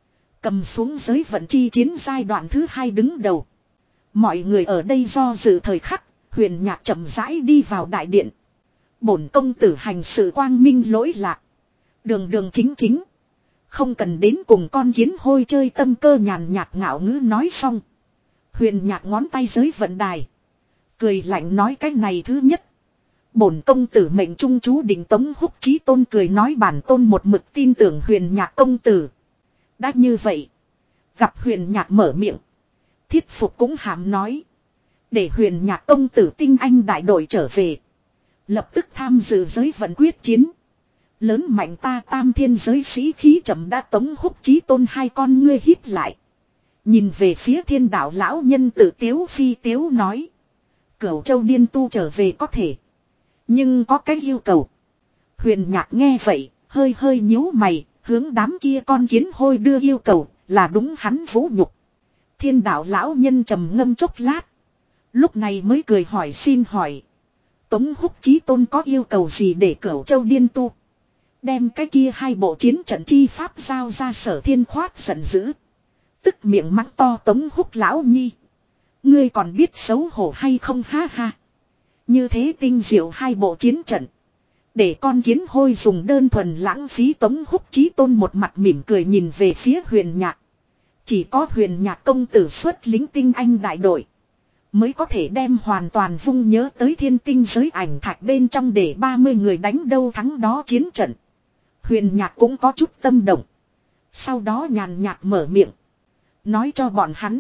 Cầm xuống giới vận chi chiến giai đoạn thứ hai đứng đầu. Mọi người ở đây do dự thời khắc. Huyền Nhạc chậm rãi đi vào đại điện. Bổn công tử hành sự quang minh lỗi lạc. Đường đường chính chính. Không cần đến cùng con kiến hôi chơi tâm cơ nhàn nhạt ngạo ngữ nói xong. Huyền Nhạc ngón tay giới vận đài. Cười lạnh nói cái này thứ nhất. Bổn công tử mệnh trung chú định Tống Húc Chí tôn cười nói bản tôn một mực tin tưởng Huyền Nhạc công tử. Đã như vậy. Gặp Huyền Nhạc mở miệng. Thiết phục cũng hàm nói. Để Huyền Nhạc công tử tinh anh đại đội trở về. Lập tức tham dự giới vận quyết chiến. Lớn mạnh ta tam thiên giới sĩ khí chậm đã Tống Húc Chí tôn hai con ngươi híp lại. Nhìn về phía thiên đạo lão nhân tự tiếu phi tiếu nói. Cửu Châu Điên Tu trở về có thể. Nhưng có cái yêu cầu. Huyền Nhạc nghe vậy, hơi hơi nhíu mày, hướng đám kia con kiến hôi đưa yêu cầu, là đúng hắn vũ nhục. Thiên đạo lão nhân trầm ngâm chốc lát. Lúc này mới cười hỏi xin hỏi. Tống Húc Chí tôn có yêu cầu gì để Cửu Châu Điên Tu? Đem cái kia hai bộ chiến trận chi pháp giao ra Sở Thiên khoát giận dữ. Tức miệng mắng to Tống Húc lão nhi. Ngươi còn biết xấu hổ hay không ha ha. Như thế tinh diệu hai bộ chiến trận. Để con kiến hôi dùng đơn thuần lãng phí Tống Húc Chí tôn một mặt mỉm cười nhìn về phía Huyền Nhạc. Chỉ có Huyền Nhạc công tử xuất lính tinh anh đại đội. Mới có thể đem hoàn toàn vung nhớ tới thiên tinh giới ảnh thạch bên trong để ba mươi người đánh đâu thắng đó chiến trận. Huyền Nhạc cũng có chút tâm động. Sau đó nhàn nhạt mở miệng. Nói cho bọn hắn.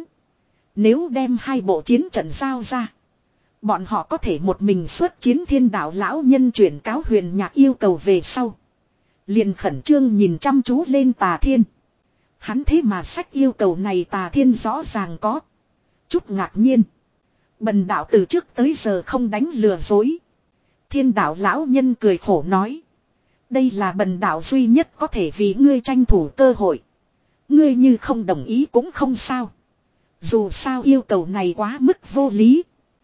Nếu đem hai bộ chiến trận giao ra. Bọn họ có thể một mình xuất chiến thiên đạo lão nhân chuyển cáo Huyền Nhạc yêu cầu về sau. Liền khẩn trương nhìn chăm chú lên Tà Thiên. Hắn thế mà sách yêu cầu này Tà Thiên rõ ràng có. Chút ngạc nhiên. Bần đạo từ trước tới giờ không đánh lừa dối. Thiên đạo lão nhân cười khổ nói. Đây là bần đạo duy nhất có thể vì ngươi tranh thủ cơ hội. Ngươi như không đồng ý cũng không sao. Dù sao yêu cầu này quá mức vô lý.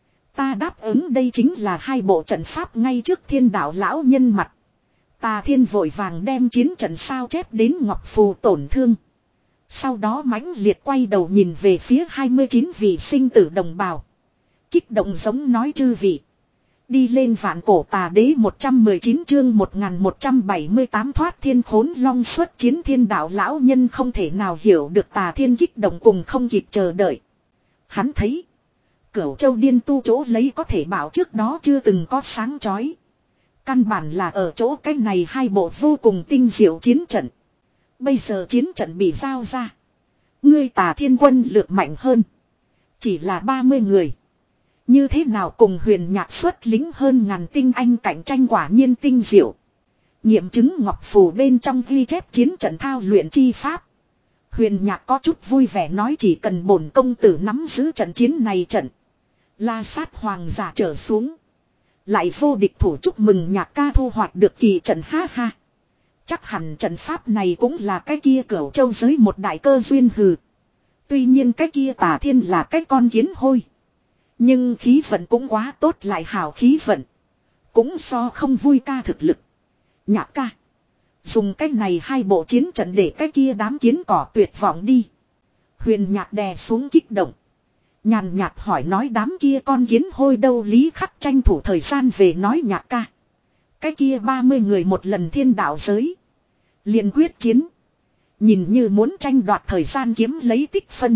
Ta đáp ứng đây chính là hai bộ trận pháp ngay trước thiên đạo lão nhân mặt. Tà Thiên vội vàng đem chiến trận sao chép đến ngọc phù tổn thương. Sau đó mãnh liệt quay đầu nhìn về phía hai mươi chín vị sinh tử đồng bào. Kích động giống nói chư vị. Đi lên vạn cổ tà đế một trăm mười chín chương một nghìn một trăm bảy mươi tám thoát thiên khốn long xuất chiến thiên đạo lão nhân không thể nào hiểu được tà thiên kích động cùng không kịp chờ đợi. Hắn thấy. Cửu châu điên tu chỗ lấy có thể bảo trước đó chưa từng có sáng chói. Căn bản là ở chỗ cái này hai bộ vô cùng tinh diệu chiến trận. Bây giờ chiến trận bị giao ra. Ngươi tà thiên quân lược mạnh hơn. Chỉ là ba mươi người. Như thế nào cùng huyền nhạc xuất lính hơn ngàn tinh anh cạnh tranh quả nhiên tinh diệu. Nghiệm chứng ngọc phù bên trong ghi chép chiến trận thao luyện chi pháp. Huyền nhạc có chút vui vẻ nói chỉ cần bổn công tử nắm giữ trận chiến này trận. La sát hoàng giả trở xuống. Lại vô địch thủ chúc mừng nhạc ca thu hoạch được kỳ trận ha ha. Chắc hẳn trận pháp này cũng là cái kia cửu châu giới một đại cơ duyên hừ. Tuy nhiên cái kia tà thiên là cái con kiến hôi. Nhưng khí vận cũng quá tốt lại hào khí vận. Cũng so không vui ca thực lực. Nhạc ca. Dùng cái này hai bộ chiến trận để cái kia đám kiến cỏ tuyệt vọng đi. Huyền nhạc đè xuống kích động. Nhàn nhạt hỏi nói đám kia con kiến hôi đâu Lý Khắc tranh thủ thời gian về nói nhạc ca. Cái kia ba mươi người một lần thiên đạo giới. Liền quyết chiến. Nhìn như muốn tranh đoạt thời gian kiếm lấy tích phân.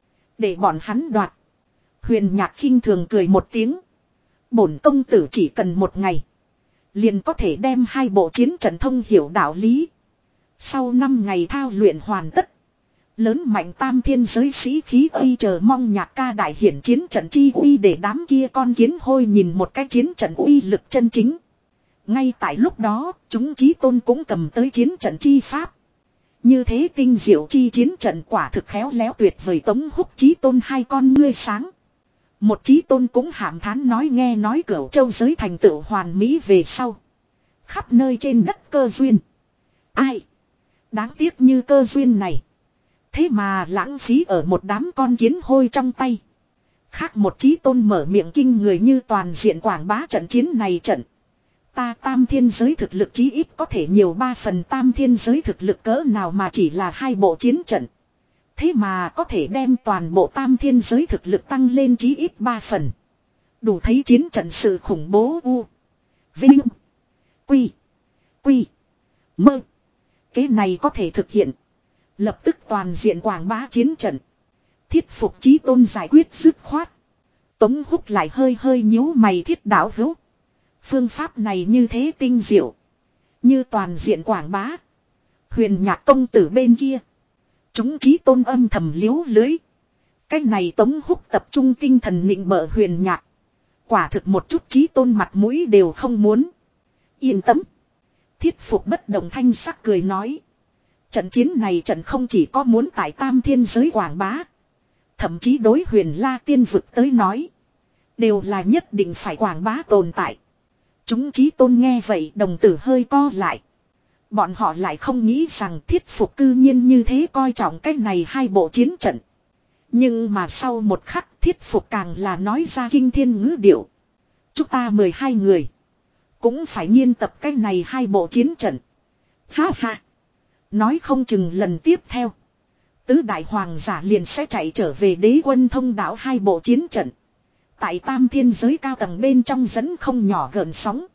Để bọn hắn đoạt. Huyền nhạc khinh thường cười một tiếng. Bổn công tử chỉ cần một ngày. Liền có thể đem hai bộ chiến trận thông hiểu đạo lý. Sau năm ngày thao luyện hoàn tất. Lớn mạnh tam thiên giới sĩ khí uy chờ mong nhạc ca đại hiển chiến trận chi uy để đám kia con kiến hôi nhìn một cái chiến trận uy lực chân chính. Ngay tại lúc đó, chúng chí tôn cũng cầm tới chiến trận chi pháp. Như thế tinh diệu chi chiến trận quả thực khéo léo tuyệt vời Tống Húc chí tôn hai con ngươi sáng. Một chí tôn cũng hàm thán nói nghe nói cửu châu giới thành tựu hoàn mỹ về sau. Khắp nơi trên đất cơ duyên. Ai? Đáng tiếc như cơ duyên này. Thế mà lãng phí ở một đám con kiến hôi trong tay. Khác một chí tôn mở miệng kinh người như toàn diện quảng bá trận chiến này trận. Ta tam thiên giới thực lực chí ít có thể nhiều ba phần tam thiên giới thực lực cỡ nào mà chỉ là hai bộ chiến trận. Thế mà có thể đem toàn bộ tam thiên giới thực lực tăng lên chí ít ba phần. Đủ thấy chiến trận sự khủng bố u. Vinh. Quy. Quy. Mơ. Cái này có thể thực hiện. Lập tức toàn diện quảng bá chiến trận. Thiết phục chí tôn giải quyết dứt khoát. Tống Húc lại hơi hơi nhíu mày thiết đạo hữu. Phương pháp này như thế tinh diệu. Như toàn diện quảng bá. Huyền nhạc công tử bên kia. Chúng chí tôn âm thầm liếu lưới. Cái này Tống Húc tập trung tinh thần nịnh bợ huyền nhạc. Quả thực một chút chí tôn mặt mũi đều không muốn. Yên tâm. Thiết phục bất động thanh sắc cười nói. Trận chiến này trận không chỉ có muốn tại tam thiên giới quảng bá. Thậm chí đối huyền la tiên vực tới nói. Đều là nhất định phải quảng bá tồn tại. Chúng chí tôn nghe vậy đồng tử hơi co lại. Bọn họ lại không nghĩ rằng thiết phục cư nhiên như thế coi trọng cái này hai bộ chiến trận. Nhưng mà sau một khắc thiết phục càng là nói ra kinh thiên ngữ điệu. Chúng ta mười hai người. Cũng phải nghiên tập cái này hai bộ chiến trận. Ha ha. Nói không chừng lần tiếp theo. Tứ đại hoàng giả liền sẽ chạy trở về đế quân thông đạo hai bộ chiến trận. Tại tam thiên giới cao tầng bên trong dẫn không nhỏ gợn sóng.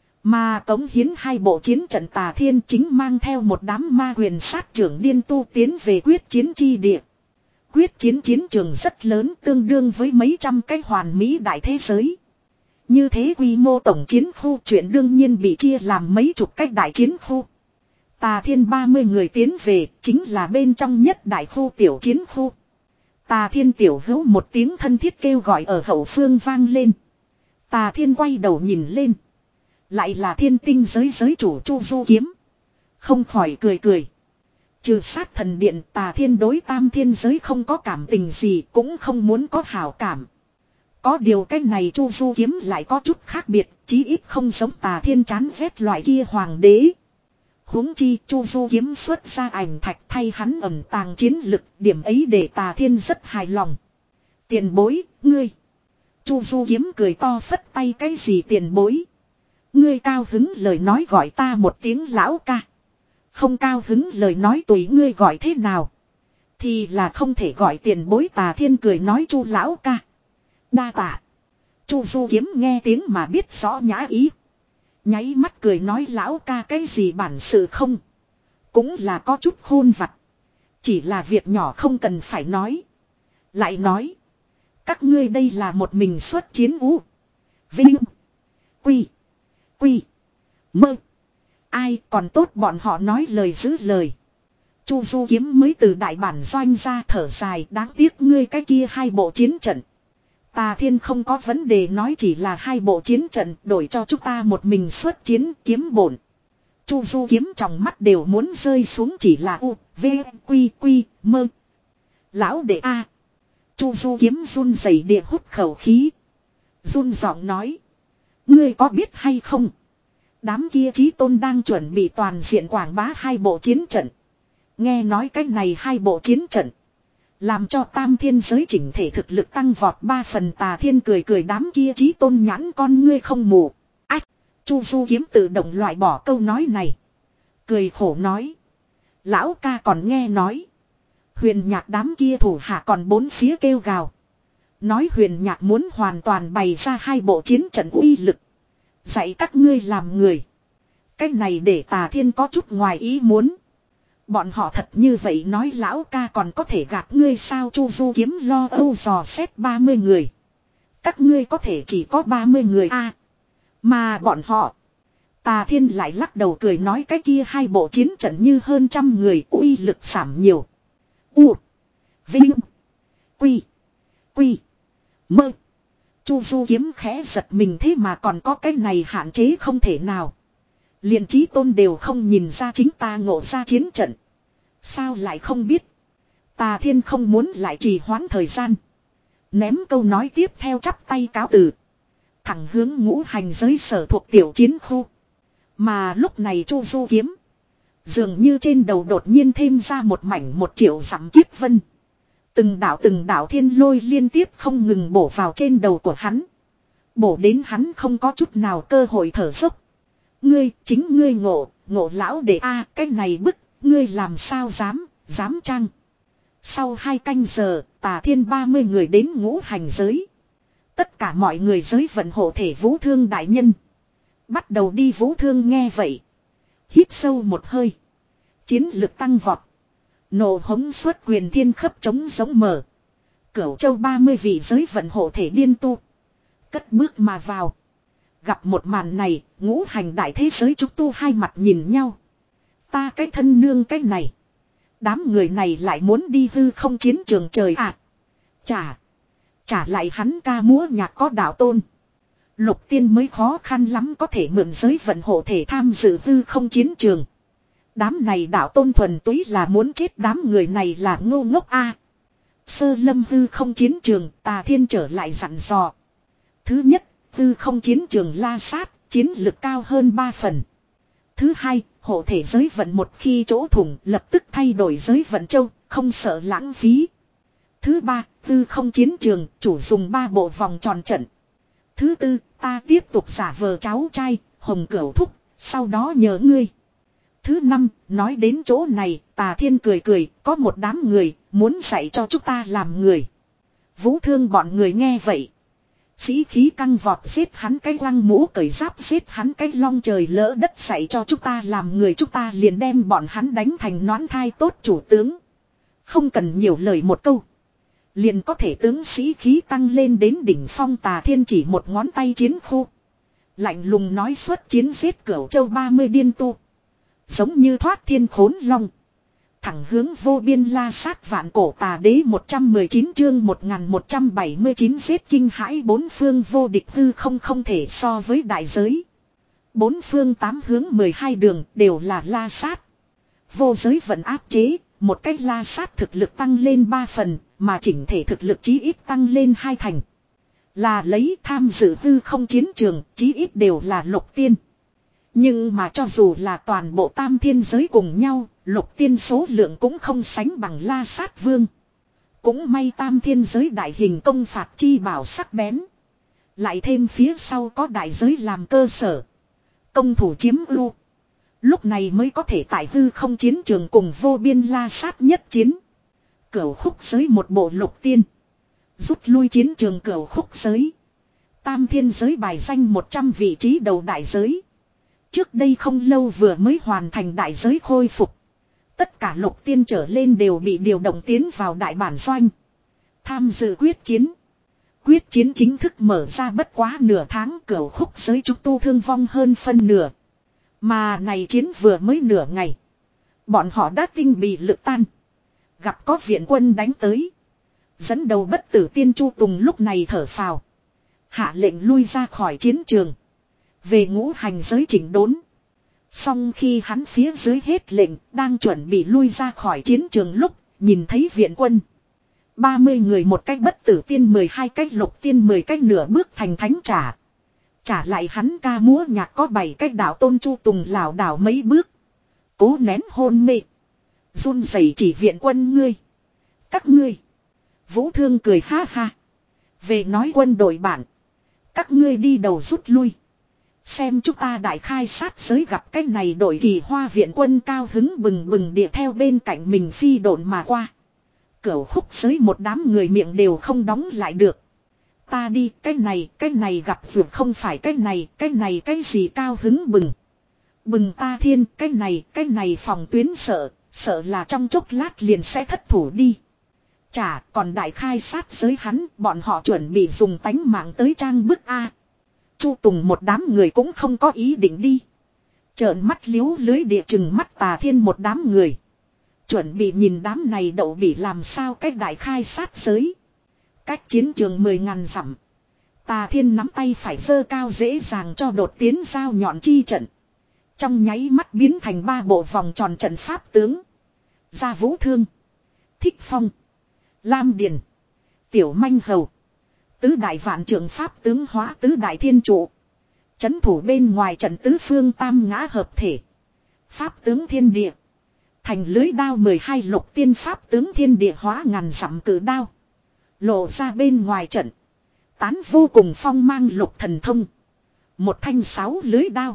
Mà cống hiến hai bộ chiến trận tà thiên chính mang theo một đám ma huyền sát trưởng điên tu tiến về quyết chiến chi địa. Quyết chiến chiến trường rất lớn tương đương với mấy trăm cái hoàn mỹ đại thế giới. Như thế quy mô tổng chiến khu chuyện đương nhiên bị chia làm mấy chục cách đại chiến khu. Tà thiên ba mươi người tiến về chính là bên trong nhất đại khu tiểu chiến khu. Tà thiên tiểu hữu một tiếng thân thiết kêu gọi ở hậu phương vang lên. Tà thiên quay đầu nhìn lên. Lại là thiên tinh giới giới chủ Chu Du Kiếm. Không khỏi cười cười. Trừ sát thần điện tà thiên đối tam thiên giới không có cảm tình gì cũng không muốn có hảo cảm. Có điều cái này Chu Du Kiếm lại có chút khác biệt. Chí ít không giống tà thiên chán ghét loại kia hoàng đế. Huống chi Chu Du Kiếm xuất ra ảnh thạch thay hắn ẩn tàng chiến lực. Điểm ấy để tà thiên rất hài lòng. Tiền bối, ngươi. Chu Du Kiếm cười to phất tay cái gì tiền bối. Ngươi cao hứng lời nói gọi ta một tiếng lão ca. Không cao hứng lời nói tùy ngươi gọi thế nào. Thì là không thể gọi tiền bối tà thiên cười nói Chu lão ca. Đa tạ. Chu Du Kiếm nghe tiếng mà biết rõ nhã ý. Nháy mắt cười nói lão ca cái gì bản sự không. Cũng là có chút khôn vặt. Chỉ là việc nhỏ không cần phải nói. Lại nói. Các ngươi đây là một mình xuất chiến u. Vinh. Quy. Quy. Mơ. Ai còn tốt bọn họ nói lời giữ lời. Chu Du Kiếm mới từ đại bản doanh ra thở dài, đáng tiếc ngươi cái kia hai bộ chiến trận. Tà Thiên không có vấn đề, nói chỉ là hai bộ chiến trận đổi cho chúng ta một mình xuất chiến kiếm bổn. Chu Du Kiếm trong mắt đều muốn rơi xuống, chỉ là u, v, quy, quy, mơ. Lão đệ a. Chu Du Kiếm run rẩy địa hút khẩu khí. Run giọng nói. Ngươi có biết hay không? Đám kia chí tôn đang chuẩn bị toàn diện quảng bá hai bộ chiến trận. Nghe nói cách này hai bộ chiến trận. Làm cho tam thiên giới chỉnh thể thực lực tăng vọt ba phần. Tà Thiên cười cười, đám kia chí tôn nhãn con ngươi không mù. Ách! Chu Du Kiếm tự động loại bỏ câu nói này. Cười khổ nói. Lão ca còn nghe nói. Huyền Nhạc đám kia thủ hạ còn bốn phía kêu gào. Nói Huyền Nhạc muốn hoàn toàn bày ra hai bộ chiến trận uy lực. Dạy các ngươi làm người. Cách này để Tà Thiên có chút ngoài ý muốn. Bọn họ thật như vậy nói lão ca còn có thể gạt ngươi sao? Chu Du Kiếm lo âu dò xét ba mươi người. Các ngươi có thể chỉ có ba mươi người a à, mà bọn họ. Tà Thiên lại lắc đầu cười nói cái kia hai bộ chiến trận như hơn trăm người, uy lực giảm nhiều. U. Vinh. Quy. Quy. Mơ. Chu Du Kiếm khẽ giật mình, thế mà còn có cái này hạn chế không thể nào. Liền chí tôn đều không nhìn ra chính ta ngộ ra chiến trận. Sao lại không biết? Tà Thiên không muốn lại trì hoãn thời gian. Ném câu nói tiếp theo chắp tay cáo từ. Thẳng hướng ngũ hành giới sở thuộc tiểu chiến khu. Mà lúc này Chu Du Kiếm. Dường như trên đầu đột nhiên thêm ra một mảnh một triệu dặm kiếp vân. Từng đạo từng đạo thiên lôi liên tiếp không ngừng bổ vào trên đầu của hắn. Bổ đến hắn không có chút nào cơ hội thở dốc. Ngươi, chính ngươi ngộ, ngộ lão đệ a, cái này bức, ngươi làm sao dám, dám chăng? Sau hai canh giờ, Tà Thiên ba mươi người đến ngũ hành giới. Tất cả mọi người giới vận hộ thể Vũ Thương đại nhân. Bắt đầu đi. Vũ Thương nghe vậy. Hít sâu một hơi. Chiến lực tăng vọt. Nổ hống xuất quyền thiên khấp chống giống mở. Cửu châu ba mươi vị giới vận hộ thể điên tu. Cất bước mà vào. Gặp một màn này, ngũ hành đại thế giới chúng tu hai mặt nhìn nhau. Ta cái thân nương cái này. Đám người này lại muốn đi hư không chiến trường trời à. Chả. Trả lại hắn ca múa nhạc có đạo tôn. Lục tiên mới khó khăn lắm có thể mượn giới vận hộ thể tham dự hư không chiến trường. Đám này đạo tôn thuần túy là muốn chết, đám người này là ngô ngốc a. À. Sơ lâm hư không chiến trường, Tà Thiên trở lại dặn dò. Thứ nhất, hư không chiến trường La Sát, chiến lực cao hơn ba phần. Thứ hai, hộ thể giới vận một khi chỗ thủng lập tức thay đổi giới vận châu, không sợ lãng phí. Thứ ba, hư không chiến trường, chủ dùng ba bộ vòng tròn trận. Thứ tư, ta tiếp tục giả vờ cháu trai, Hồng Cửu thúc, sau đó nhờ ngươi. Thứ năm, nói đến chỗ này, Tà Thiên cười cười, có một đám người, muốn dạy cho chúng ta làm người. Vũ Thương bọn người nghe vậy. Sĩ khí căng vọt, giết hắn cái lăng mũ cởi giáp, giết hắn cái long trời lỡ đất, dạy cho chúng ta làm người, chúng ta liền đem bọn hắn đánh thành nón thai tốt chủ tướng. Không cần nhiều lời một câu. Liền có thể tướng sĩ khí tăng lên đến đỉnh phong. Tà Thiên chỉ một ngón tay chiến khu. Lạnh lùng nói xuất chiến giết Cửu châu ba mươi điên tu. Giống như thoát thiên khốn long. Thẳng hướng vô biên La Sát vạn cổ tà đế. Một trăm mười chín chương một nghìn một trăm bảy mươi chín giết kinh hãi bốn phương vô địch hư không không thể so với đại giới. Bốn phương tám hướng mười hai đường đều là La Sát. Vô giới vận áp chế, một cách La Sát thực lực tăng lên ba phần, mà chỉnh thể thực lực chí ít tăng lên hai thành. Là lấy tham dự hư không chiến trường, chí ít đều là lục tiên. Nhưng mà cho dù là toàn bộ tam thiên giới cùng nhau, lục tiên số lượng cũng không sánh bằng La Sát Vương. Cũng may tam thiên giới đại hình công phạt chi bảo sắc bén. Lại thêm phía sau có đại giới làm cơ sở. Công thủ chiếm ưu. Lúc này mới có thể tại hư không chiến trường cùng vô biên La Sát nhất chiến. Cửu khúc giới một bộ lục tiên. Rút lui chiến trường cửu khúc giới. Tam thiên giới bài danh một trăm vị trí đầu đại giới. Trước đây không lâu vừa mới hoàn thành đại giới khôi phục. Tất cả lục tiên trở lên đều bị điều động tiến vào đại bản doanh. Tham dự quyết chiến. Quyết chiến chính thức mở ra bất quá nửa tháng, cửu khúc giới chúng tu thương vong hơn phân nửa. Mà này chiến vừa mới nửa ngày. Bọn họ đã tinh bị lực tan. Gặp có viện quân đánh tới. Dẫn đầu bất tử tiên Chu Tùng lúc này thở phào. Hạ lệnh lui ra khỏi chiến trường. Về ngũ hành giới chỉnh đốn. Xong khi hắn phía dưới hết lệnh, đang chuẩn bị lui ra khỏi chiến trường lúc, nhìn thấy viện quân. ba mươi người một cách bất tử tiên, mười hai cách lục tiên, mười cách nửa bước thành thánh trả. Trả lại hắn ca múa nhạc có bảy cách đạo tôn Chu Tùng lảo đảo mấy bước. Cố nén hôn mê. Run rẩy chỉ viện quân ngươi. Các ngươi. Vũ Thương cười ha ha. Về nói quân đội bản. Các ngươi đi đầu rút lui. Xem chúng ta đại khai sát giới gặp cái này đội Kỳ Hoa viện quân cao hứng bừng bừng địa theo bên cạnh mình phi độn mà qua. Cửu khúc giới một đám người miệng đều không đóng lại được. Ta đi, cái này, cái này gặp vượt không phải cái này, cái này cái gì cao hứng bừng. Bừng ta thiên, cái này, cái này phòng tuyến sợ, sợ là trong chốc lát liền sẽ thất thủ đi. Chả, còn đại khai sát giới hắn, bọn họ chuẩn bị dùng tánh mạng tới trang bức A. Chu Tùng một đám người cũng không có ý định đi. Trợn mắt liếu lưới địa chừng mắt Tà Thiên một đám người. Chuẩn bị nhìn đám này đậu bị làm sao cách đại khai sát giới. Cách chiến trường mười ngàn dặm. Tà Thiên nắm tay phải giơ cao dễ dàng cho đột tiến giao nhọn chi trận. Trong nháy mắt biến thành ba bộ vòng tròn trận pháp tướng. Gia Vũ Thương. Thích Phong. Lam Điền. Tiểu Manh Hầu. Tứ đại vạn trưởng pháp tướng hóa tứ đại thiên trụ. Chấn thủ bên ngoài trận tứ phương tam ngã hợp thể. Pháp tướng thiên địa. Thành lưới đao mười hai lục tiên pháp tướng thiên địa hóa ngàn dặm cử đao. Lộ ra bên ngoài trận. Tán vô cùng phong mang lục thần thông. Một thanh sáu lưới đao.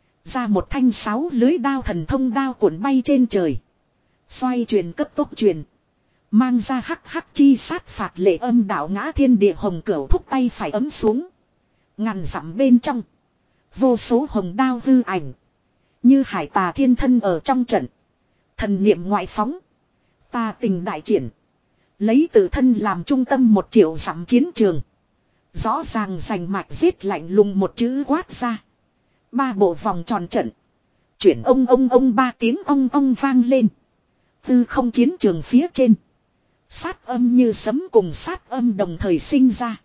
Ra một thanh sáu lưới đao thần thông đao cuộn bay trên trời. Xoay truyền cấp tốc truyền. Mang ra hắc hắc chi sát phạt lệ âm đạo ngã thiên địa hồng cửu thúc tay phải ấm xuống. Ngàn dặm bên trong. Vô số hồng đao hư ảnh. Như hải tà thiên thân ở trong trận. Thần niệm ngoại phóng. Tà tình đại triển. Lấy tự thân làm trung tâm một triệu dặm chiến trường. Rõ ràng rành mạch giết lạnh lùng một chữ quát ra. Ba bộ vòng tròn trận. Chuyển ông ông ông ba tiếng ong ong vang lên. Tư không chiến trường phía trên. Sát âm như sấm cùng sát âm đồng thời sinh ra.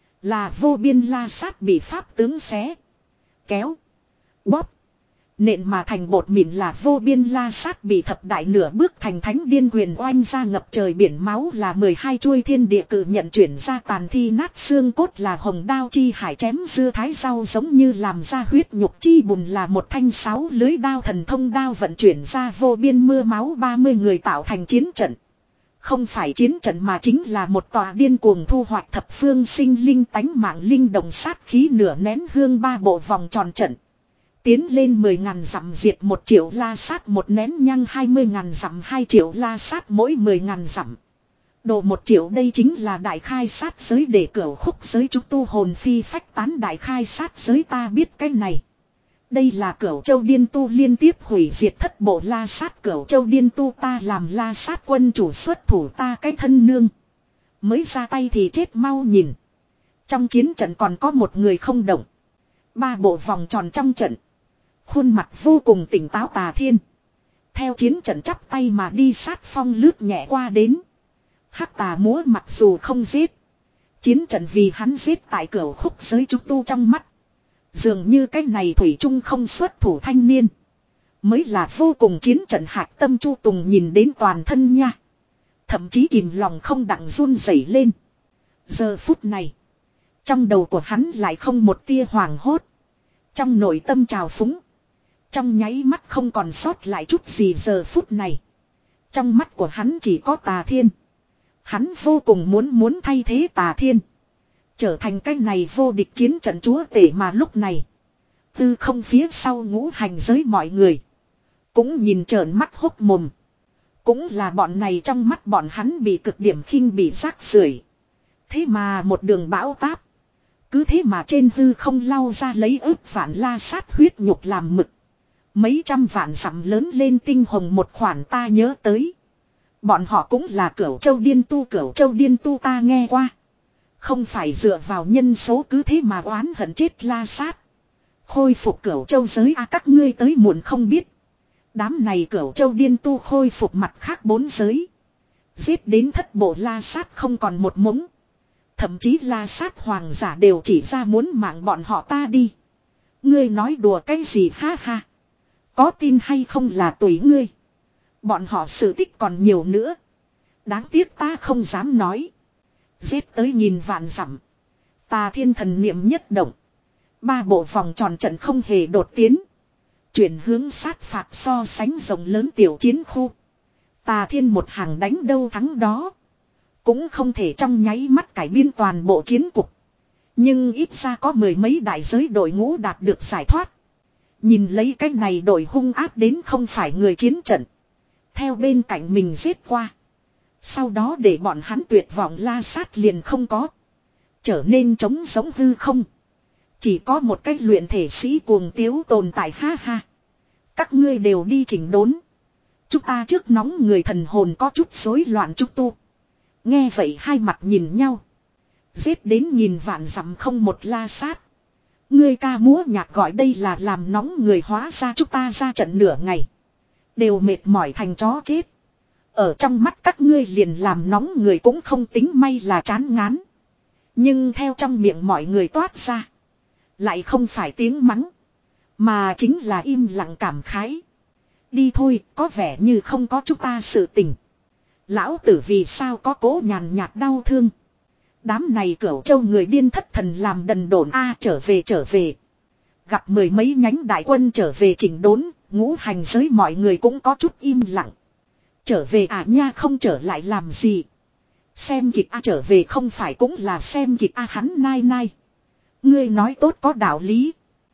Là vô biên la sát bị pháp tướng xé. Kéo. Bóp. Nện mà thành bột mịn là vô biên la sát bị thập đại nửa bước thành thánh điên quyền oanh ra ngập trời biển máu là mười hai chuôi thiên địa cử nhận chuyển ra tàn thi nát xương cốt là hồng đao chi hải chém dưa thái rau giống như làm ra huyết nhục chi bùn là một thanh sáu lưới đao thần thông đao vận chuyển ra vô biên mưa máu ba mươi người tạo thành chiến trận. Không phải chiến trận mà chính là một tòa điên cuồng thu hoạch thập phương sinh linh tánh mạng linh đồng sát khí nửa nén hương ba bộ vòng tròn trận. Tiến lên mười ngàn dặm diệt một triệu la sát một nén nhang hai mươi ngàn dặm hai triệu la sát mỗi mười ngàn dặm. Độ một triệu đây chính là đại khai sát giới để cửu khúc giới chúng tu hồn phi phách tán đại khai sát giới ta biết cái này. Đây là cửu châu điên tu liên tiếp hủy diệt thất bộ la sát cửu châu điên tu ta làm la sát quân chủ xuất thủ ta cái thân nương. Mới ra tay thì chết mau nhìn. Trong chiến trận còn có một người không động. Ba bộ vòng tròn trong trận. Khuôn mặt vô cùng tỉnh táo Tà Thiên. Theo chiến trận chắp tay mà đi sát phong lướt nhẹ qua đến. Hắc tà múa mặc dù không giết. Chiến trận vì hắn giết tại cửu khúc giới chúng tu trong mắt. Dường như cái này thủy chung không xuất thủ thanh niên. Mới là vô cùng chiến trận hạc tâm Chu Tùng nhìn đến toàn thân nha. Thậm chí kìm lòng không đặng run rẩy lên. Giờ phút này. Trong đầu của hắn lại không một tia hoàng hốt. Trong nội tâm trào phúng. Trong nháy mắt không còn sót lại chút gì giờ phút này. Trong mắt của hắn chỉ có Tà Thiên. Hắn vô cùng muốn muốn thay thế Tà Thiên. Trở thành cái này vô địch chiến trận chúa tể mà lúc này. Tư không phía sau ngũ hành giới mọi người. Cũng nhìn trợn mắt hốc mồm. Cũng là bọn này trong mắt bọn hắn bị cực điểm khinh bị rác rưởi. Thế mà một đường bão táp. cứ thế mà trên hư không lau ra lấy ức vạn la sát huyết nhục làm mực. Mấy trăm vạn dặm lớn lên tinh hồng một khoản ta nhớ tới. Bọn họ cũng là Cửu Châu Điên Tu, Cửu Châu Điên Tu ta nghe qua. Không phải dựa vào nhân số cứ thế mà oán hận chết la sát. Khôi phục Cửu Châu giới a các ngươi tới muộn không biết. Đám này Cửu Châu Điên Tu khôi phục mặt khác bốn giới. Giết đến thất bộ la sát không còn một mống. Thậm chí la sát hoàng giả đều chỉ ra muốn mạng bọn họ ta đi. Ngươi nói đùa cái gì ha ha. Có tin hay không là tùy ngươi. Bọn họ sự tích còn nhiều nữa. Đáng tiếc ta không dám nói. Giết tới nghìn vạn dặm. Tà thiên thần niệm nhất động. Ba bộ vòng tròn trận không hề đột tiến. Chuyển hướng sát phạt so sánh rộng lớn tiểu chiến khu. Tà thiên một hàng đánh đâu thắng đó. Cũng không thể trong nháy mắt cải biên toàn bộ chiến cục. Nhưng ít ra có mười mấy đại giới đội ngũ đạt được giải thoát. Nhìn lấy cái này đội hung ác đến không phải người chiến trận. Theo bên cạnh mình giết qua. Sau đó để bọn hắn tuyệt vọng la sát liền không có. Trở nên trống giống hư không. Chỉ có một cái luyện thể sĩ cuồng tiếu tồn tại ha ha. Các ngươi đều đi chỉnh đốn. Chúng ta trước nóng người thần hồn có chút rối loạn chút tu. Nghe vậy hai mặt nhìn nhau. Giết đến nghìn vạn dặm không một la sát. Ngươi ca múa nhạc gọi đây là làm nóng người, hóa ra chúng ta ra trận nửa ngày. Đều mệt mỏi thành chó chết. Ở trong mắt các ngươi liền làm nóng người cũng không tính may là chán ngán. Nhưng theo trong miệng mọi người toát ra. Lại không phải tiếng mắng. Mà chính là im lặng cảm khái. Đi thôi, có vẻ như không có chúng ta sự tình. Lão tử vì sao có cố nhàn nhạt đau thương. Đám này Cửu Châu người điên thất thần làm đần độn a trở về trở về. Gặp mười mấy nhánh đại quân trở về chỉnh đốn, ngũ hành giới mọi người cũng có chút im lặng. Trở về à nha, không trở lại làm gì. Xem kịch a trở về không phải cũng là xem kịch a hắn nai nai. Ngươi nói tốt có đạo lý.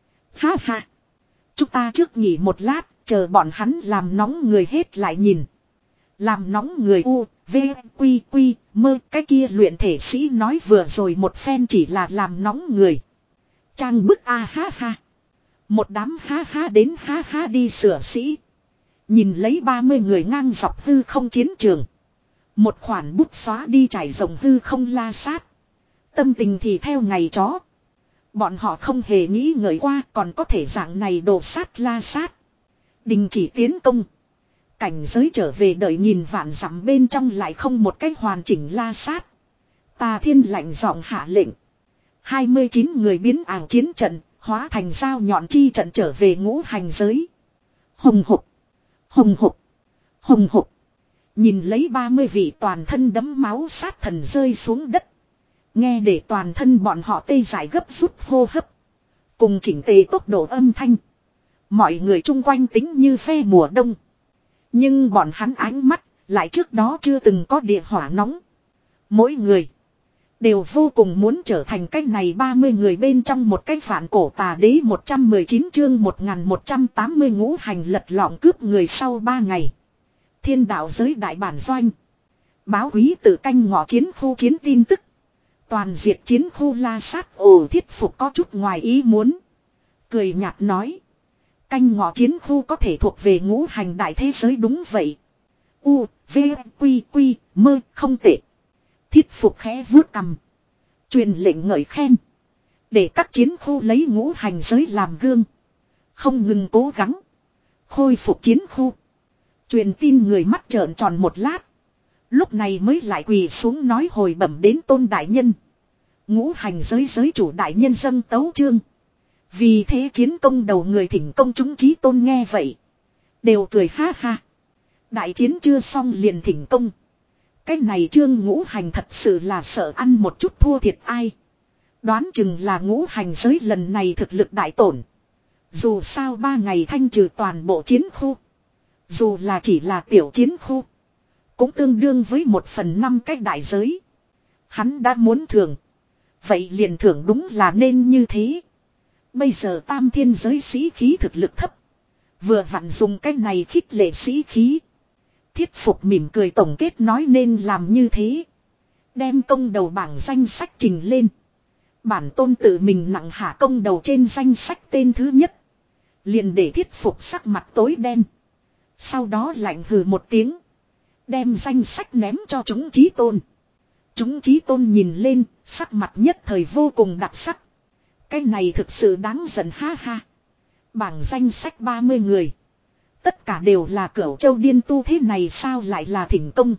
Ha ha. Chúng ta trước nghỉ một lát, chờ bọn hắn làm nóng người hết lại nhìn. Làm nóng người u, v, quy, quy, mơ, cái kia luyện thể sĩ nói vừa rồi một phen chỉ là làm nóng người. Trang bức a ha ha. Một đám ha ha đến ha ha đi sửa sĩ. Nhìn lấy ba mươi người ngang dọc hư không chiến trường. Một khoản bút xóa đi trải rộng hư không la sát. Tâm tình thì theo ngày chó. Bọn họ không hề nghĩ ngợi qua còn có thể dạng này đổ sát la sát. Đình chỉ tiến công. Cảnh giới trở về đợi nhìn vạn dặm bên trong lại không một cách hoàn chỉnh la sát. Tà thiên lạnh giọng hạ lệnh. hai mươi chín người biến ảo chiến trận, hóa thành dao nhọn chi trận trở về ngũ hành giới. Hùng hục. Hùng hục. Hùng hục. Nhìn lấy ba mươi vị toàn thân đấm máu sát thần rơi xuống đất. Nghe để toàn thân bọn họ tê dại gấp rút hô hấp. Cùng chỉnh tề tốc độ âm thanh. Mọi người chung quanh tính như phe mùa đông. Nhưng bọn hắn ánh mắt lại trước đó chưa từng có địa hỏa nóng. Mỗi người đều vô cùng muốn trở thành cái này ba mươi người bên trong một cái vạn cổ tà đế. Một trăm mười chín chương một nghìn một trăm tám mươi ngũ hành lật lọng cướp người sau ba ngày. Thiên đạo giới đại bản doanh. Báo quý tự canh ngọ chiến khu chiến tin tức. Toàn diệt chiến khu la sát ồ thiết phục có chút ngoài ý muốn. Cười nhạt nói. Canh ngọ chiến khu có thể thuộc về ngũ hành đại thế giới đúng vậy. U, V, Quy, Quy, mơ, không tệ. Thiết phục khẽ vuốt cằm. Truyền lệnh ngợi khen. Để các chiến khu lấy ngũ hành giới làm gương. Không ngừng cố gắng. Khôi phục chiến khu. Truyền tin người mắt trợn tròn một lát. Lúc này mới lại quỳ xuống nói hồi bẩm đến tôn đại nhân. Ngũ hành giới giới chủ đại nhân dâng tấu chương. Vì thế chiến công đầu người thỉnh công chúng chí tôn nghe vậy. Đều cười ha ha. Đại chiến chưa xong liền thỉnh công. Cái này chương ngũ hành thật sự là sợ ăn một chút thua thiệt ai. Đoán chừng là ngũ hành giới lần này thực lực đại tổn. Dù sao ba ngày thanh trừ toàn bộ chiến khu. Dù là chỉ là tiểu chiến khu. Cũng tương đương với một phần năm cách đại giới. Hắn đã muốn thưởng. Vậy liền thưởng đúng là nên như thế. Bây giờ tam thiên giới sĩ khí thực lực thấp. Vừa vặn dùng cái này khích lệ sĩ khí. Thiết phục mỉm cười tổng kết nói nên làm như thế. Đem công đầu bảng danh sách trình lên. Bản tôn tự mình nặng hạ công đầu trên danh sách tên thứ nhất. Liền để thiết phục sắc mặt tối đen. Sau đó lạnh hừ một tiếng. Đem danh sách ném cho chúng chí tôn. Chúng chí tôn nhìn lên, sắc mặt nhất thời vô cùng đặc sắc. Cái này thực sự đáng giận ha ha. Bảng danh sách ba mươi người. Tất cả đều là Cửu Châu điên tu, thế này sao lại là thỉnh công.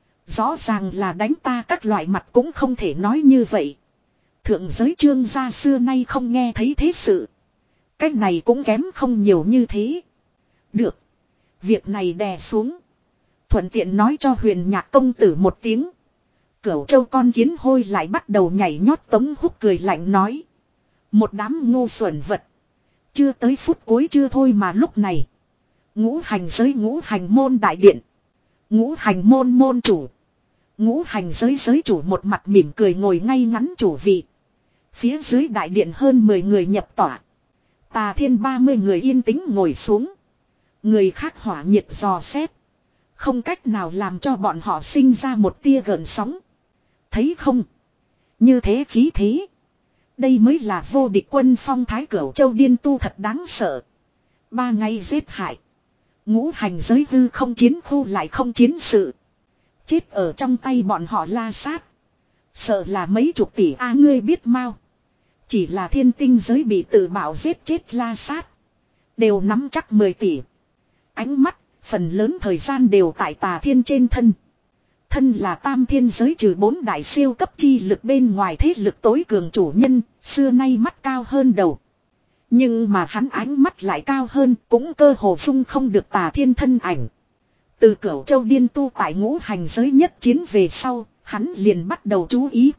Rõ ràng là đánh ta, các loại mặt cũng không thể nói như vậy. Thượng giới Trương gia xưa nay không nghe thấy thế sự. Cái này cũng kém không nhiều như thế. Được. Việc này đè xuống. Thuận tiện nói cho Huyền Nhạc công tử một tiếng. Cửu Châu con kiến hôi lại bắt đầu nhảy nhót. Tống Húc cười lạnh nói. Một đám ngu xuẩn vật. Chưa tới phút cuối chưa thôi mà lúc này. Ngũ hành giới ngũ hành môn đại điện. Ngũ hành môn môn chủ. Ngũ hành giới giới chủ một mặt mỉm cười ngồi ngay ngắn chủ vị. Phía dưới đại điện hơn mười người nhập tỏa. Tà Thiên ba mươi người yên tĩnh ngồi xuống. Người khác hỏa nhiệt dò xét. Không cách nào làm cho bọn họ sinh ra một tia gợn sóng. Thấy không? Như thế khí thế. Đây mới là vô địch quân phong thái. Cửu Châu điên tu thật đáng sợ. Ba ngày giết hại. Ngũ hành giới hư không chiến khu lại không chiến sự. Chết ở trong tay bọn họ la sát. Sợ là mấy chục tỷ a ngươi biết mau. Chỉ là thiên tinh giới bị tự bảo giết chết la sát. Đều nắm chắc mười tỷ. Ánh mắt, phần lớn thời gian đều tại Tà Thiên trên thân. Thân là tam thiên giới trừ bốn đại siêu cấp chi lực bên ngoài thế lực tối cường chủ nhân, xưa nay mắt cao hơn đầu. Nhưng mà hắn ánh mắt lại cao hơn, cũng cơ hồ dung không được Tà Thiên thân ảnh. Từ Cửu Châu điên tu tại ngũ hành giới nhất chiến về sau, hắn liền bắt đầu chú ý.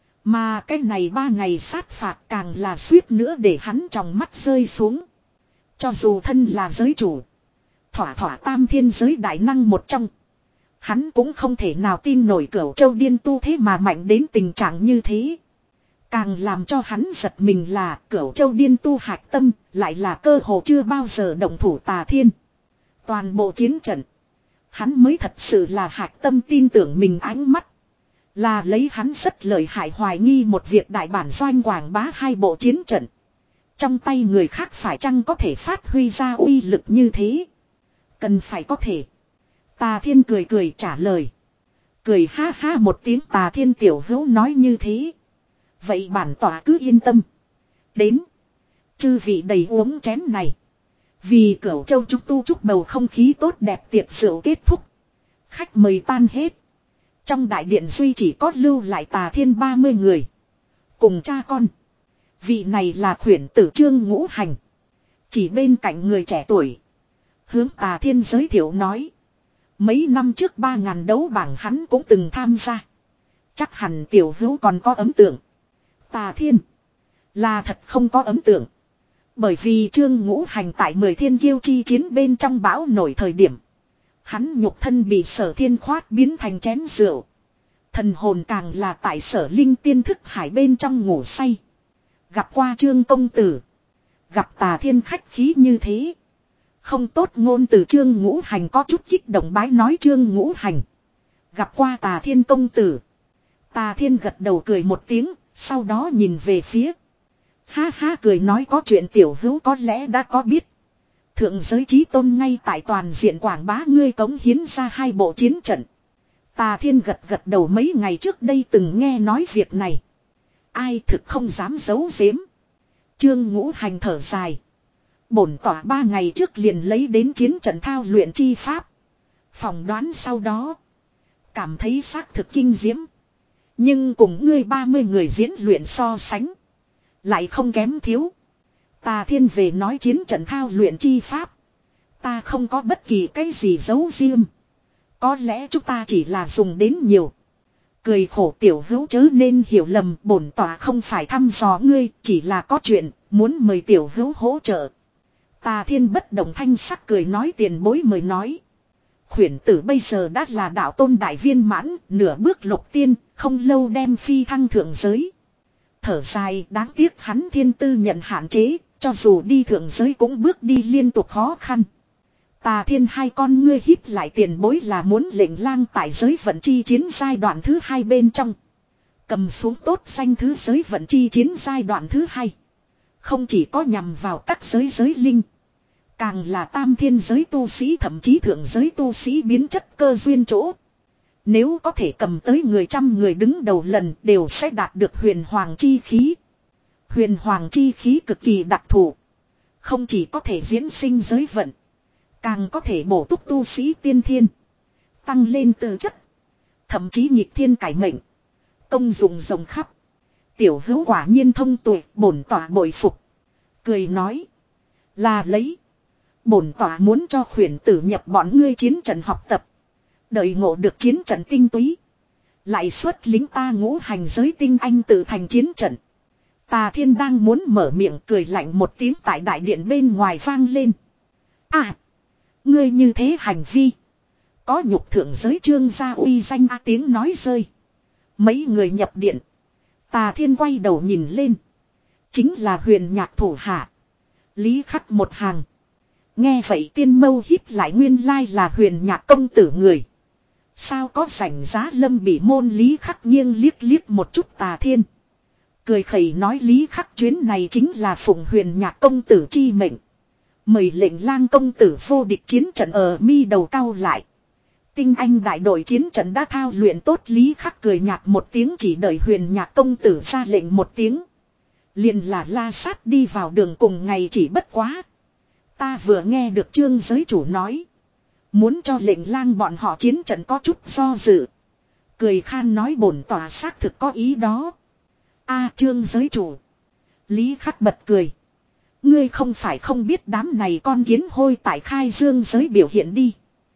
Mà cái này ba ngày sát phạt càng là suýt nữa để hắn trong mắt rơi xuống. Cho dù thân là giới chủ, thỏa thỏa tam thiên giới đại năng một trong. Hắn cũng không thể nào tin nổi Cửu Châu điên tu thế mà mạnh đến tình trạng như thế. Càng làm cho hắn giật mình là Cửu Châu điên tu hạch tâm lại là cơ hồ chưa bao giờ động thủ Tà Thiên. Toàn bộ chiến trận. Hắn mới thật sự là hạch tâm tin tưởng mình ánh mắt. Là lấy hắn rất lợi hại hoài nghi một việc đại bản doanh quảng bá hai bộ chiến trận. Trong tay người khác phải chăng có thể phát huy ra uy lực như thế. Cần phải có thể. Tà Thiên cười cười trả lời. Cười ha ha một tiếng Tà Thiên tiểu hữu nói như thế. Vậy bản tỏa cứ yên tâm. Đến. Chư vị đầy uống chén này. Vì Cửu Châu chúc tu chúc bầu không khí tốt đẹp tiệc rượu kết thúc. Khách mời tan hết. Trong đại điện duy chỉ có lưu lại Tà Thiên ba mươi người. Cùng cha con. Vị này là khuyển tử Trương Ngũ Hành. Chỉ bên cạnh người trẻ tuổi. Hướng Tà Thiên giới thiệu nói. Mấy năm trước ba ngàn đấu bảng hắn cũng từng tham gia. Chắc hẳn tiểu hữu còn có ấn tượng. Tà Thiên. Là thật không có ấn tượng. Bởi vì Trương Ngũ Hành tại mười thiên kiêu chi chiến bên trong bão nổi thời điểm. Hắn nhục thân bị Sở Thiên khoát biến thành chén rượu. Thần hồn càng là tại Sở Linh tiên thức hải bên trong ngủ say. Gặp qua Trương công tử. Gặp Tà Thiên khách khí như thế. Không tốt ngôn từ Trương Ngũ Hành có chút kích động bái nói Trương Ngũ Hành. Gặp qua Tà Thiên công tử. Tà Thiên gật đầu cười một tiếng, sau đó nhìn về phía. Ha ha cười nói có chuyện tiểu hữu có lẽ đã có biết. Thượng giới chí tôn ngay tại toàn diện quảng bá ngươi cống hiến ra hai bộ chiến trận. Tà Thiên gật gật đầu mấy ngày trước đây từng nghe nói việc này. Ai thực không dám giấu giếm. Trương Ngũ Hành thở dài. Bổn tỏa ba ngày trước liền lấy đến chiến trận thao luyện chi pháp. Phỏng đoán sau đó. Cảm thấy xác thực kinh diễm. Nhưng cùng ngươi ba mươi người diễn luyện so sánh. Lại không kém thiếu. Tà Thiên về nói chiến trận thao luyện chi pháp. Ta không có bất kỳ cái gì giấu riêng. Có lẽ chúng ta chỉ là dùng đến nhiều. Cười khổ tiểu hữu chớ nên hiểu lầm, bổn tỏa không phải thăm dò ngươi, chỉ là có chuyện, muốn mời tiểu hữu hỗ trợ. Tà Thiên bất động thanh sắc cười nói tiền bối mời nói. Khuyển tử bây giờ đã là đạo tôn đại viên mãn, nửa bước lục tiên, không lâu đem phi thăng thượng giới. Thở dài đáng tiếc hắn thiên tư nhận hạn chế, cho dù đi thượng giới cũng bước đi liên tục khó khăn. Tà Thiên hai con ngươi hít lại tiền bối là muốn lệnh lang tại giới vận chi chiến giai đoạn thứ hai bên trong. Cầm xuống tốt danh thứ giới vận chi chiến giai đoạn thứ hai. Không chỉ có nhằm vào các giới giới linh. Càng là tam thiên giới tu sĩ thậm chí thượng giới tu sĩ biến chất cơ duyên chỗ. Nếu có thể cầm tới người trăm người đứng đầu lần đều sẽ đạt được huyền hoàng chi khí. Huyền hoàng chi khí cực kỳ đặc thù. Không chỉ có thể diễn sinh giới vận. Càng có thể bổ túc tu sĩ tiên thiên. Tăng lên tư chất. Thậm chí nhịp thiên cải mệnh. Công dụng rộng khắp. Tiểu hữu quả nhiên thông tuệ, bổn tỏa bội phục. Cười nói. Là lấy. Bổn tỏa muốn cho khuyển tử nhập bọn ngươi chiến trận học tập. Đợi ngộ được chiến trận tinh túy. Lại xuất lính ta ngũ hành giới tinh anh tự thành chiến trận. Tà Thiên đang muốn mở miệng cười lạnh một tiếng tại đại điện bên ngoài vang lên. À. Ngươi như thế hành vi. Có nhục thượng giới trương gia uy danh a tiếng nói rơi. Mấy người nhập điện. Tà Thiên quay đầu nhìn lên. Chính là huyền nhạc thủ hạ. Lý Khắc một hàng. Nghe vậy tiên mâu hít lại nguyên lai là huyền nhạc công tử người. Sao có rảnh giá lâm bị môn Lý Khắc nghiêng liếc liếc một chút Tà Thiên. Cười khẩy nói Lý Khắc chuyến này chính là phụng huyền nhạc công tử chi mệnh. Mời lệnh lang công tử vô địch chiến trận ở mi đầu cao lại. Tinh anh đại đội chiến trận đã thao luyện tốt Lý Khắc cười nhạt một tiếng chỉ đợi huyền nhạc công tử ra lệnh một tiếng. Liền là la sát đi vào đường cùng ngày chỉ bất quá. Ta vừa nghe được trương giới chủ nói. Muốn cho lệnh lang bọn họ chiến trận có chút do dự. Cười khan nói bổn tỏa xác thực có ý đó. A trương giới chủ. Lý Khắc bật cười. Ngươi không phải không biết đám này con kiến hôi tại khai dương giới biểu hiện đi.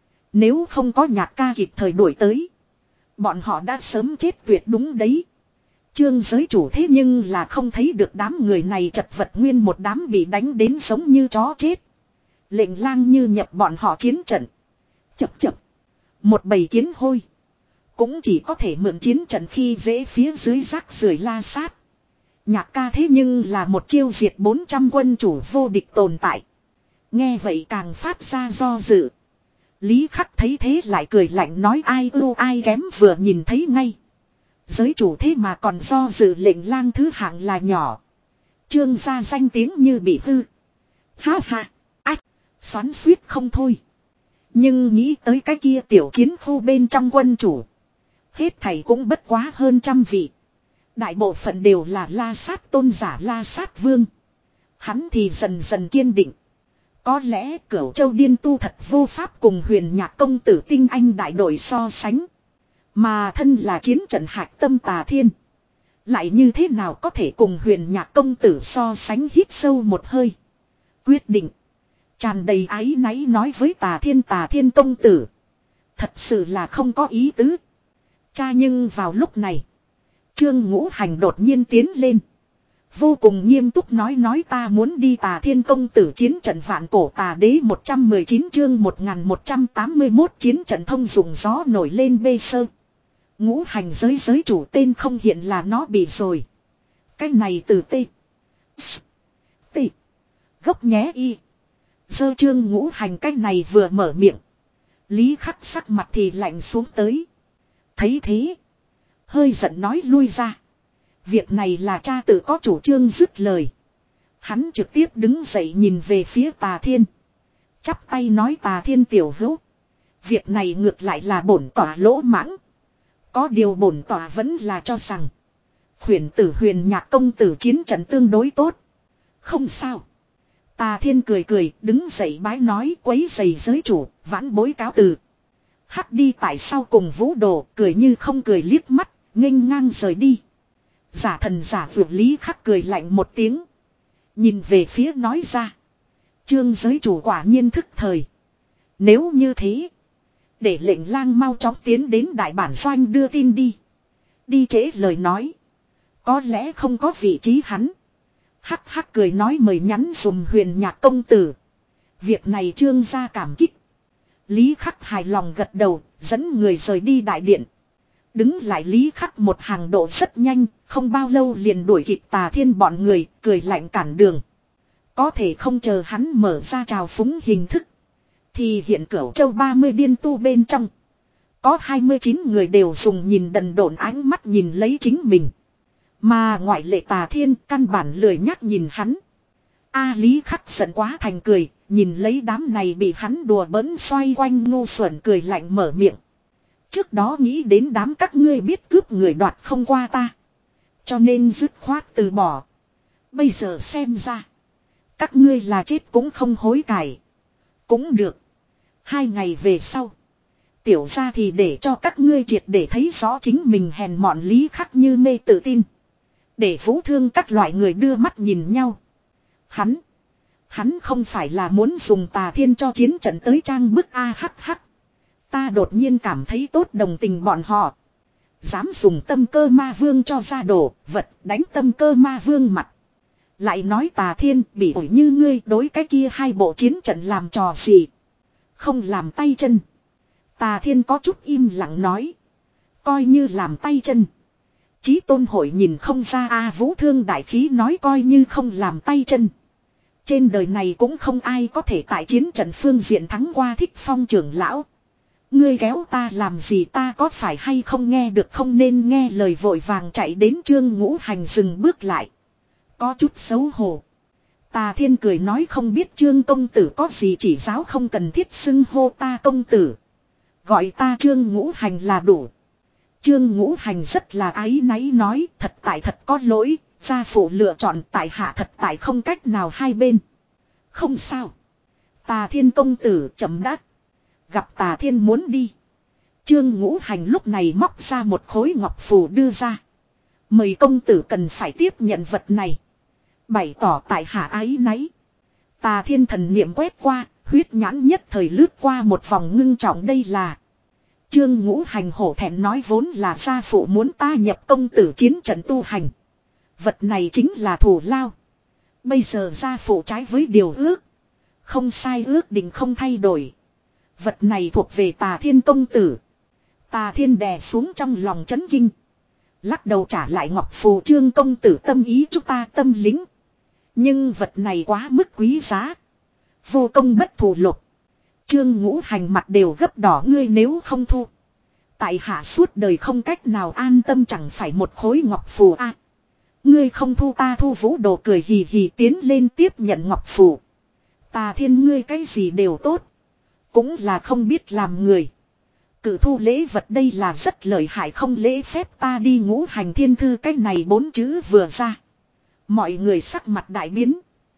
Nếu không có nhạc ca kịp thời đuổi tới. Bọn họ đã sớm chết tuyệt đúng đấy. Trương giới chủ thế nhưng là không thấy được đám người này chật vật nguyên một đám bị đánh đến giống như chó chết. Lệnh lang như nhập bọn họ chiến trận. Chập chập. Một bầy kiến hôi. Cũng chỉ có thể mượn chiến trận khi dễ phía dưới rác rưởi la sát. Nhạc ca thế nhưng là một chiêu diệt bốn trăm quân chủ vô địch tồn tại. Nghe vậy càng phát ra do dự. Lý Khắc thấy thế lại cười lạnh nói ai ưu ai kém vừa nhìn thấy ngay. Giới chủ thế mà còn do dự lệnh lang thứ hạng là nhỏ. Trương gia danh tiếng như bị hư. Ha ha. Ách. Xoắn suýt không thôi. Nhưng nghĩ tới cái kia tiểu chiến khu bên trong quân chủ. Hết thảy cũng bất quá hơn trăm vị. Đại bộ phận đều là la sát tôn giả la sát vương. Hắn thì dần dần kiên định. Có lẽ Cửu Châu Điên Tu thật vô pháp cùng huyền nhạc công tử tinh anh đại đội so sánh. Mà thân là chiến trận hạch tâm Tà Thiên. Lại như thế nào có thể cùng huyền nhạc công tử so sánh hít sâu một hơi. Quyết định. Tràn đầy áy náy nói với Tà Thiên Tà Thiên công tử. Thật sự là không có ý tứ. Cha nhưng vào lúc này. Trương Ngũ Hành đột nhiên tiến lên. Vô cùng nghiêm túc nói nói ta muốn đi Tà Thiên công tử chiến trận vạn cổ tà đế một trăm mười chín chương một nghìn một trăm tám mươi mốt chiến trận thông dùng gió nổi lên bê sơ. Ngũ hành giới giới chủ tên không hiện là nó bị rồi. Cái này từ T. S. T. Gốc nhé y. Dơ chương ngũ hành cái này vừa mở miệng. Lý Khắc sắc mặt thì lạnh xuống tới. Thấy thế. Hơi giận nói lui ra. Việc này là cha tự có chủ trương dứt lời. Hắn trực tiếp đứng dậy nhìn về phía Tà Thiên. Chắp tay nói Tà Thiên tiểu hữu. Việc này ngược lại là bổn tỏa lỗ mãng. Có điều bổn tỏa vẫn là cho rằng. Khuyển tử huyền nhạc công tử chiến trận tương đối tốt. Không sao. Tà Thiên cười cười đứng dậy bái nói quấy giày giới chủ vãn bối cáo từ. Hắc đi tại sau cùng vũ đồ cười như không cười liếc mắt nghênh ngang rời đi. Giả thần giả vượt Lý Khắc cười lạnh một tiếng. Nhìn về phía nói ra. Trương giới chủ quả nhiên thức thời. Nếu như thế. Để lệnh lang mau chóng tiến đến đại bản doanh đưa tin đi. Đi trễ lời nói. Có lẽ không có vị trí hắn. Hắc hắc cười nói mời nhắn dùm huyền nhạc công tử. Việc này trương gia cảm kích. Lý Khắc hài lòng gật đầu. Dẫn người rời đi đại điện. Đứng lại Lý Khắc một hàng độ rất nhanh. Không bao lâu liền đuổi kịp Tà Thiên bọn người. Cười lạnh cản đường. Có thể không chờ hắn mở ra trào phúng hình thức. Thì hiện Cửu Châu ba mươi điên tu bên trong. Có hai mươi chín người đều dùng nhìn đần độn ánh mắt nhìn lấy chính mình. Mà ngoại lệ Tà Thiên căn bản lười nhắc nhìn hắn. A Lý Khắc giận quá thành cười, nhìn lấy đám này bị hắn đùa bỡn xoay quanh ngu xuẩn cười lạnh mở miệng. Trước đó nghĩ đến đám các ngươi biết cướp người đoạt không qua ta. Cho nên dứt khoát từ bỏ. Bây giờ xem ra. Các ngươi là chết cũng không hối cải. Cũng được. Hai ngày về sau. Tiểu ra thì để cho các ngươi triệt để thấy rõ chính mình hèn mọn Lý Khắc như mê tự tin. Để vũ thương các loại người đưa mắt nhìn nhau. Hắn. Hắn không phải là muốn dùng Tà Thiên cho chiến trận tới trang bức a hắc hắc. Ta đột nhiên cảm thấy tốt đồng tình bọn họ. Dám dùng tâm cơ ma vương cho ra đồ vật đánh tâm cơ ma vương mặt. Lại nói Tà Thiên bị ổi như ngươi đối cái kia hai bộ chiến trận làm trò gì. Không làm tay chân. Tà Thiên có chút im lặng nói. Coi như làm tay chân. Chí tôn hội nhìn không ra a vũ thương đại khí nói coi như không làm tay chân. Trên đời này cũng không ai có thể tại chiến trận phương diện thắng qua Thích Phong trưởng lão. Ngươi kéo ta làm gì ta có phải hay không nghe được không nên nghe lời vội vàng chạy đến Trương Ngũ Hành dừng bước lại. Có chút xấu hổ. Tà Thiên cười nói không biết Trương công tử có gì chỉ giáo không cần thiết xưng hô ta công tử. Gọi ta Trương Ngũ Hành là đủ. Trương Ngũ Hành rất là áy náy nói thật tại thật có lỗi. Gia phụ lựa chọn tại hạ thật tại không cách nào hai bên. Không sao. Tà Thiên công tử chậm đắc. Gặp Tà Thiên muốn đi. Trương Ngũ Hành lúc này móc ra một khối ngọc phù đưa ra. Mời công tử cần phải tiếp nhận vật này. Bày tỏ tại hạ ái náy. Tà Thiên thần niệm quét qua. Huyết nhãn nhất thời lướt qua một vòng ngưng trọng đây là. Trương Ngũ Hành hổ thẹn nói vốn là gia phụ muốn ta nhập công tử chiến trận tu hành. Vật này chính là thù lao. Bây giờ gia phụ trái với điều ước. Không sai ước định không thay đổi. Vật này thuộc về Tà Thiên công tử. Tà Thiên đè xuống trong lòng chấn kinh. Lắc đầu trả lại ngọc phù Trương công tử tâm ý chúng ta tâm lính. Nhưng vật này quá mức quý giá. Vô công bất thù lục. Trương Ngũ Hành mặt đều gấp đỏ ngươi nếu không thu. Tại hạ suốt đời không cách nào an tâm chẳng phải một khối ngọc phù a. À, ngươi không thu ta thu vũ đồ cười hì hì tiến lên tiếp nhận ngọc phù. Tà Thiên ngươi cái gì đều tốt. Cũng là không biết làm người. Cử thu lễ vật đây là rất lợi hại không lễ phép ta đi Ngũ Hành thiên thư cái này bốn chữ vừa ra. Mọi người sắc mặt đại biến.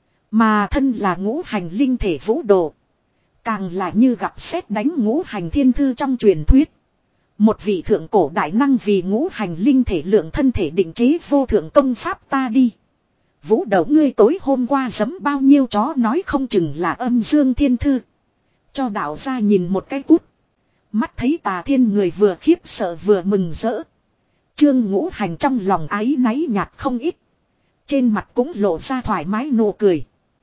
Mà thân là Ngũ Hành linh thể vũ đồ. Càng là như gặp sét đánh Ngũ Hành thiên thư trong truyền thuyết. Một vị thượng cổ đại năng vì Ngũ Hành linh thể lượng thân thể định chế vô thượng công pháp ta đi. Vũ đầu ngươi tối hôm qua giấm bao nhiêu chó nói không chừng là âm dương thiên thư. Cho đạo ra nhìn một cái cút. Mắt thấy Tà Thiên người vừa khiếp sợ vừa mừng rỡ. Trương Ngũ Hành trong lòng áy náy nhạt không ít. Trên mặt cũng lộ ra thoải mái nụ cười.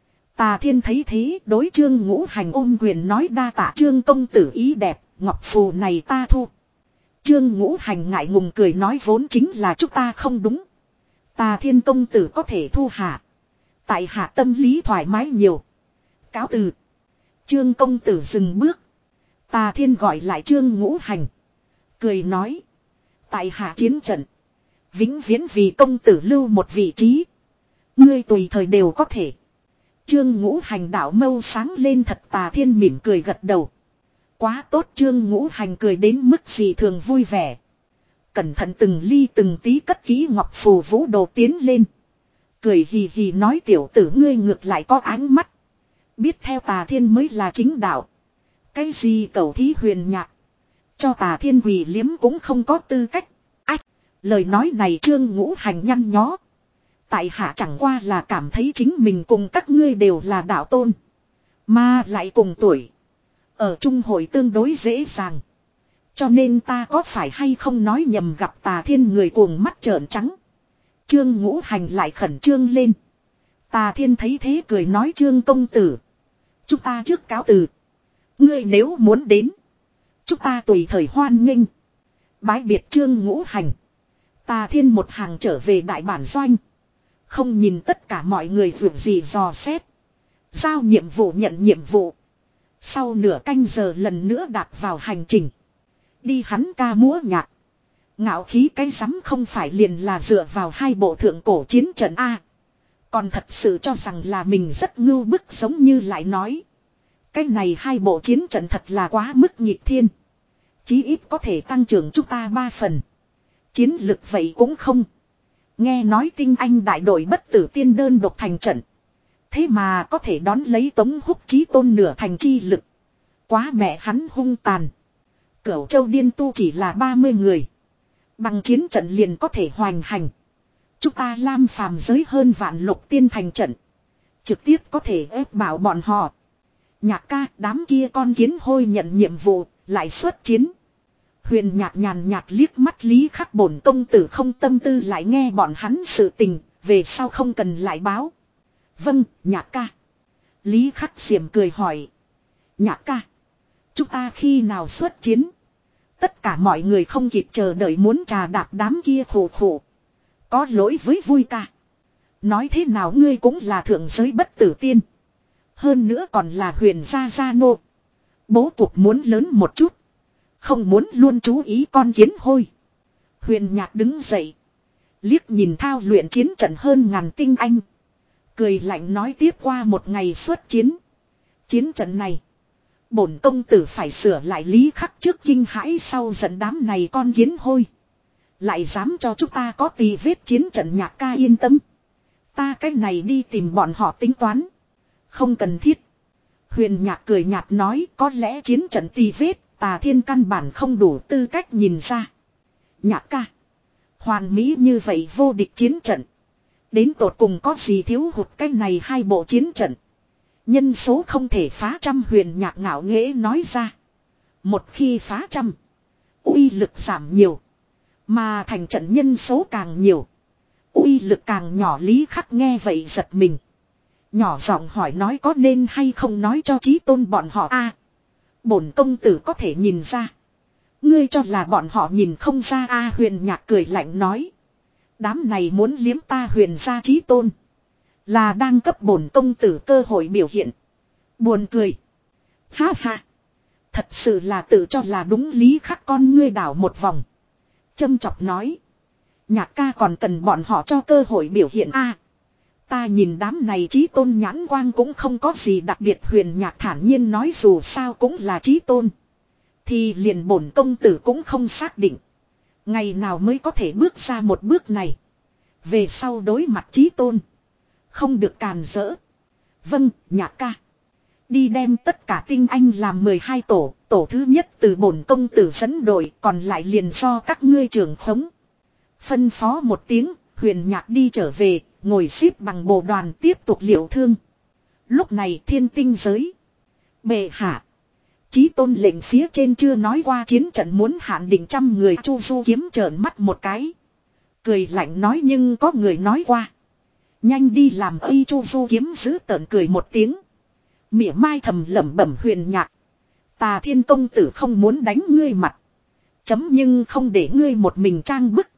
Tà Thiên thấy thế đối Trương Ngũ Hành ôm quyền nói đa tạ Trương công tử ý đẹp. Ngọc phù này ta thu. Trương Ngũ Hành ngại ngùng cười nói vốn chính là chúng ta không đúng. Tà Thiên công tử có thể thu hạ. Tại hạ tâm lý thoải mái nhiều. Cáo từ. Trương công tử dừng bước. Tà Thiên gọi lại Trương Ngũ Hành. Cười nói. Tại hạ chiến trận. Vĩnh viễn vì công tử lưu một vị trí. Ngươi tùy thời đều có thể. Trương Ngũ Hành đạo mâu sáng lên thật Tà Thiên mỉm cười gật đầu. Quá tốt Trương Ngũ Hành cười đến mức gì thường vui vẻ. Cẩn thận từng ly từng tí cất kỹ ngọc phù vũ đồ tiến lên. Cười hì hì nói tiểu tử ngươi ngược lại có ánh mắt. Biết theo Tà Thiên mới là chính đạo. Cái gì cầu thí huyền nhạc. Cho Tà Thiên quỳ liếm cũng không có tư cách. Ách, lời nói này Trương Ngũ Hành nhăn nhó. Tại hạ chẳng qua là cảm thấy chính mình cùng các ngươi đều là đạo tôn. Mà lại cùng tuổi. Ở trung hội tương đối dễ dàng. Cho nên ta có phải hay không nói nhầm gặp Tà Thiên người cuồng mắt trợn trắng. Trương Ngũ Hành lại khẩn trương lên. Tà Thiên thấy thế cười nói Trương công tử. Chúng ta trước cáo từ. Ngươi nếu muốn đến. Chúng ta tùy thời hoan nghênh. Bái biệt Trương Ngũ Hành. Tà Thiên một hàng trở về đại bản doanh. Không nhìn tất cả mọi người vượt gì dò xét. Giao nhiệm vụ nhận nhiệm vụ. Sau nửa canh giờ lần nữa đạp vào hành trình. Đi hắn ca múa nhạc. Ngạo khí cái rắm không phải liền là dựa vào hai bộ thượng cổ chiến trận A. Còn thật sự cho rằng là mình rất ngưu bức giống như lại nói. Cái này hai bộ chiến trận thật là quá mức nhịp thiên. Chí ít có thể tăng trưởng chúng ta ba phần. Chiến lực vậy cũng không. Nghe nói tinh anh đại đội bất tử tiên đơn độc thành trận. Thế mà có thể đón lấy Tống Húc Chí Tôn nửa thành chi lực. Quá mẹ hắn hung tàn. Cửu Châu Điên Tu chỉ là ba mươi người. Bằng chiến trận liền có thể hoành hành. Chúng ta Lam phàm giới hơn vạn lục tiên thành trận. Trực tiếp có thể ép bảo bọn họ. Nhạc ca đám kia con kiến hôi nhận nhiệm vụ, lại xuất chiến. Huyền nhạc nhàn nhạt liếc mắt Lý Khắc bổn công tử không tâm tư lại nghe bọn hắn sự tình, về sau không cần lại báo. Vâng, nhạc ca. Lý Khắc xiểm cười hỏi. Nhạc ca. Chúng ta khi nào xuất chiến? Tất cả mọi người không kịp chờ đợi muốn trà đạp đám kia khổ khổ. Có lỗi với vui ca. Nói thế nào ngươi cũng là thượng giới bất tử tiên. Hơn nữa còn là huyền gia gia nô. Bố cục muốn lớn một chút. Không muốn luôn chú ý con kiến hôi. Huyền nhạc đứng dậy. Liếc nhìn thao luyện chiến trận hơn ngàn tinh anh. Cười lạnh nói tiếp qua một ngày xuất chiến. Chiến trận này. Bổn công tử phải sửa lại Lý Khắc trước kinh hãi sau giận đám này con kiến hôi. Lại dám cho chúng ta có tì vết chiến trận nhạc ca yên tâm. Ta cái này đi tìm bọn họ tính toán. Không cần thiết. Huyền nhạc cười nhạt nói có lẽ chiến trận tì vết. Tà thiên căn bản không đủ tư cách nhìn ra. Nhạc ca. Hoàn mỹ như vậy vô địch chiến trận. Đến tột cùng có gì thiếu hụt cái này hai bộ chiến trận. Nhân số không thể phá trăm huyền nhạc ngạo nghễ nói ra. Một khi phá trăm. Uy lực giảm nhiều. Mà thành trận nhân số càng nhiều. Uy lực càng nhỏ Lý Khắc nghe vậy giật mình. Nhỏ giọng hỏi nói có nên hay không nói cho Chí Tôn bọn họ a. Bổn công tử có thể nhìn ra. Ngươi cho là bọn họ nhìn không ra a. Huyền nhạc cười lạnh nói. Đám này muốn liếm ta huyền gia Chí Tôn. Là đang cấp bổn công tử cơ hội biểu hiện. Buồn cười. Ha ha. Thật sự là tự cho là đúng. Lý Khắc con ngươi đảo một vòng. Châm chọc nói. Nhạc ca còn cần bọn họ cho cơ hội biểu hiện a. Ta nhìn đám này Chí Tôn nhãn quang cũng không có gì đặc biệt. Huyền nhạc thản nhiên nói dù sao cũng là Chí Tôn. Thì liền bổn công tử cũng không xác định. Ngày nào mới có thể bước ra một bước này. Về sau đối mặt Chí Tôn. Không được càn rỡ. Vâng, nhạc ca. Đi đem tất cả tinh anh làm mười hai tổ. Tổ thứ nhất từ bổn công tử dẫn đội. Còn lại liền do các ngươi trưởng khống. Phân phó một tiếng. Huyền nhạc đi trở về. Ngồi xếp bằng bồ đoàn tiếp tục liệu thương. Lúc này thiên tinh giới. Bệ hạ. Chí Tôn lệnh phía trên chưa nói qua chiến trận muốn hạn định trăm người. Chu Du kiếm trợn mắt một cái. Cười lạnh nói nhưng có người nói qua. Nhanh đi làm y. Chu Du kiếm giữ tợn cười một tiếng. Mỉa mai thầm lẩm bẩm huyền nhạc. Tà thiên công tử không muốn đánh ngươi mặt. Chấm nhưng không để ngươi một mình trang bức.